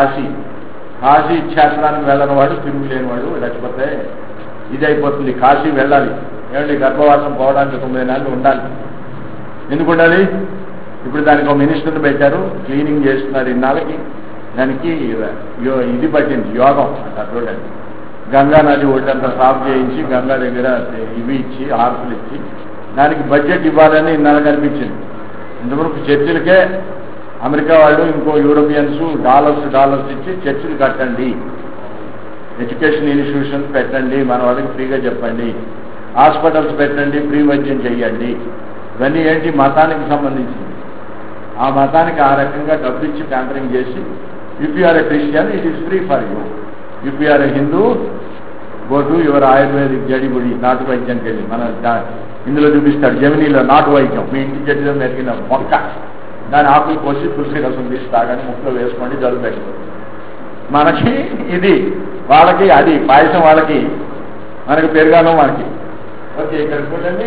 Kashi క్షేత్రానికి వెళ్ళని వాడు తిరుగులేని వాడు, లేకపోతే ఇది అయిపోతుంది. కాశీ వెళ్ళాలి. ఏమండి, గర్భవాసం పోవడానికి 9 నెలలు ఉండాలి. ఎందుకు ఉండాలి? ఇప్పుడు దానికి ఒక మినిస్టర్ని పెట్టారు, క్లీనింగ్ చేస్తున్నారు. ఇన్నాళ్ళకి దానికి ఇది పట్టింది, యోగం అంటారు చూడండి. గంగా నది ఒడ్డంతా సాఫ్ చేయించి, గంగా దగ్గర ఇవి ఇచ్చి, హార్పులు ఇచ్చి, దానికి బడ్జెట్ ఇవ్వాలని ఇన్నాళ్ళు కనిపించింది. ఇంతవరకు చర్చిలకే అమెరికా వాళ్ళు, ఇంకో యూరోపియన్స్ డాలర్స్ ఇచ్చి చర్చిలు కట్టండి, ఎడ్యుకేషన్ ఇన్స్టిట్యూషన్స్ పెట్టండి, మన వాళ్ళకి ఫ్రీగా చెప్పండి, హాస్పిటల్స్ పెట్టండి, ఫ్రీ వైద్యం చేయండి. ఇవన్నీ ఏంటి? మతానికి సంబంధించింది. ఆ మతానికి ఆ రకంగా డబ్బు ఇచ్చి ప్యాంపరింగ్ చేసి, if you are a Christian it is free for you, if you are a Hindu go to your ayurvedic జడిబుడి, నాటు వైద్యానికి వెళ్ళి. మన ఇందులో చూపిస్తాడు జమినీలో నాటు వైద్యం, మీ ఇంటి చెట్టులో మెరిగిన మొక్క, దాని ఆకులు కోసి తులసి రసం తీసి తాగండి, ముక్కలో వేసుకోండి, జలుబు పెట్టుకోండి. మనకి ఇది, వాళ్ళకి అది పాయసం, వాళ్ళకి మనకి పెరుగాను మనకి. ఓకే, ఇక్కడ చూడండి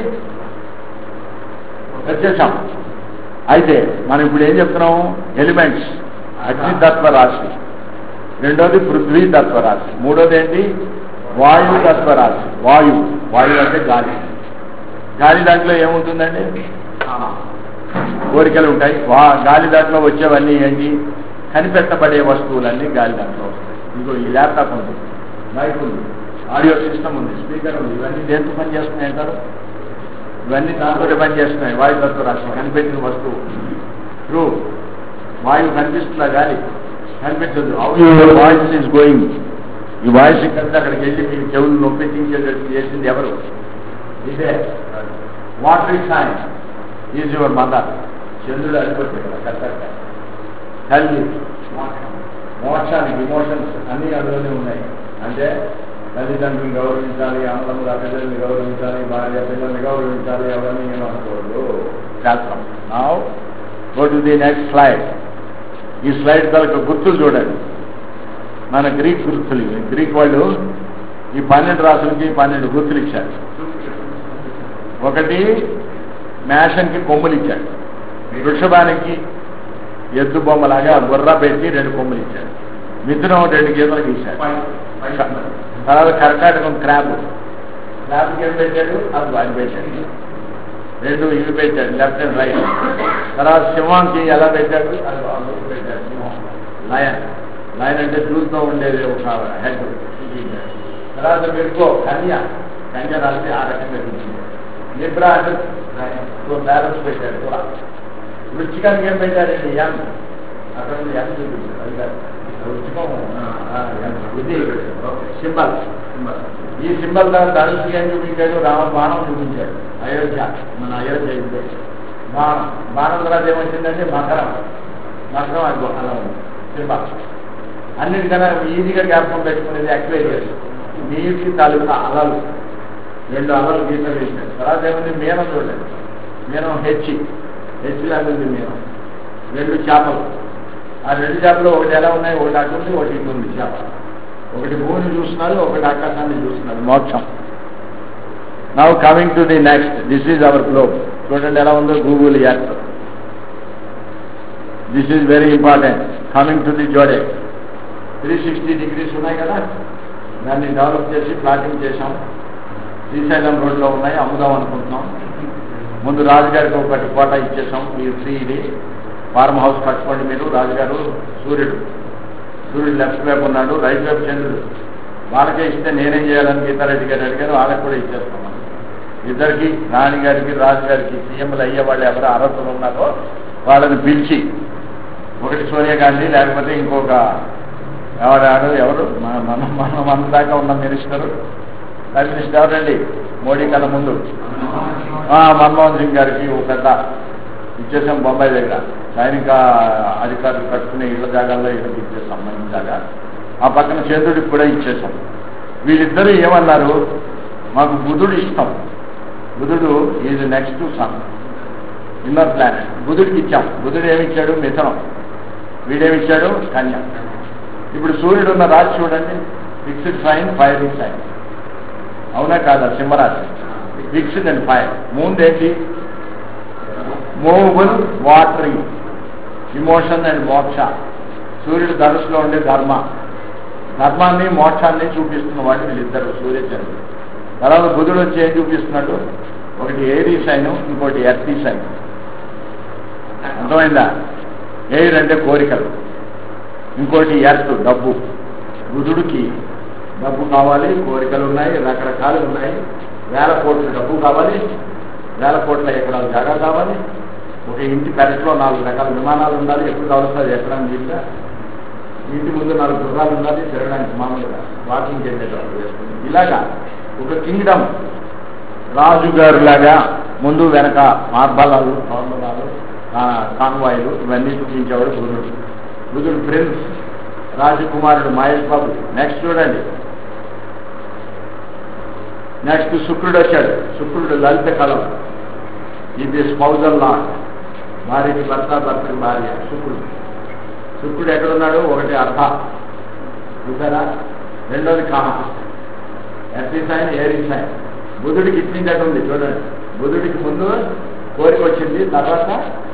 వచ్చేసాం. అయితే మనం ఇప్పుడు ఏం చెప్తున్నాము? ఎలిమెంట్స్, అగ్నితత్వ రాశి, రెండోది పృథ్వీ తత్వ రాశి, మూడోది ఏంటి? వాయు తత్వ రాశి. వాయు అంటే గాలి. దాంట్లో ఏముంటుందండి? కోరికలు ఉంటాయి. గాలి దాంట్లో వచ్చేవన్నీ ఏంటి? కనిపెట్టబడే వస్తువులన్నీ గాలి దాంట్లో వస్తాయి. ఇంకో ఈ ల్యాప్టాప్ ఉంది, మైక్ ఉంది, ఆడియో సిస్టమ్ ఉంది, స్పీకర్ ఉంది, ఇవన్నీ దేంతో పని చేస్తున్నాయి అంటారు? ఇవన్నీ దాంతో పని చేస్తున్నాయి. వాయు తత్వ రాశి కనిపెట్టిన వస్తువు. ట్రూ, వాయువు కనిపిస్తుందా? గాలి కనిపించదు. Voice is going. ఈ వాయిస్ ఇక్కడ అక్కడికి వెళ్ళి మీకు చెవులు నొప్పించేటట్టు చేసింది ఎవరు? ఇదే. Water sign is your mother. చంద్రుడు అడిపోతాయి కదా, కరెక్ట్గా. తల్లి, మోక్షానికి ఇమోషన్స్ అన్నీ అందులోనే ఉన్నాయి. అంటే తల్లిదండ్రులను గౌరవించాలి, అన్నదమ్ముల పిల్లల్ని గౌరవించాలి, భార్య పిల్లల్ని గౌరవించాలి, ఎవరిని నేను అనుకోవద్దు. శాస్త్రం. Now go to the next slide. ఈ స్లైడ్ తలకు గుర్తులు చూడండి. మన గ్రీక్ గుర్తులు. గ్రీక్ వాళ్ళు ఈ 12 రాసులకి 12 గుర్తులు ఇచ్చారు. ఒకటి మేషంకి కొమ్ములు ఇచ్చాడు, వృషభానికి ఎద్దు బొమ్మలాగా బుర్ర పెట్టి 2 కొమ్ములు ఇచ్చాడు, మిథునం 2 గీతలకు ఇచ్చాడు. తర్వాత కర్కాటకం క్రాబ్కి ఏం పెట్టాడు? అది ఆయన పెట్టాడు. 2 ఇవి పెట్టాడు, లెఫ్ట్ అండ్ రైట్. తర్వాత సింహానికి ఎలా పెట్టాడు? అది పెట్టాడు. సింహం, లయన్ అంటే చూస్తూ ఉండేది ఒక హెడ్. తర్వాత మెరుగో కన్య రాసి ఆ రకంగా చూసింది. నిబ్రా అంటే బ్యాలెన్స్ పెట్టాడు కూడా. వృచ్చికానికి ఏం పెట్టాడండి? ఎం. అక్కడ ఎం చూపించాడు. అది కాదు, వృచ్చికం ఇది సింబల్. ఈ సింబల్ ధనుషుకి ఏం చూపించాడు? బాణం చూపించాడు. అయోధ్య, మన అయోధ్య బాణం తర్వాత ఏమొచ్చిందంటే మకరం. అది అలా ఉంది సింబల్. అన్నిటికన్నా ఈజీగా జ్ఞాపకం పెట్టుకునేది అక్వేరియస్, నీటి తాలూకా అలలు. 2 అలలు గీతలు వేసాడు. తర్వాత ఏముంది? మీనం చూడండి. మీనం హెచ్లాగా ఉంది మీనం. 2 చేపలు. ఆ 2 చేపలు ఒకటి ఎలా ఉన్నాయి? ఒకటి అటు ఉంది, ఒకటి ఇటు ఉంది చేప. ఒకటి భూమిని చూస్తున్నారు, ఒకటి ఆకాశాన్ని చూస్తున్నారు. మోక్షం. Now coming to the next. This is our globe. చూడండి ఎలా ఉందో Google Earth. This is very important. Coming to the zodiac. 360 degrees ఉన్నాయి కదా, దాన్ని డెవలప్ చేసి ప్లాటింగ్ చేశాం. శ్రీశైలం రోడ్లో ఉన్నాయి, అమ్ముదాం అనుకుంటున్నాం. ముందు రాజుగారికి ఒకటి కోట ఇచ్చేసాం. మీరు ఫ్రీ, ఇది ఫార్మ్ హౌస్ కట్టుకోండి మీరు. రాజుగారు సూర్యుడు లెఫ్ట్ వైపు ఉన్నాడు, రైట్ వైపు చంద్రుడు. వాళ్ళకే ఇస్తే నేనేం చేయాలని గీతారెడ్డి గారు అడిగారు, వాళ్ళకి కూడా ఇచ్చేస్తాం. ఇద్దరికి, రాణిగారికి రాజుగారికి సీఎంలు అయ్యే వాళ్ళు ఎవరు అర్హతలు ఉన్నారో వాళ్ళని పిలిచి ఒకటి సోనియా గాంధీ, లేకపోతే ఇంకొక ఎవరు మన దాకా ఉన్న మినిస్టర్ ఎవరండి మోడీ కన్నా ముందు మన్మోహన్ సింగ్ గారికి ఒక పెద్ద ఇచ్చేసాం బొంబాయి దగ్గర. సైనిక అధికారులు కట్టుకునే ఇళ్ల జాగాల్లో ఇళ్ళకి ఇచ్చేసాం, మంచి జాగా. ఆ పక్కన చంద్రుడికి కూడా ఇచ్చేసాం. వీళ్ళిద్దరూ ఏమన్నారు, మాకు బుధుడు ఇష్టం, బుధుడు is next to sun, inner planet, బుధుడికి ఇచ్చాం. బుధుడు ఏమిచ్చాడు? మిథునం. వీడేమిచ్చాడు? కన్య. ఇప్పుడు సూర్యుడు ఉన్న రాశి చూడండి, ఫిక్స్డ్ సైన్, ఫైర్ సైన్, అవునా కాదా? సింహరాశి, ఫిక్స్డ్ అండ్ ఫైర్. మూన్ ఏంటి? Movable, watering, emotion and moksha. సూర్యుడు ధనుసులో ఉండే ధర్మాన్ని మోక్షాన్ని చూపిస్తున్న వాటి వీళ్ళిద్దరు సూర్యచంద్రుడు. తర్వాత బుధుడు వచ్చి ఏం చూపిస్తున్నాడు? ఒకటి ఎయిరీ సైన్, ఇంకోటి ఎర్తీ సైన్. అర్థమైందా? ఎయిర్ అంటే కోరికలు, ఇంకోటి ఎర్త్ డబ్బు. బుధుడికి డబ్బు కావాలి, కోరికలు ఉన్నాయి, రకరకాలు ఉన్నాయి. 1000 కోట్ల డబ్బు కావాలి, 1000 కోట్ల ఎకరాల జాగా కావాలి, ఒక ఇంటి పెరట్లో 4 రకాల విమానాలు ఉండాలి, ఎప్పుడు కావలసి ఎక్కడానికి వీలుగా, ఇంటి ముందు 4 గుర్రాలు ఉండాలి తిరగడానికి, మామూలుగా వాకింగ్ చేసేటప్పుడు వేసుకుని. ఇలాగా ఒక కింగ్డమ్, రాజుగారు లాగా ముందు వెనక మార్బలాలు, కాన్వాయిలు ఇవన్నీ చూపించేవాడు బుధుడు. బుధుడు ప్రిన్స్, రాజకుమారుడు మహేష్ బాబు. నెక్స్ట్ చూడండి, నెక్స్ట్ శుక్రుడు వచ్చాడు. శుక్రుడు లలిత కళం, ఇది స్పౌజల్ లా, భార్యకి భర్త, భర్తకి భార్య. శుక్రుడు ఎక్కడున్నాడు? ఒకటి అర్థ, చూసారా? రెండోది కామ, ఎర్తీ సైన్, ఏరీ సైన్. బుధుడికి ఇచ్చిందట ఉంది చూడండి. బుధుడికి ముందు కోరిక వచ్చింది, తర్వాత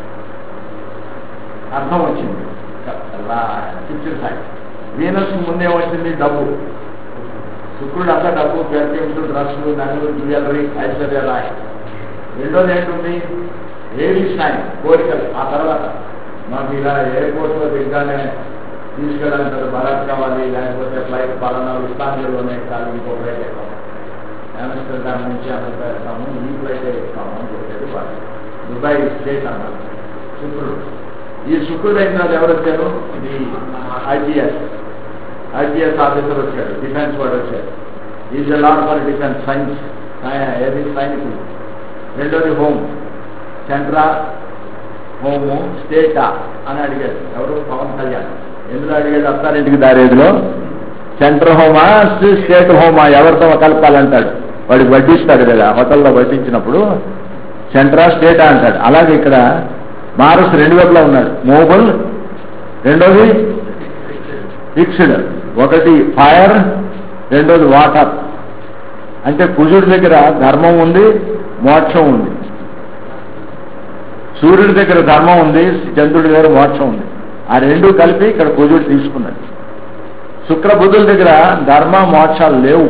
అర్థం వచ్చింది, ఫిక్స్డ్ సైన్. వీనస్ ముందే వచ్చింది డబ్బు. శుక్రుడు అంతా డబ్బు, పెర్ఫ్యూమ్స్, డ్రస్సులు, నగలు, జ్యువెలరీ, ఐశ్వర్య రాయ్. రెండోది ఏంటుంది? ఏరీ సైన్, కోరికలు. ఆ తర్వాత మాకు ఇలా ఎయిర్పోర్ట్లో దిగ్గానే తీసుకెళ్ళాలంటారు, బరాత్ కావాలి, లేకపోతే ఫ్లైట్ పలానా ఇస్తాన్లోనే కాదు, ఇంకో ఫ్లైట్ ఎక్కుతాము, ఆమ్స్టర్డామ్ నుంచి అమెరికా వెళ్తాము, ఈ ఫ్లైట్ ఎక్కుతాము అని చెప్పేది వాళ్ళు. దుబాయ్ స్టేట్ అన్నారు శుక్రుడు. ఈ శుక్రుడు అయిన తర్వాత ఎవరు వచ్చారు? ఇది ఐపీఎస్ ఆఫీసర్ వచ్చాడు, డిఫెన్స్ వాడు వచ్చాడు. Is a lot for defence, science, ఏది సైనికులు. రెండోది హోమ్, సెంట్రా, హోము, స్టేటా అని అడిగాడు ఎవరు? పవన్ కళ్యాణ్. ఎందులో అడిగాడు? అత్తారింటికి దారేదిలో సెంటర్ హోమా, స్టేట్ హోమా, ఎవరితో కలపాలంటాడు. వాడికి వడ్డిస్తాడు కదా, హోటల్లో వడ్డించినప్పుడు సెంట్రా, స్టేటా అంటాడు. అలాగే ఇక్కడ మారస్ 2 వైపులా ఉన్నాడు. మూవబుల్, రెండోది ఫిక్స్డ్. ఒకటి ఫైర్, రెండోది వాటర్. అంటే కుజుడి దగ్గర ధర్మం ఉంది, మోక్షం ఉంది. సూర్యుడి దగ్గర ధర్మం ఉంది, చంద్రుడి దగ్గర మోక్షం ఉంది. ఆ రెండు కలిపి ఇక్కడ కుజుడు తీసుకున్నాడు. శుక్ర బుధుల దగ్గర ధర్మ మోక్షాలు లేవు.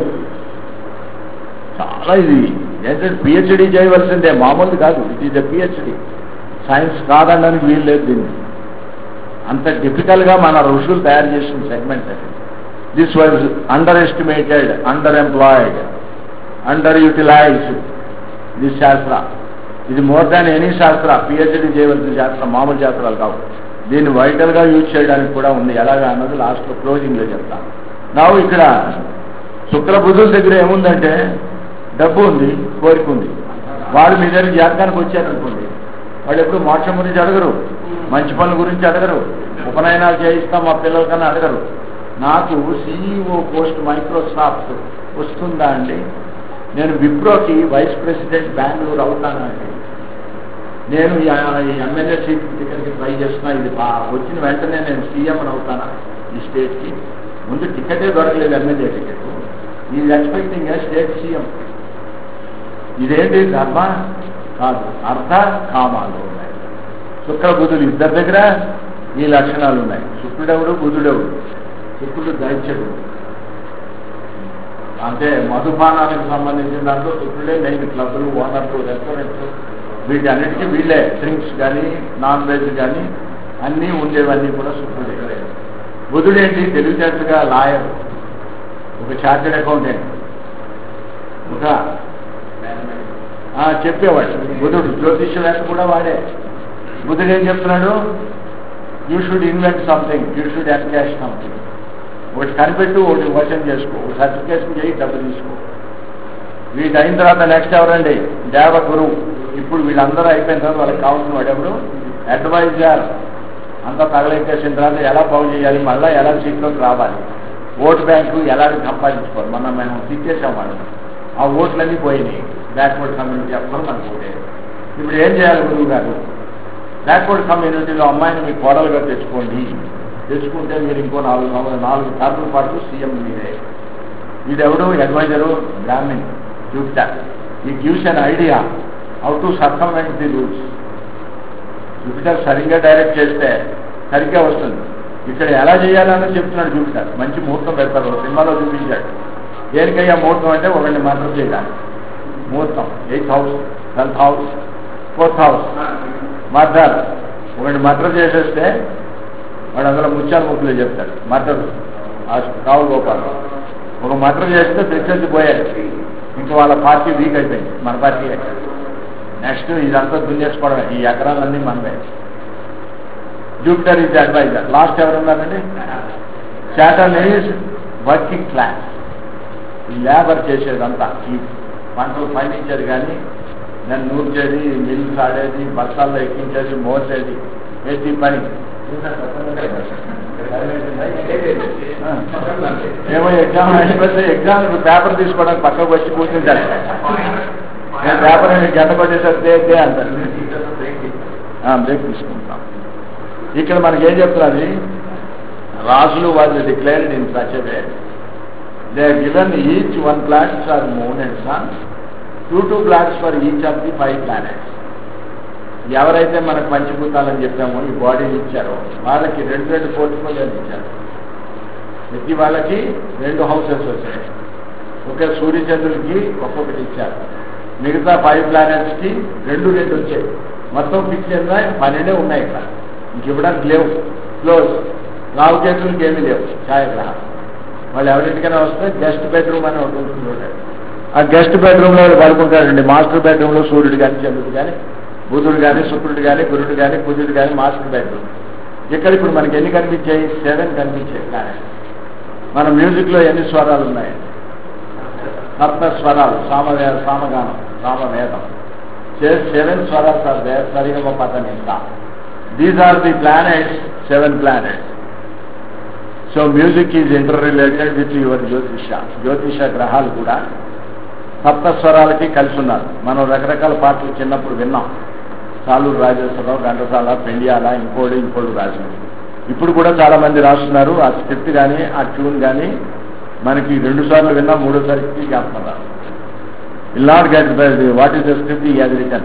చాలా ఇది ఏంటంటే పిహెచ్డి చేయవలసిందే, మామూలు కాదు. It is a PhD. Science కాదనడానికి వీలు లేదు దీన్ని. అంత డిఫికల్ట్గా మన ఋషులు తయారు చేసిన సెగ్మెంట్ అది. This was underestimated, underemployed, underutilised this shastra. ఇది more than any shastra. PhD చేయవలసిన శాస్త్రం మామూలు శాస్త్రాలు కావు. దీన్ని వైటల్గా యూజ్ చేయడానికి కూడా ఉంది. ఎలాగా అన్నది లాస్ట్లో క్లోజింగ్లో చెప్తాను. నాకు ఇక్కడ శుక్ర బుధుల దగ్గర ఏముందంటే డబ్బు ఉంది, కోరిక ఉంది. వాళ్ళు మీ దగ్గర జాతకానికి వచ్చారనుకోండి, వాళ్ళు ఎప్పుడు మోక్షం గురించి అడగరు, మంచి పనుల గురించి అడగరు, ఉపనయనాలు చేయిస్తాం మా పిల్లలకన్నా అడగరు. నాకు సిఇఓ పోస్ట్ మైక్రోసాఫ్ట్ వస్తుందా అండి, నేను విప్రోకి వైస్ ప్రెసిడెంట్ బెంగళూరు అవుతానండి, నేను ఈ ఎమ్మెల్యే సీట్ టికెట్కి ట్రై చేస్తున్నా, ఇది వచ్చిన వెంటనే నేను సీఎం అవుతానా ఈ స్టేట్కి. ముందు టికెటే దొరకలేదు, MLA ticket. Is expecting a state CM. ఇదేంటి ధర్మ కాదు, అర్థ కామాలు ఉన్నాయి. శుక్ర బుధులు ఇద్దరి దగ్గర ఈ లక్షణాలు ఉన్నాయి. శుక్రుడెవడు, బుధుడెవడు? శుక్రుడు దైత్యుడు, అంటే మధుపానానికి సంబంధించిన దాంట్లో శుక్రుడే మెయిన్. క్లబ్లు, ఓనర్లు, రెస్టారెంట్స్, వీటి అన్నిటికీ వీళ్ళే. డ్రింక్స్ కానీ నాన్ వెజ్ కానీ అన్నీ ఉండేవన్నీ కూడా శుక్రుడే. బుధుడేంటి? తెలివితేటలుగా లాయర్, ఒక చార్టెడ్ అకౌంటెంట్, ఒక చెప్పేవాడు. బుధుడు జ్యోతిష్యవేత్త కూడా వాడే. బుధుడు ఏం చెప్తున్నాడు? You should invent something, you should encash something. ఒకటి కనిపెట్టు, ఒకటి వచనం చేసుకో, ఒక సర్టిఫికేషన్ చేయి, డబ్బు తీసుకో. వీటి అయిన తర్వాత నెక్స్ట్ ఎవరండి? దేవగురు. ఇప్పుడు వీళ్ళందరూ అయిపోయిన తర్వాత వాళ్ళకి కావాల్సిన వాడెవడు? అడ్వైజర్. అంతా తగలెట్టేసిన తర్వాత ఎలా బాగు చేయాలి, మళ్ళీ ఎలా సీట్లోకి రావాలి, ఓటు బ్యాంకు ఎలా సంపాదించుకోవాలి. మేము తిట్టేసాం వాళ్ళు, ఆ ఓట్లన్నీ పోయినాయి. బ్యాక్వర్డ్ కమ్యూనిటీ అప్పుడు మనకు ఓటే. ఇప్పుడు ఏం చేయాలి గురువు గారు? బ్యాక్వర్డ్ కమ్యూనిటీలో అమ్మాయిని మీ కోడలుగా తెచ్చుకుంటే మీరు ఇంకో 4 టర్ముల పాటు సీఎం మీరే. వీడెవడు? Adviser Brahmin Jupiter. He gives an idea how to circumvent the rules. Jupiter సరిగ్గా డైరెక్ట్ చేస్తే సరిగ్గా వస్తుంది. ఇక్కడ ఎలా చేయాలని చెప్తున్నాడు జూపిటర్. మంచి ముహూర్తం పెడతారు, సినిమాలో చూపించాడు. దేనికయ్యా ముహూర్తం అంటే ఒకరిని మర్డర్ చేయడానికి ముహూర్తం. 8th house, 12th house, 4th house murder. ఒకరిని మర్డర్ చేసేస్తే వాడు అందులో ముత్యాల ముక్కులు చెప్తాడు. మర్డర్ రావు గోపాల్ ఒక మర్డర్ చేస్తే ప్రత్యర్థి పోయారు. ఇంకా వాళ్ళ పార్టీ వీక్ అయిపోయింది. మన పార్టీ నెక్స్ట్ ఇదంతా దున్నేసుకోవడమే. ఈ ఎకరాలన్నీ మనమే. Jupiter is adviser. లాస్ట్ ఎవరున్నారండి? Saturn is working class. ఈ లేబర్ చేసేదంతా, ఈ పంటలు పండించేది కానీ దాన్ని నూర్చేది, మిల్లు సాడేది, బస్తాల్లో ఎక్కించేది, మోసేది, ప్రతి పని. ఏమో ఎగ్జామ్ అయిపోతే ఎగ్జామ్ పేపర్ తీసుకోవడానికి పక్కకు వచ్చి కూర్చుంటారు. నేను పేపర్ గంట కొట్టేసరికి అంటారు. బ్రేక్ తీసుకుంటాం. ఇక్కడ మనకి ఏం చెప్తున్నది? రాజులు వాళ్ళు declared in such a way they are given each 1 planet for moon and sun, 2 planets for each of the 5 planets. ఎవరైతే మనకు పంచభూతాలని చెప్పామో ఈ బాడీని ఇచ్చారో వాళ్ళకి 2 పోర్ట్ఫోలియోలు ఇచ్చారు. ప్రతి వాళ్ళకి 2 హౌసెస్ వచ్చాయి. ఒకే సూర్యచంద్రుడికి ఒక్కొక్కటి ఇచ్చారు. మిగతా 5 planetsకి 2 వచ్చాయి. మొత్తం ఫిక్స్ అయినా 12 ఉన్నాయి. ఇక్కడ ఇంకివ్వడానికి లేవు. క్లోజ్. రావుకేతులకి ఏమీ లేవు. ఛాయాగ్రహం. వాళ్ళు ఎవరింటికైనా వస్తే గెస్ట్ బెడ్రూమ్ అని ఒకటి ఉంటుంది. ఆ గెస్ట్ బెడ్రూమ్లో పడుకుంటారండి. మాస్టర్ బెడ్రూమ్లో సూర్యుడు కానీ, చంద్రుడు కానీ, బుధుడు కానీ, శుక్రుడు కానీ, గురుడు కానీ, కుజుడు కానీ మాస్టర్ బెడ్రూమ్. ఇక్కడ ఇప్పుడు మనకి ఎన్ని కనిపించాయి? 7 కనిపించాయి. కానీ మన మ్యూజిక్లో ఎన్ని స్వరాలు ఉన్నాయి? 7 స్వరాలు. సామగానం, సామవేదం. 7 స్వరాలు సార్. సరిగమ పదనింత. These are the planets, 7 planets. So music is interrelated with your jyotisha గ్రహాలు కూడా 7 స్వరాలకి కలిసి ఉన్నారు. మనం రకరకాల పాటలు చిన్నప్పుడు విన్నాం. సాలూరు రాజేశ్వరరావు, ఘంటసాల, పెండియాల, ఇంకోడు రాసినారు. ఇప్పుడు కూడా చాలా మంది రాస్తున్నారు. ఆ స్క్రిప్ట్ కానీ ఆ ట్యూన్ కానీ మనకి 2 సార్లు విన్నా 3వ సారికి జ్ఞాపకం రాదు. Will not get what is the script he has written.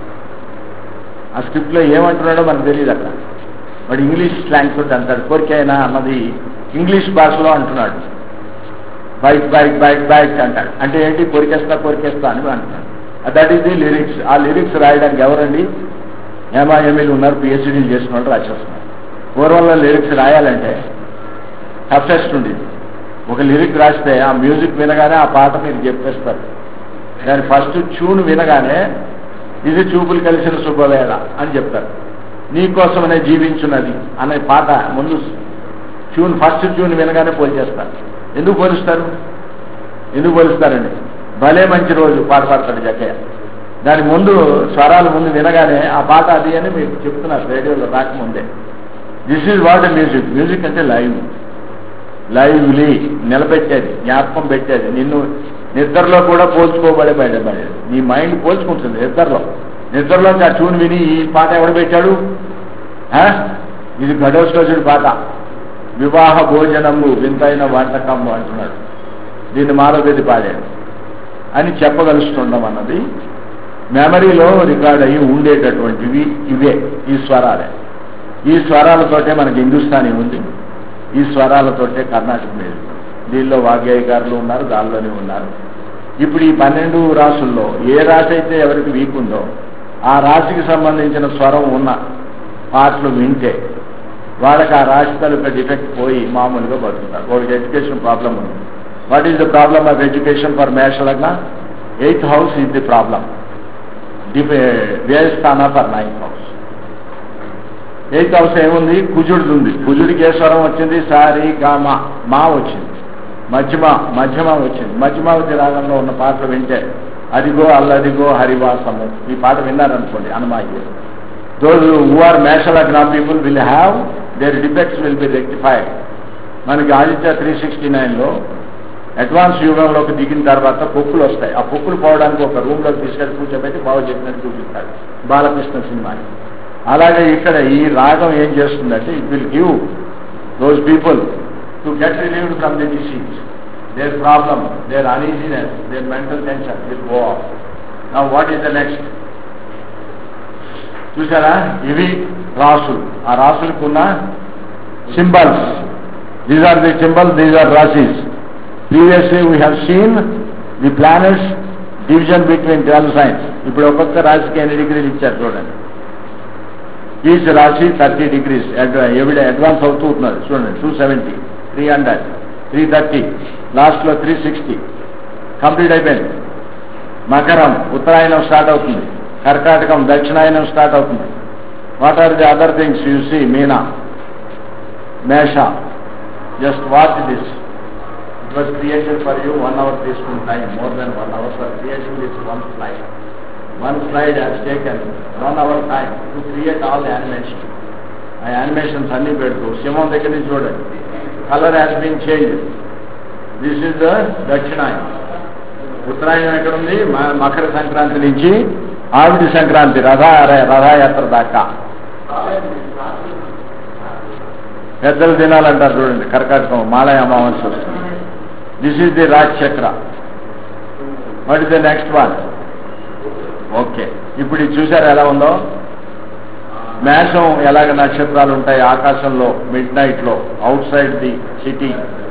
ఆ స్క్రిప్ట్లో ఏమంటున్నాడో మనకు తెలియదు. అక్కడ వాడు ఇంగ్లీష్ స్లాంగ్ తోటి అంటాడు. కోరికైనా అన్నది ఇంగ్లీష్ భాషలో అంటున్నాడు. బైక్ బైక్ బైక్ బైక్ అంటాడు. అంటే ఏంటి? కోరికేస్తా అని అంటున్నాడు. That is the lyrics. ఆ లిరిక్స్ రాయడానికి ఎవరండి? ఎంఏలు ఉన్నారు, పిహెచ్డీలు చేసిన వాళ్ళు రాసేస్తున్నారు. పూర్వంలో లిరిక్స్ రాయాలంటే టఫెస్ట్ ఉండేది. ఒక లిరిక్ రాస్తే ఆ మ్యూజిక్ వినగానే ఆ పాట మీరు చెప్పేస్తారు. దాని ఫస్ట్ ట్యూన్ వినగానే ఇది చూపులు కలిసిన శుభవేళ అని చెప్తారు. నీకోసమనే జీవించున్నది అనే పాట ముందు ట్యూన్, ఫస్ట్ ట్యూన్ వినగానే పోల్చేస్తారు. ఎందుకు పోలుస్తారండి? భలే మంచి రోజు పాట పాడతాడు జక్కయ్య. దాని ముందు స్వరాలు ముందు వినగానే ఆ పాట అది అని మీరు చెప్తున్నారు రేడియోలో రాకముందే. దిస్ ఈజ్ వాట్ మ్యూజిక్ అంటే లైవ్లీ నిలబెట్టేది, జ్ఞాపకం పెట్టేది. నిన్ను నిద్రలో కూడా పోల్చుకోబడేది. నీ మైండ్ పోల్చుకుంటుంది నిద్రలో ఆ ట్యూన్ విని ఈ పాట ఎవడు పెట్టాడు? ఇది ఘటోత్కచుడి పాట. వివాహ భోజనము వింతైన వంటకము అంటున్నాడు. దీన్ని మానవగతి పాడాడు అని చెప్పగలుగుతున్నాం అన్నది మెమరీలో రికార్డ్ అయ్యి ఉండేటటువంటివి ఇవే. ఈ స్వరాలే. ఈ స్వరాలతోటే మనకి హిందుస్థానీ ఉంది. ఈ స్వరాలతోటే కర్ణాటక మ్యూజిక్. దీనిలో వాగ్గేయకారులు ఉన్నారు, దానిలోనే ఉన్నారు. ఇప్పుడు ఈ 12 రాసుల్లో ఏ రాశి అయితే ఎవరికి వీక్ ఉందో ఆ రాశికి సంబంధించిన స్వరం ఉన్న పాటలు వింటే వాళ్ళకి ఆ రాశి తలుపు డిఫెక్ట్ పోయి మామూలుగా బతుకుతారు. వాళ్ళకి ఎడ్యుకేషన్ ప్రాబ్లం ఉంది. What is the problem of education for మేషలగ్న? 8th house is the problem. వ్యయస్థాన for 9th house. Eighth house ఏముంది? కుజుడిది ఉంది. కుజుడికి ఏ స్వరం వచ్చింది? సారి గామ మా వచ్చింది. మధ్యమ వచ్చింది. మధ్యమావతి రాగంలో ఉన్న పాటలు వింటే అదిగో అల్లదిగో హరివాసము, ఈ పాట విన్నారనుకోండి అనుమాయి. దోస్ హూ ఆర్ మేషలగ్న people will have their defects will be rectified. మనకి ఆదిత్య 369లో అడ్వాన్స్ యుగంలోకి దిగిన తర్వాత పొక్కులు వస్తాయి. ఆ పొక్కులు పోవడానికి ఒక రూమ్లోకి తీసుకెళ్ళి కూర్చోబెట్టి బాగు చెప్పినట్టు చూపిస్తాడు బాలకృష్ణ సినిమాని. అలాగే ఇక్కడ ఈ రాగం ఏం చేస్తుందంటే it will give those people to get relieved from the disease, their problem, their uneasiness, their mental tension will go off. Now what is the next? చూసారా, ఇవి రాసులు. ఆ రాసులకు ఉన్న symbols. These are the symbols, these are rashis. Previously we have seen the planets division between 12 signs. ఇప్పుడు ఒక్కొక్క రాశికి ఎన్ని డిగ్రీలు ఇచ్చారు చూడండి. ఈచ్ రాశి 30 degrees ఎవిడ అడ్వాన్స్ అవుతూ ఉంటున్నారు చూడండి. 270, 300, 330, లాస్ట్లో 360 కంప్లీట్ అయిపోయింది. మకరం ఉత్తరాయణం స్టార్ట్ అవుతుంది. కర్కాటకం దక్షిణాయనం స్టార్ట్ అవుతుంది. What are the other things you see? మీనా, మేష. Just watch this. It was created for you 1 hour తీసుకున్న time, more than 1 hour for creating this one slide. One slide has taken 1 hour time to create all the animation. ఆ animations అన్ని పెడుతూ సింహం దగ్గర నుంచి చూడండి, colour has been change. This is the దక్షిణాయనం. ఉత్తరాయణం ఎక్కడ ఉంది? మకర సంక్రాంతి నుంచి ఆవిడి సంక్రాంతి రథయాత్ర దాకా పెద్దలు తినాలంటారు చూడండి. కర్కాటకం మాలయ అమావాస్య వస్తుంది. దిస్ ఈజ్ ది రాజ్ చక్ర. What is the next one? Okay, ఇప్పుడు ఇది చూసారు ఎలా ఉందో? మేషం ఎలాగ నక్షత్రాలు ఉంటాయి ఆకాశంలో మిడ్ నైట్లో అవుట్ సైడ్ ది సిటీ.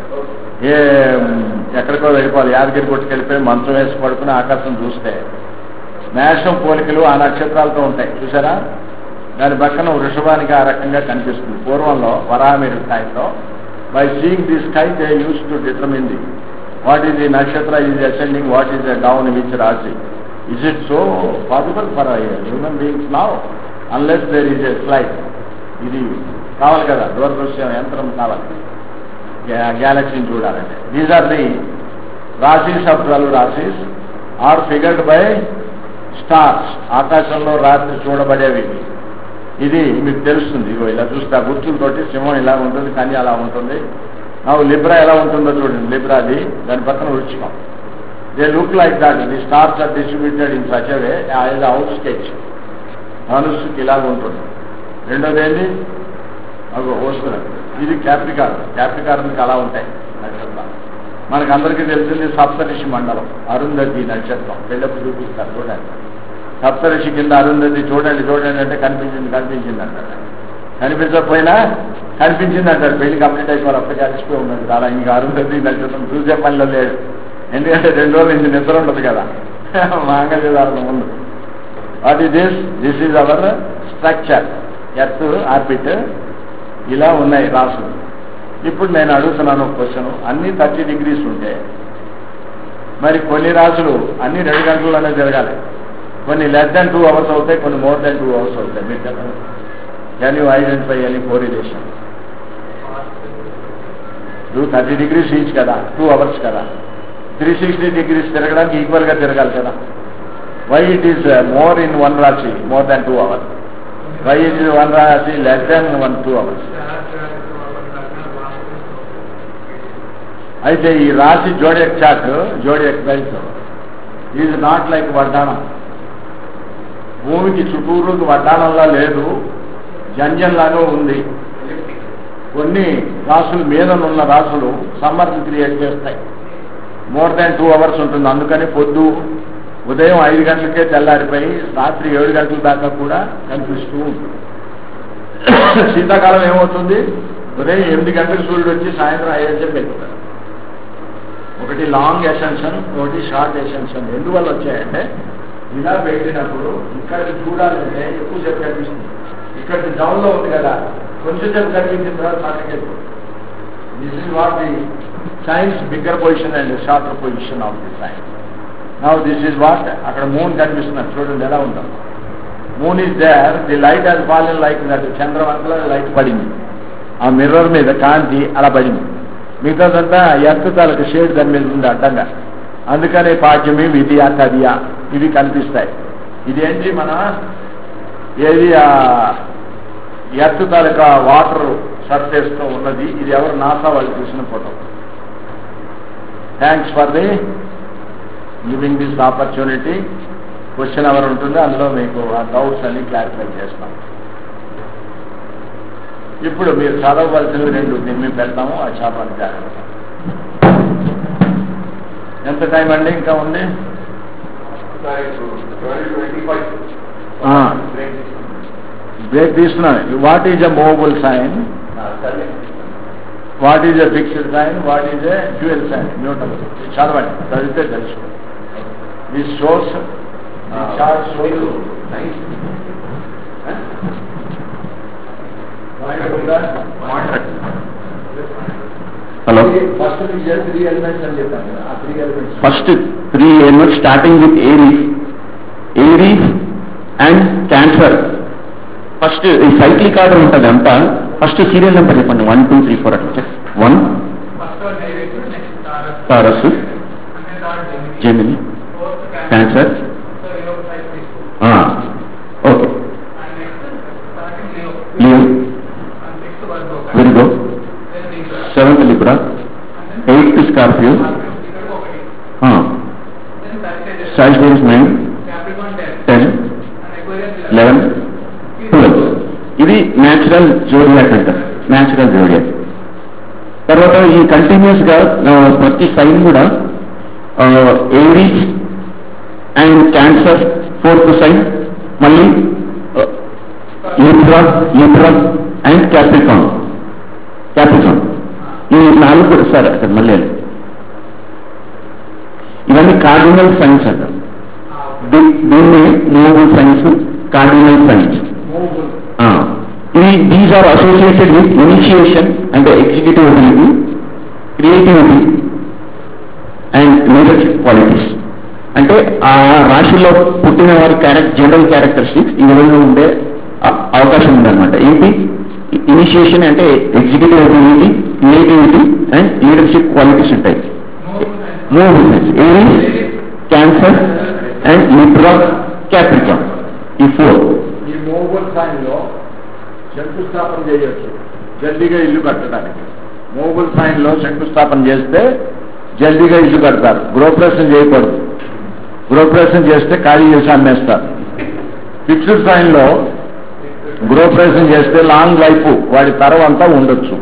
ఎక్కడికో వెళ్ళిపోవాలి, యాదగిరి గుట్టకి వెళ్ళిపోయి మంచం వేసి పడుకుని ఆకాశం చూస్తే మేషం పోలికలు ఆ నక్షత్రాలతో ఉంటాయి చూసారా. దాని పక్కన వృషభానికి ఆ రకంగా కనిపిస్తుంది. పూర్వంలో వరాహమిరు టైంలో by seeing this sky they used to determine what is the nakshatra is ascending, what is the down, which Rashi. Is it so possible for human beings now? Unless there is a slide. ఇది కావాలి కదా, దూరదృశ్యం యంత్రం కావాలి గ్యాలక్సీని చూడాలంటే. These are the rashis of 12 rashis are figured by stars. ఆకాశంలో రాత్రి చూడబడేవి. ఇది మీకు తెలుస్తుంది. ఇగో ఇలా చూస్తే ఆ గుర్తులతోటి సింహం ఇలా ఉంటుంది, కానీ అలా ఉంటుంది. లిబ్రా ఎలా ఉంటుందో చూడండి. లిబ్రాది దాని పక్కన వృచ్చికం. They look like that. The stars are distributed in such a way as out sketch. ధనుస్సుకి ఇలాగ ఉంటుంది. రెండోది ఏంటి? అగో వస్తున్నారు. ఇది క్యాప్రికార్న్కి అలా ఉంటాయి నక్షత్రాలు. మనకందరికీ తెలిసింది సప్తఋషి మండలం, అరుంధతి నక్షత్రం. పెళ్ళప్పుడు చూపిస్తారు చూడండి. సప్తఋషి కింద అరుంధతి చూడండి అంటే కనిపించింది అంటారు. కనిపించకపోయినా కనిపించింది అంటారు. పెళ్లి కంప్లీట్ అయిపోవాలి, అప్పటికి అలసిపోయి ఉన్నది. అలా ఇంకా అరుంధతి నక్షత్రం చూసే పనిలో లేడు. ఎందుకంటే 2 రోజులు ఇంత నిద్ర ఉండదు కదా మాంగళ్యదారుల ముందు. What is this is our structure. Earth orbit ఇలా ఉన్నాయి రాసులు. ఇప్పుడు నేను అడుగుతున్నాను క్వశ్చన్. అన్ని 30 degrees ఉంటే మరి కొన్ని రాసులు అన్ని 2 గంటల్లోనే జరగాలి. కొన్ని లెస్ దాన్ 2 hours అవుతాయి, కొన్ని మోర్ దాన్ 2 hours అవుతాయి. మీరు చెప్పండి, can you identify any correlation? 30 degrees each కదా, 2 hours కదా. 360 degrees తిరగడానికి ఈక్వల్గా తిరగాలి కదా. Why it is more in 1 rashi more than 2 hours? Why it is 1 rashi less than 2 hours? అయితే ఈ రాశి zodiac chart, zodiac belt is not like వడ్డాణం. భూమికి చుట్టూరు వడ్డాణంలా లేదు, జంజంలాగా ఉంది. కొన్ని రాసులు మీదనున్న రాసులు సమ్మర్ని క్రియేట్ చేస్తాయి. మోర్ దాన్ 2 hours ఉంటుంది. అందుకని ఉదయం 5 గంటలకే తెల్లారిపోయి రాత్రి 7 గంటల దాకా కూడా కనిపిస్తూ ఉంటుంది. శీతాకాలం ఏమవుతుంది? ఉదయం 8 గంటలకు సూర్యుడు వచ్చి సాయంత్రం 5 గంటలకు వెళ్తాడు. ఒకటి లాంగ్ ఎసెన్షన్, ఒకటి షార్ట్ ఎసెన్షన్. ఎందువల్ల వచ్చాయంటే ఇలా పెట్టినప్పుడు ఇక్కడికి చూడాలంటే ఎక్కువసేపు కనిపిస్తుంది. ఇక్కడికి డౌన్లో ఉంది కదా, కొంచెం సేపు కనిపించిన తర్వాత పక్కకి వెళ్ళిపోతుంది. This is what the signs bigger position and shorter position of the signs. Now this is what అక్కడ మూన్ కనిపిస్తున్నారు చూడండి ఎలా ఉందో. Moon is there, the light has fallen like that. చంద్రవంతలో లైట్ పడింది, ఆ మిర్రర్ మీద కాంతి అలా పడింది. మిగతాదంతా ఎర్త్ తాలూకు షేడ్ దాని మీద ఉంది అడ్డంగా. అందుకని పాఠ్యమి విధియా కదియా ఇవి కనిపిస్తాయి. ఇదేంటి మన ఏది ఎర్త్ తాలూకా వాటర్ సర్ఫేస్ తో ఉన్నది. ఇది ఎవరు నాసా వాళ్ళు చూసిన photo. Thanks for the giving this opportunity. Question hour ఉంటుంది, అందులో మీకు ఆ డౌట్స్ అన్ని క్లారిఫై చేస్తాం. ఇప్పుడు మీరు చదవవలసినవి 2 మేము పెడతాము, ఆ చేపని జాగ్రత్త. ఎంత టైం అండి ఇంకా ఉంది? బ్రేక్ తీసుకున్నాను. What is a movable sign, what is a fixed sign, what is a dual sign? Newton చదవండి, చదివితే తెలుసుకోండి. This shows hello, first 3 elements starting with Aries and Cancer. First ఈ సైక్లిక్ ఆర్డర్ ఉంటుంది అంతా. ఫస్ట్ సీరియల్ నెంబర్ చెప్పండి, 1 2 3 4 అట్లా. 1 Taurus, Gemini, Cancer, okay, Leo, Virgo, 7th Libra, 8th Scorpio, Sagittarius 9, 10, 11, 12. ఇది natural zodiac అంటారు, న్యాచురల్ జోడియాక్. తర్వాత ఈ continuous గా ప్రతి సైన్ కూడా Aries and Cancer 4th sign, మళ్ళీ లిబ్రా అండ్ క్యాప్రికాన్ ఈ 4 కూడా సార్ అక్కడ మళ్ళీ ఇవన్నీ కార్డినల్ సైన్స్ అంటారు. దీన్ని movable signs, cardinal signs. These are associated with initiation అంటే executive ability, creativity and leadership qualities. అంటే ఆ రాశిలో పుట్టిన వారి జనరల్ క్యారెక్టరిస్టిక్స్ ఈ విధంగా ఉండే అవకాశం ఉందన్నమాట. ఏంటి? ఇనిషియేషన్ అంటే executive ability, creativity and leadership qualities ఉంటాయి. Movable signs Aries, Cancer and Libra, Capricorn, ఈ 4. ఈ మూవబుల్ సైన్ లో శంకుస్థాపన చేయొచ్చు జల్దీగా ఇల్లు కట్టడానికి. మూవబుల్ సైన్ లో శంకుస్థాపన చేస్తే జల్దీగా ఇల్లు కడతారు. గృహప్రవేశం చేయకూడదు, గృహప్రవేశం చేస్తే ఖాళీ చేసి అమ్మేస్తారు. ఫిక్స్డ్ సైన్ లో గృహప్రవేశం చేస్తే లాంగ్ లైఫ్, వాడి తరం అంతా ఉండొచ్చు.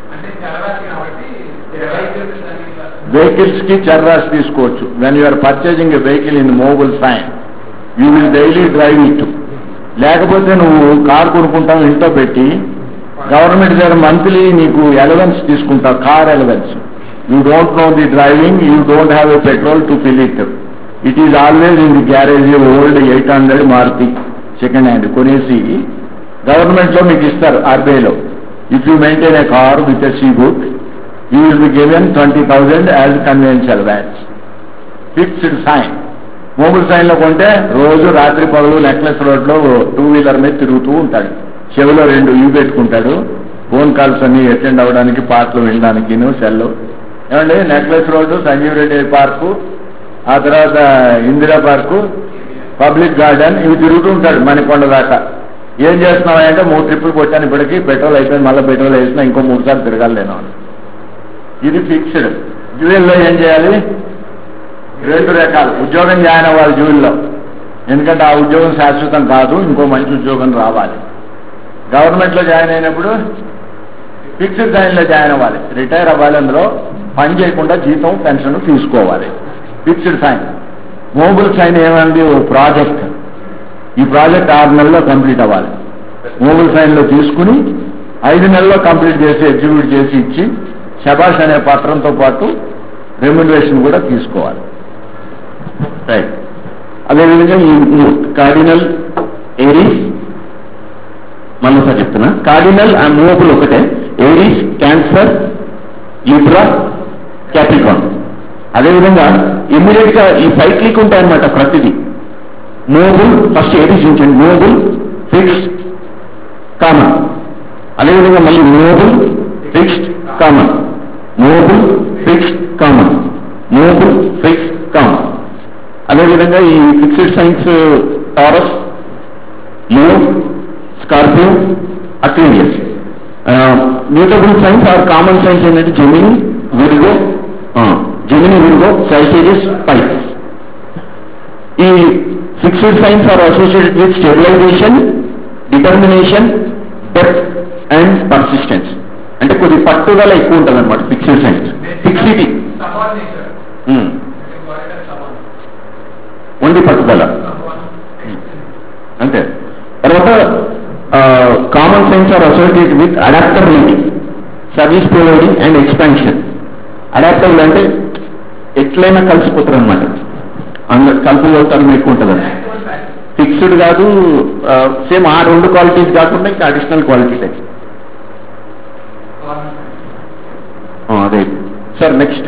వెహికల్స్ కి చర్రాసి తీసుకోవచ్చు. When you're purchasing a vehicle in movable sign you will daily drive it. లేకపోతే నువ్వు కార్ కొనుక్కుంటావు ఇంట్లో పెట్టి, గవర్నమెంట్ దగ్గర మంత్లీ నీకు ఎలవెన్స్ తీసుకుంటావు, car allowance. You don't know the driving, you don't have a petrol to fill it. It is always in the garage old 800 Maruti second hand కొనేసి government లో మీకు ఇస్తారు. ఆర్బీఐలో if you maintain a car with a C book you will be given 20,000 as conveyance advance. Fixed sign. Movable sign లో కొంటే రోజు రాత్రి పగలు నెక్లెస్ రోడ్ లో 2 వీలర్ మీద తిరుగుతూ ఉంటాడు. చెవిలో 2 ఇవి పెట్టుకుంటాడు, ఫోన్ కాల్స్ అన్ని అటెండ్ అవ్వడానికి, పాటలు వినడానికి సెల్లు. ఏమండి, necklace road, Sanjeev Reddy park, ఆ తర్వాత ఇందిరా పార్కు, పబ్లిక్ గార్డెన్, ఇవి తిరుగుతూ ఉంటాడు మణికొండ దాకా. ఏం చేస్తున్నావంటే 3 ట్రిప్పులు కొట్టాను, ఇప్పటికీ పెట్రోల్ అయిపోయింది, మళ్ళీ పెట్రోల్ వేసినా ఇంకో 3 సార్లు తిరగాలి నేను. ఇది ఫిక్స్డ్. డ్యూయల్లో ఏం చేయాలి? 2 రకాలు. ఉద్యోగం జాయిన్ అవ్వాలి డ్యూయల్లో, ఎందుకంటే ఆ ఉద్యోగం శాశ్వతం కాదు, ఇంకో మంచి ఉద్యోగం రావాలి. గవర్నమెంట్లో జాయిన్ అయినప్పుడు ఫిక్స్డ్ సైన్లో జాయిన్ అవ్వాలి, రిటైర్ అవ్వాలి, అందులో పని చేయకుండా జీతం పెన్షన్ తీసుకోవాలి. Fixed sign. మూవబుల్ సైన్ ఏమండి? ఓ ప్రాజెక్ట్, ఈ ప్రాజెక్ట్ 6 నెలల్లో కంప్లీట్ అవ్వాలి. మూవబుల్ సైన్లో తీసుకుని 5 నెలల్లో కంప్లీట్ చేసి ఎగ్జిక్యూట్ చేసి ఇచ్చి శబాష్ అనే పత్రంతో పాటు రెమ్యునరేషన్ కూడా తీసుకోవాలి. రైట్. అదేవిధంగా ఈ కార్డినల్ ఏరీస్, మళ్ళీసారి చెప్తున్నా, కార్డినల్ అండ్ మూవబుల్ ఒకటే. Aries, Cancer, Libra, Capricorn. అదేవిధంగా ఇమ్మీడియట్ గా ఈ సైక్లిక్ ఉంటాయన్నమాట. ప్రతిదీ మూవబుల్, ఫస్ట్ ఏది చూపించండి, మూవబుల్, ఫిక్స్డ్, కామన్. అదేవిధంగా మళ్ళీ movable, fixed, common, movable, fixed, common, movable, fixed, common. అదేవిధంగా ఈ fixed signs Taurus, Leo, Scorpio, Aquarius. Mutable signs are common signs ఏంటంటే జెమిని, విర్గో, సైజిరియస్, పైసెస్. ఈ fixed signs are associated with stabilization, determination, depth and persistence. అంటే కొద్ది పట్టుదల ఎక్కువ ఉంటుంది అనమాట ఫిక్స్డ్ సైన్స్. ఫిక్సిటీ ఓన్లీ పట్టుదల అంతే. తర్వాత common signs are associated with adaptability, service providing and expansion. Adaptable అంటే ఎట్లయినా కలిసిపోతారు అనమాట, అందరు కలుపుకోవటం ఎక్కువ ఉంటుందండి. ఫిక్స్డ్ కాదు, సేమ్ ఆ రెండు క్వాలిటీస్ కాకుండా ఇంకా అడిషనల్ క్వాలిటీ టైప్. అదే సార్. నెక్స్ట్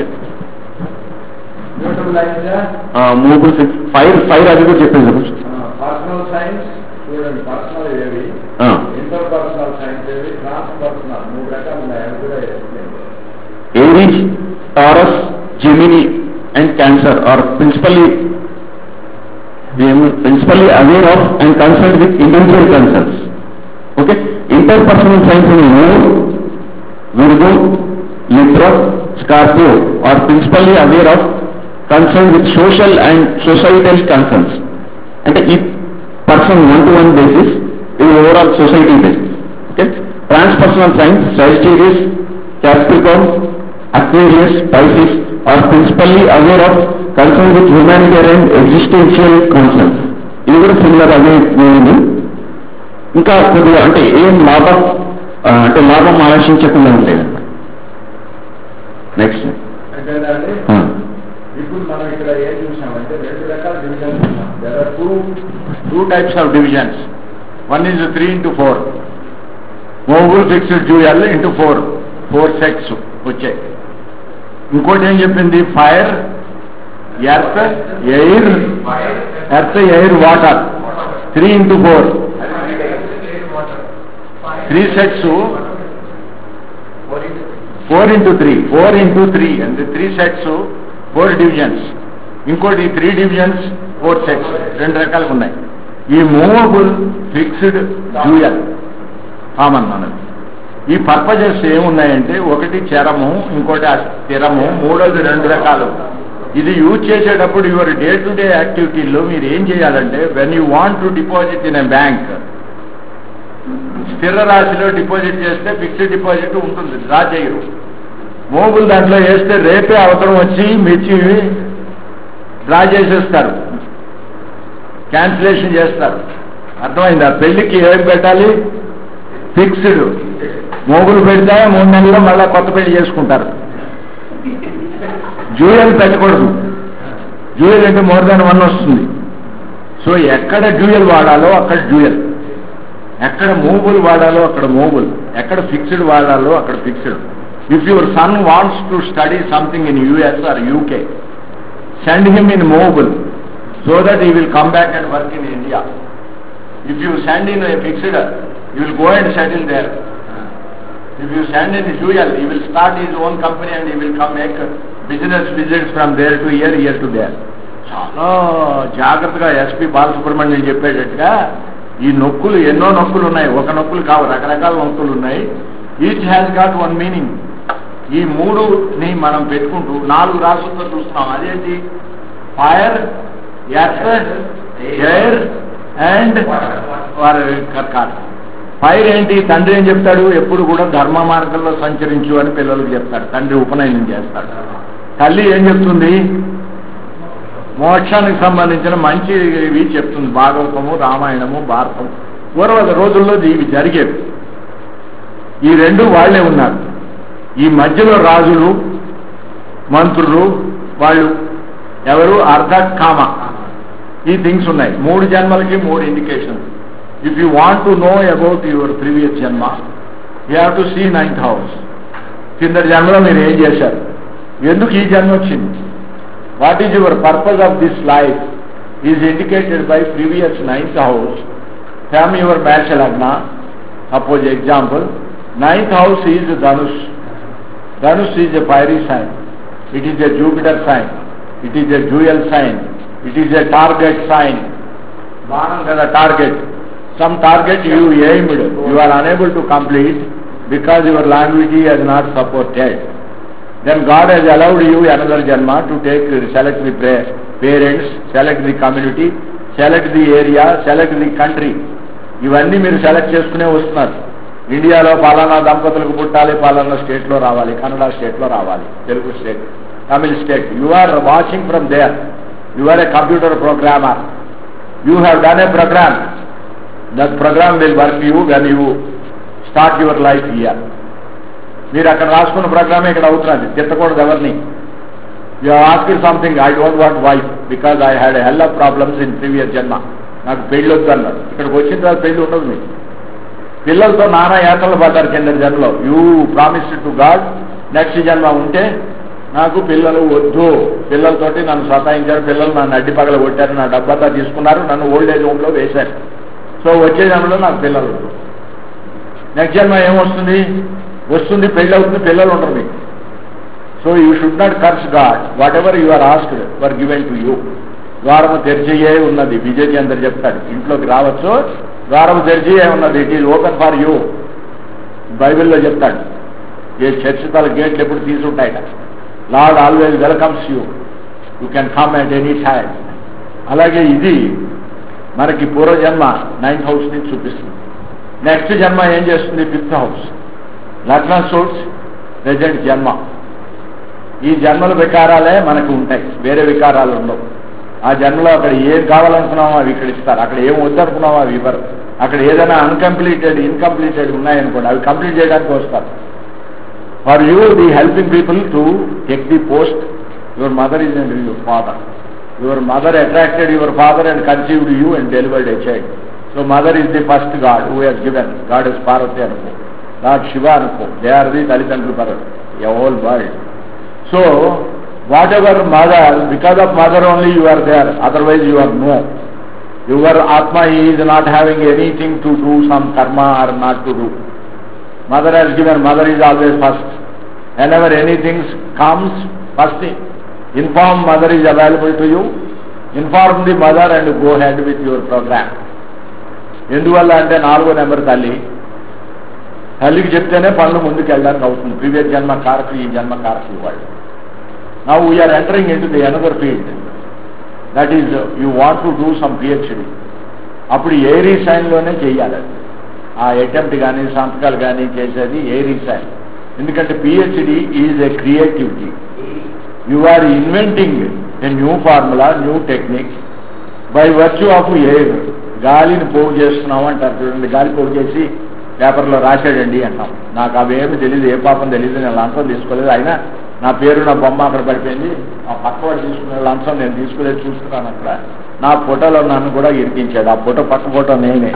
మూవబుల్, ఫైర్ అది కూడా చెప్పేది. పర్సనల్ సైన్స్ చూడండి, పర్సనల్ ఏవి, ఇంటర్ పర్సనల్ సైన్స్ ఏవి, ట్రాన్స్ పర్సనల్, 3 రకాలు ఉన్నాయి. అవి కూడా Aries, Taurus, Gemini and Cancer are principally aware of and concerned with individual concerns. Okay, interpersonal science in Virgo, Libra, Scorpio are principally aware of, concerned with social and societal concerns. And if person one-to-one basis is overall society based. Okay, transpersonal science, Sagittarius, Capricorn, Aquarius, Pisces are principally aware of, concerned with humanitarian existential concerns. ఇది కూడా similar అదే ఉంది. ఇంకా కొద్దిగా అంటే ఏం లాభం అంటే లాభం ఆలోచించకుండా ఉండేది. నెక్స్ట్ ఇప్పుడు మనం ఇక్కడ ఏం చూసామంటే 2 రకాల డివిజన్స్ ఉన్నాం. There are two types of divisions. One is 3x4 movable, fixed, dual into 4 sets వచ్చాయి. ఇంకోటి ఏం చెప్పింది, fire, earth, air, water, 3x4 3 sets, 4x3 అంటే 3 సెట్స్ 4 డివిజన్స్. ఇంకోటి 3 డివిజన్స్ 4 సెట్స్, 2 రకాలుగా ఉన్నాయి. ఈ మూవబుల్, ఫిక్స్డ్, డ్యూయల్ కామన్ మనది. ఈ పర్పజెస్ ఏమున్నాయంటే ఒకటి చరము, ఇంకోటి స్థిరము, మూడోది 2 రకాలు. ఇది యూజ్ చేసేటప్పుడు యువర్ డే టు డే యాక్టివిటీలో మీరు ఏం చేయాలంటే, when you want to deposit in a bank, స్థిర రాశిలో డిపాజిట్ చేస్తే ఫిక్స్డ్ డిపాజిట్ ఉంటుంది, డ్రా చేయరు. మూవబుల్ దాంట్లో వేస్తే రేపే అవసరం వచ్చి మిర్చి డ్రా చేసేస్తారు, క్యాన్సిలేషన్ చేస్తారు. అర్థమైందా? పెళ్లికి ఏం పెట్టాలి, ఫిక్స్డ్. మూవబుల్ పెడితే 3 నెలల్లో మళ్ళీ కొత్త పెళ్లి చేసుకుంటారు. డ్యూయల్ పెట్టకూడదు. డ్యూయల్ అంటే మోర్ దాన్ 1 వస్తుంది. సో ఎక్కడ డ్యూయల్ వాడాలో అక్కడ డ్యూయల్, ఎక్కడ మూవబుల్ వాడాలో అక్కడ మూవబుల్, ఎక్కడ ఫిక్స్డ్ వాడాలో అక్కడ fixed. If your son wants to study something in US or UK, send him in movable so that he will come back and work in India. If you send in a fixed, he will go and settle there. If you send in dual, he will start his own company and he will come make business visits from there to here to there. చాలా జాగ్రత్తగా SP Balasubrahmanyam చెప్పేటట్టుగా ఈ నొక్కులు ఎన్నో నొక్కులు ఉన్నాయి, ఒక నొక్కులు కావు, రకరకాల నొక్కులు ఉన్నాయి. Each has got 1 meaning. ఈ 3ని మనం పెట్టుకుంటూ 4 రాసులతో చూస్తున్నాం. అదేంటి, ఫైర్, ఎర్త్, ఎయిర్ అండ్ కర్కాట్. ఫైర్ ఏంటి, తండ్రి ఏం చెప్తాడు, ఎప్పుడు కూడా ధర్మ మార్గంలో సంచరించు అని పిల్లలకు చెప్తాడు, తండ్రి ఉపనయనం చేస్తాడు. తల్లి ఏం చెప్తుంది, మోక్షానికి సంబంధించిన మంచి ఇవి చెప్తుంది, భాగవతము, రామాయణము, భారతం. పూర్వ రోజుల్లో ఇవి జరిగేవి. ఈ 2 వాళ్లే ఉన్నారు. ఈ మధ్యలో రాజులు, మంత్రులు, వాళ్ళు ఎవరు, అర్ధ, కామ, ఈ థింగ్స్ ఉన్నాయి. 3 జన్మలకి 3 indication. If you want to know about your previous జన్మ, you have to see 9th house. కిందటి జన్మలో మీరు ఏం చేశారు, ఎందుకు ఈ జన్మ వచ్చింది, what is your purpose of this life, is indicated by previous 9th house from your match lagna. Suppose example, 9th house is Dhanush. Dhanush is a fiery sign. It is a Jupiter sign. It is a jewel sign. It is a target sign. Banan is a target. Some target you aimed, you are unable to complete because your longevity has not supported. Then God has allowed you another janma to select the parents, select the community, select the area, select the country. ఇవన్నీ మీరు select చేసుకునే వస్తున్నారు. ఇండియాలో పాలనా దంపతులకు పుట్టాలి, పాలనా స్టేట్లో రావాలి, కన్నడ స్టేట్లో రావాలి, Telugu state, Tamil state. You are watching from there. You are a computer programmer. You have done a program. That program will work you when you start your life here. మీరు అక్కడ రాసుకున్న ప్రోగ్రామే ఇక్కడ అవుతున్నది. తిట్టకూడదు ఎవరిని. You asking something, I don't want wife because I had hell of problems in previous janma. నాకు పెళ్లి వద్దు అన్నారు. ఇక్కడికి వచ్చిన తర్వాత పెళ్లి ఉండదు మీకు. పిల్లలతో నానా యాత్రలు పడ్డారు కింద జన్మలో. You promise to God next జన్మ ఉంటే నాకు పిల్లలు వద్దు, పిల్లలతోటి నన్ను సతాయించారు, పిల్లలు నన్ను అడ్డి పగల కొట్టారు, నా డబ్బంతా తీసుకున్నారు, నన్ను ఓల్డ్ ఏజ్ హోమ్లో వేశారు. సో వచ్చే జన్మలో నాకు పిల్లలు వద్దు. నెక్స్ట్ జన్మ ఏమొస్తుంది? వస్తుంది, పెళ్ళి అవుతుంది, పిల్లలు ఉండరు మీకు. So you should not curse God. Whatever you are asked were given to you. ద్వారము తెరిచియే ఉన్నది. విజయ్ చంద్ర చెప్తాడు, ఇంట్లోకి రావచ్చు, ద్వారము తెరిచియే ఉన్నది. It is open for you. బైబిల్లో చెప్తాడు. ఏ చర్చి తల గేట్లు ఎప్పుడు తీసుంటాయట. Lord always welcomes you, you can come at any time. అలాగే ఇది మనకి పూర్వజన్మ 9th హౌస్ నుంచి చూపిస్తుంది. నెక్స్ట్ జన్మ ఏం చేస్తుంది? 5th house. లగ్న సూట్స్ ప్రెజెంట్ జన్మ. ఈ జన్మల వికారాలే మనకు ఉంటాయి, వేరే వికారాలు ఉండవు. ఆ జన్మలో అక్కడ ఏం కావాలనుకున్నామో అవి ఇక్కడ ఇస్తారు, అక్కడ ఏం వద్దనుకున్నామో అవి ఇవ్వరు. అక్కడ ఏదైనా ఇన్కంప్లీటెడ్ ఉన్నాయనుకోండి, అవి కంప్లీట్ చేయడానికి వస్తారు. For you the helping people to take the post. Your mother is and your father. Your mother attracted your father and conceived you and delivered a child. So mother is the first god who he's given. God is Parvati అనుకో, god Shiva అనుకో, they are the తల్లిదండ్రులు for a whole world. So whatever mother, because of mother only you are there, otherwise you are no. Your Atma is not having anything to do some karma or not to do. Mother has given, mother is always first. Whenever anything comes, first inform mother is available to you. Inform the mother and go ahead with your program. ఎందువల్ల అంటే 4వ number తల్లి. తల్లికి చెప్తేనే పనులు ముందుకు వెళ్ళడానికి అవుతుంది. ప్రీవియస్ జన్మ కారకు, ఈ జన్మ కారకు ఇవ్వాలి. Now we are entering into the another field. That is, you want to do some PhD. అప్పుడు ఏరీ సైన్లోనే చేయాలి. ఆ అటెంప్ట్ కానీ సంతకాలు కానీ చేసేది ఏరీ సైన్. ఎందుకంటే PhD is a creativity. You are inventing a new formula, new technique by virtue of air. గాలిని పోగు చేస్తున్నాం అంటారు చూడండి. గాలి పోగు చేసి పేపర్లో రాశాడండి అంటాం. నాకు అవేమి తెలియదు, ఏ పాపం తెలియదు, నేను లంచం తీసుకోలేదు. అయినా నా పేరు, నా బొమ్మ అక్కడ పడిపోయింది. ఆ పక్కవాడు తీసుకునే లంచం నేను తీసుకోలేదు, చూస్తున్నాను అక్కడ. నా ఫోటోలో నన్ను కూడా ఇరికించాడు. ఆ ఫోటో పక్క ఫోటో నేనే.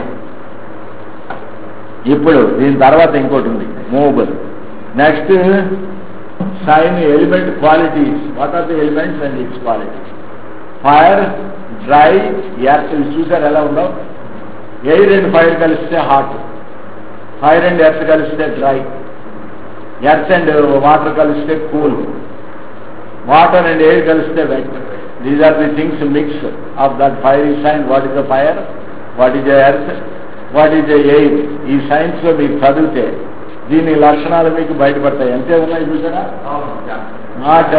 ఇప్పుడు దీని తర్వాత ఇంకోటి ఉంది, movable. Next sign element qualities. What are the elements and its qualities? Fire, dry, earth. చూసారు ఎలా ఉందో? ఎయిర్ అండ్ ఫైర్ కలిస్తే హాట్, ఫైర్ అండ్ ఎర్త్ కలిస్తే డ్రై, ఎర్త్ అండ్ వాటర్ కలిస్తే కూల్, వాటర్ అండ్ ఎయిర్ కలిస్తే wet. These are the things mix of that fire sign. What is the fire, what is the earth, what is the air? ఈ signs లో మీకు చదివితే దీని లక్షణాలు మీకు బయటపడతాయి. అంతే ఉన్నాయి చూసారా? మాట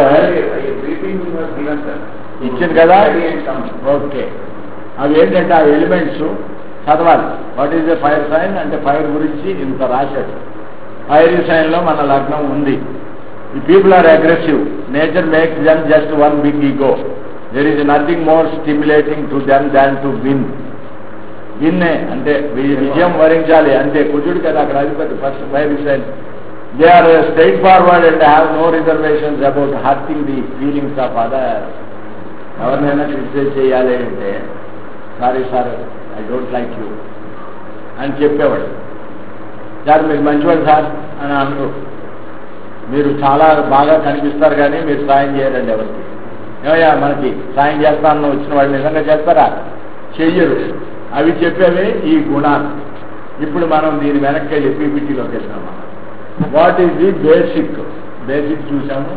ఇచ్చింది కదా. ఓకే, అవి ఏంటంటే ఆ ఎలిమెంట్స్ చదవాలి. What is the fire sign అంటే ఫైర్ గురించి ఇంత రాశాడు. ఫైర్ సైన్లో మన లగ్నం ఉంది. ఈ people are aggressive. Nature makes them just one big ego. There is nothing more stimulating to them than to win. విన్నే అంటే విజయం వరించాలి అంతే. కుజుడు కదా అక్కడ అధిపతి. First fire sign. They are straightforward and have no reservations about hurting the feelings of other. ఎవరినైనా క్రిటిసైజ్ చేయాలి అంటే sorry sir, I don't like you అని చెప్పేవాడు. సార్ మీరు మంచివాడు సార్ అని అనరు. మీరు చాలా బాగా కనిపిస్తారు కానీ మీరు సాయం చేయరండి ఎవరికి. ఏమయ్యా మనకి సాయం చేస్తానని వచ్చిన వాళ్ళు నిజంగా చేస్తారా? చెయ్యరు. అవి చెప్పేవి ఈ గుణాలు. ఇప్పుడు మనం దీని వెనక్కి వెళ్ళి పీపీటీలోకి వెళ్తాం. వాట్ ఈజ్ ది బేసిక్ చూసాము.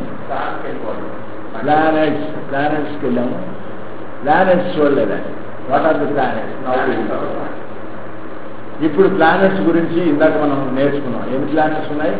ప్లానెట్స్కి వెళ్ళాము. ప్లానెట్స్ చూడలేదా? What are the planets? ఇప్పుడు ప్లానెట్స్ గురించి ఇందాక మనం నేర్చుకున్నాం. ఎన్ని ప్లానెట్స్ ఉన్నాయి?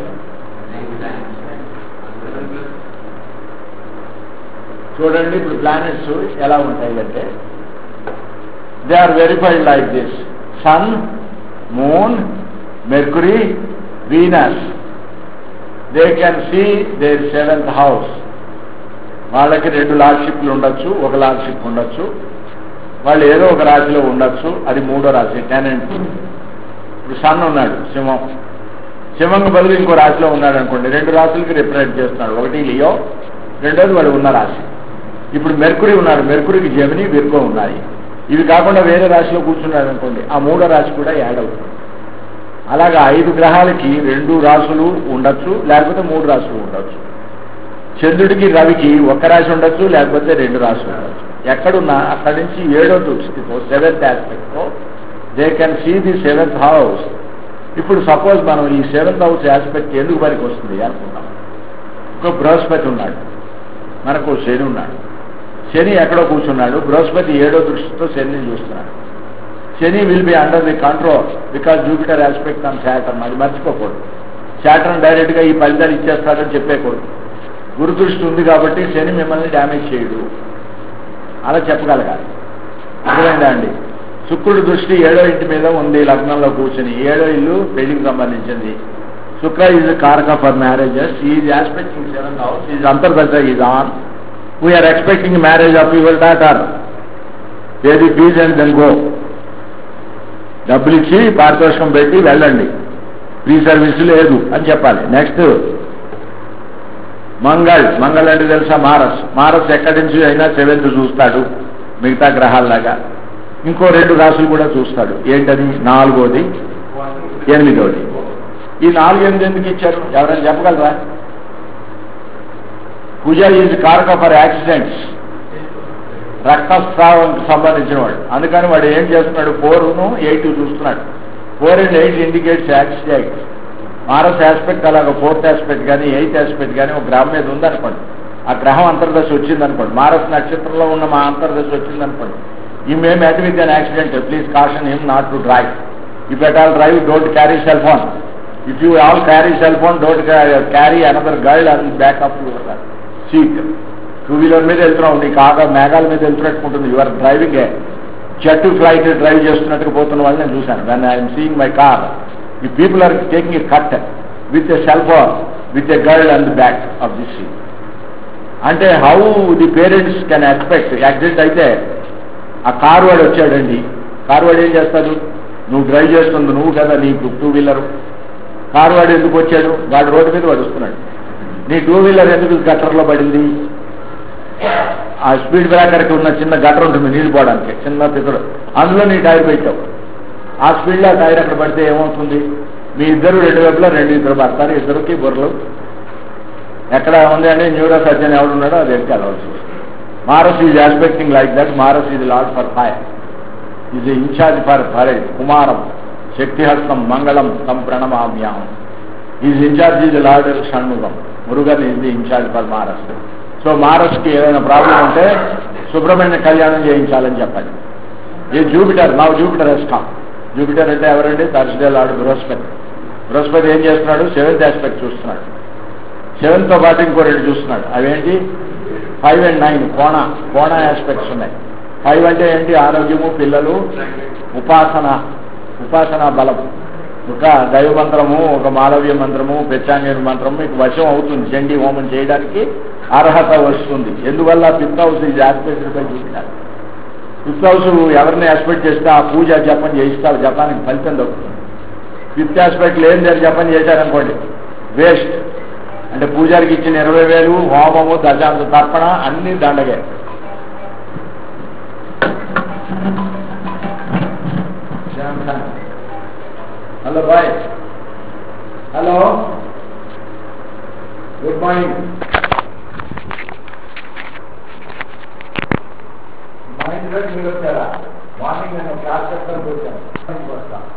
చూడండి ఇప్పుడు ప్లానెట్స్ ఎలా ఉంటాయి అంటే they are verified like this: sun, moon, Mercury, Venus. They can see their 7th house. వాళ్ళకి 2 లార్డ్షిప్లు ఉండొచ్చు, ఒక లార్డ్షిప్ ఉండొచ్చు. వాళ్ళు ఏదో ఒక రాశిలో ఉండొచ్చు. అది 3వ రాశి, టెనెంట్. ఇప్పుడు సన్ ఉన్నాడు, సింహంకి బదులు ఇంకో రాశిలో ఉన్నాడు అనుకోండి, 2 రాశులకి రిప్రజెంట్ చేస్తున్నాడు. ఒకటి లియో, రెండోది వాడు ఉన్న రాశి. ఇప్పుడు మెర్క్యూరీ ఉన్నాడు, మెర్క్యూరీకి జెమిని, విర్గో ఉన్నాయి. ఇవి కాకుండా వేరే రాశిలో కూర్చున్నాడు అనుకోండి, ఆ 3వ రాశి కూడా యాడ్ అవుతుంది. అలాగా 5 గ్రహాలకి 2 రాశులు ఉండొచ్చు, లేకపోతే 3 రాశులు ఉండొచ్చు. చంద్రుడికి, రవికి 1 రాశి ఉండొచ్చు, లేకపోతే 2 రాశులు ఉండొచ్చు. ఎక్కడున్నా అక్కడి నుంచి 7వ దృష్టితో 7th ఆస్పెక్ట్తో they can see the 7th house. ఇప్పుడు సపోజ్ మనం ఈ 7th హౌస్ ఆస్పెక్ట్ ఎందుకు పనికి వస్తుంది అనుకుంటాం. ఒక బృహస్పతి ఉన్నాడు, మనకు శని ఉన్నాడు. శని ఎక్కడో కూర్చున్నాడు, బృహస్పతి 7వ దృష్టితో శనిని చూస్తున్నాడు. Shani will be under the control because Jupiter aspect on Saturn. అది మర్చిపోకూడదు. శాటర్న్ డైరెక్ట్గా ఈ ఫలితాలు ఇచ్చేస్తాడని చెప్పేకూడదు. గురుదృష్టి ఉంది కాబట్టి శని మిమ్మల్ని డ్యామేజ్ చేయడు, అలా చెప్పగలగాలి. అర్థమైందా అండి? శుక్రుడి దృష్టి 7వ ఇంటి మీద ఉంది, లగ్నంలో కూర్చొని. 7వ ఇల్లు పెళ్లికి సంబంధించింది. శుక్ర ఈజ్ కారక for marriages. Is aspecting 7th house. Is అంతర్దశ is on. We are expecting marriage of your daughter. Pay the fees and then go. డబ్బులు ఇచ్చి పారితోషికం పెట్టి వెళ్ళండి, ఫ్రీ సర్వీస్ లేదు అని చెప్పాలి. నెక్స్ట్ మంగళ్ అంటే తెలుసా? మారస్ ఎక్కడి నుంచి అయినా 7th చూస్తాడు, మిగతా గ్రహాల్లాగా. ఇంకో 2 రాశులు కూడా చూస్తాడు. ఏంటది? 4వది, 8వది. ఈ 4, 8 ఎందుకు ఇచ్చారు? ఎవరైనా చెప్పగలరా? కుజ ఈజ్ కారక ఫర్ యాక్సిడెంట్స్, రక్తస్రావంకి సంబంధించిన వాడు. అందుకని వాడు ఏం చేస్తున్నాడు? 4ను 8 చూస్తున్నాడు. 4 and 8 indicates accident. Mars aspect అలాగ 4th ఆస్పెక్ట్ కానీ 8th ఆస్పెక్ట్ కానీ ఒక గ్రహం మీద ఉందనుకోండి, ఆ గ్రహం అంతర్దశ వచ్చిందనుకోండి, మారస్ నక్షత్రంలో ఉన్న మా అంతర్దశ వచ్చిందనుకోండి, he may met with an accident, please caution him not to drive. If at all drive, don't carry cell phone. If you all carry cell phone, don't carry another girl on back of your seat. 2 wheeler మీద వెళ్తున్నావు, నీకు మేఘాల మీద వెళ్తున్నట్టుకుంటుంది. Your driving jet flight drive చేస్తున్నట్టుగా పోతున్న వాళ్ళని నేను చూశాను. When I'm seeing my car, ఈ people are taking a cut with a cell phone with a girl on the back of the seat. అంటే how the parents can expect. Accident అయితే ఆ car వాడు వచ్చాడండి, కారు వాడు ఏం చేస్తాడు? నువ్వు డ్రైవ్ చేస్తుంది నువ్వు కదా, నీకు 2 వీలరు. కారు వాడు ఎందుకు వచ్చాడు? వాడు రోడ్డు మీద వాడు వస్తున్నాడు. నీ 2 వీలర్ ఎందుకు గట్టర్లో పడింది? ఆ స్పీడ్ బ్రేకర్కి ఉన్న చిన్న గటర్ ఉంటుంది నీళ్ళు పోవడానికి, చిన్న తిక్కడు, అందులో నీ టైర్ పెట్టావు. ఆ స్పీడ్లో టైర్ అక్కడ పడితే ఏమవుతుంది? మీ ఇద్దరు 2 వైపులా 2 పడతారు, ఇద్దరికి బుర్రలు. ఎక్కడ ఉంది అంటే న్యూరో సర్జన్ ఎవడున్నాడో అది ఎక్కి వెళ్ళవలసి. Mars is aspecting like that. Mars is lord for fire, is incharge for forehead. కుమారం, శక్తిహస్తం, మంగళం తం ప్రణమామ్యాం. ఈజ్ ఇన్ఛార్జ్ ఈజ్ లార్డ్ షణ్ముఖం. Murugan is the incharge for Mars. So మారస్కి ఏదైనా ప్రాబ్లం ఉంటే సుబ్రహ్మణ్య కళ్యాణం చేయించాలని చెప్పండి. ఈ జూపిటర్, నా జూపిటర్ ఎస్కాం. జూపిటర్ అంటే ఎవరండి? Thursday lord Brihaspati. బృహస్పతి ఏం చేస్తున్నాడు? 7th ఆస్పెక్ట్ చూస్తున్నాడు. 7తో పాటు ఇంకో 2 చూస్తున్నాడు. అవేంటి? 5 and 9 కోణ ఆస్పెక్ట్స్ ఉన్నాయి. 5 అంటే ఏంటి? ఆరోగ్యము, పిల్లలు, ఉపాసన బలం. ఒక దైవ మంత్రము, ఒక మాలవ్య మంత్రము, పెచ్చాంగేరు మంత్రము మీకు వశం అవుతుంది. చండీ హోమం చేయడానికి అర్హత వస్తుంది. ఎందువల్ల? 5th హౌస్ ఇది aspected by Jupiter. 5th house ఎవరిని ఆస్పెక్ట్ చేస్తే ఆ పూజ జపం చేయిస్తారు, జపానికి ఫలితం దొరుకుతుంది. 5th ఆస్పెక్ట్ లేని జపం చేశారనుకోండి, వేస్ట్. అంటే పూజారికి ఇచ్చిన 20,000 హోమము, దశాంశ తర్పణ అన్ని దండగే. Hello boy, hello, good morning. ఈరోజు మీరు వచ్చారా? మార్నింగ్ నేను క్లాస్ చెప్పడానికి వచ్చాను, వస్తాను.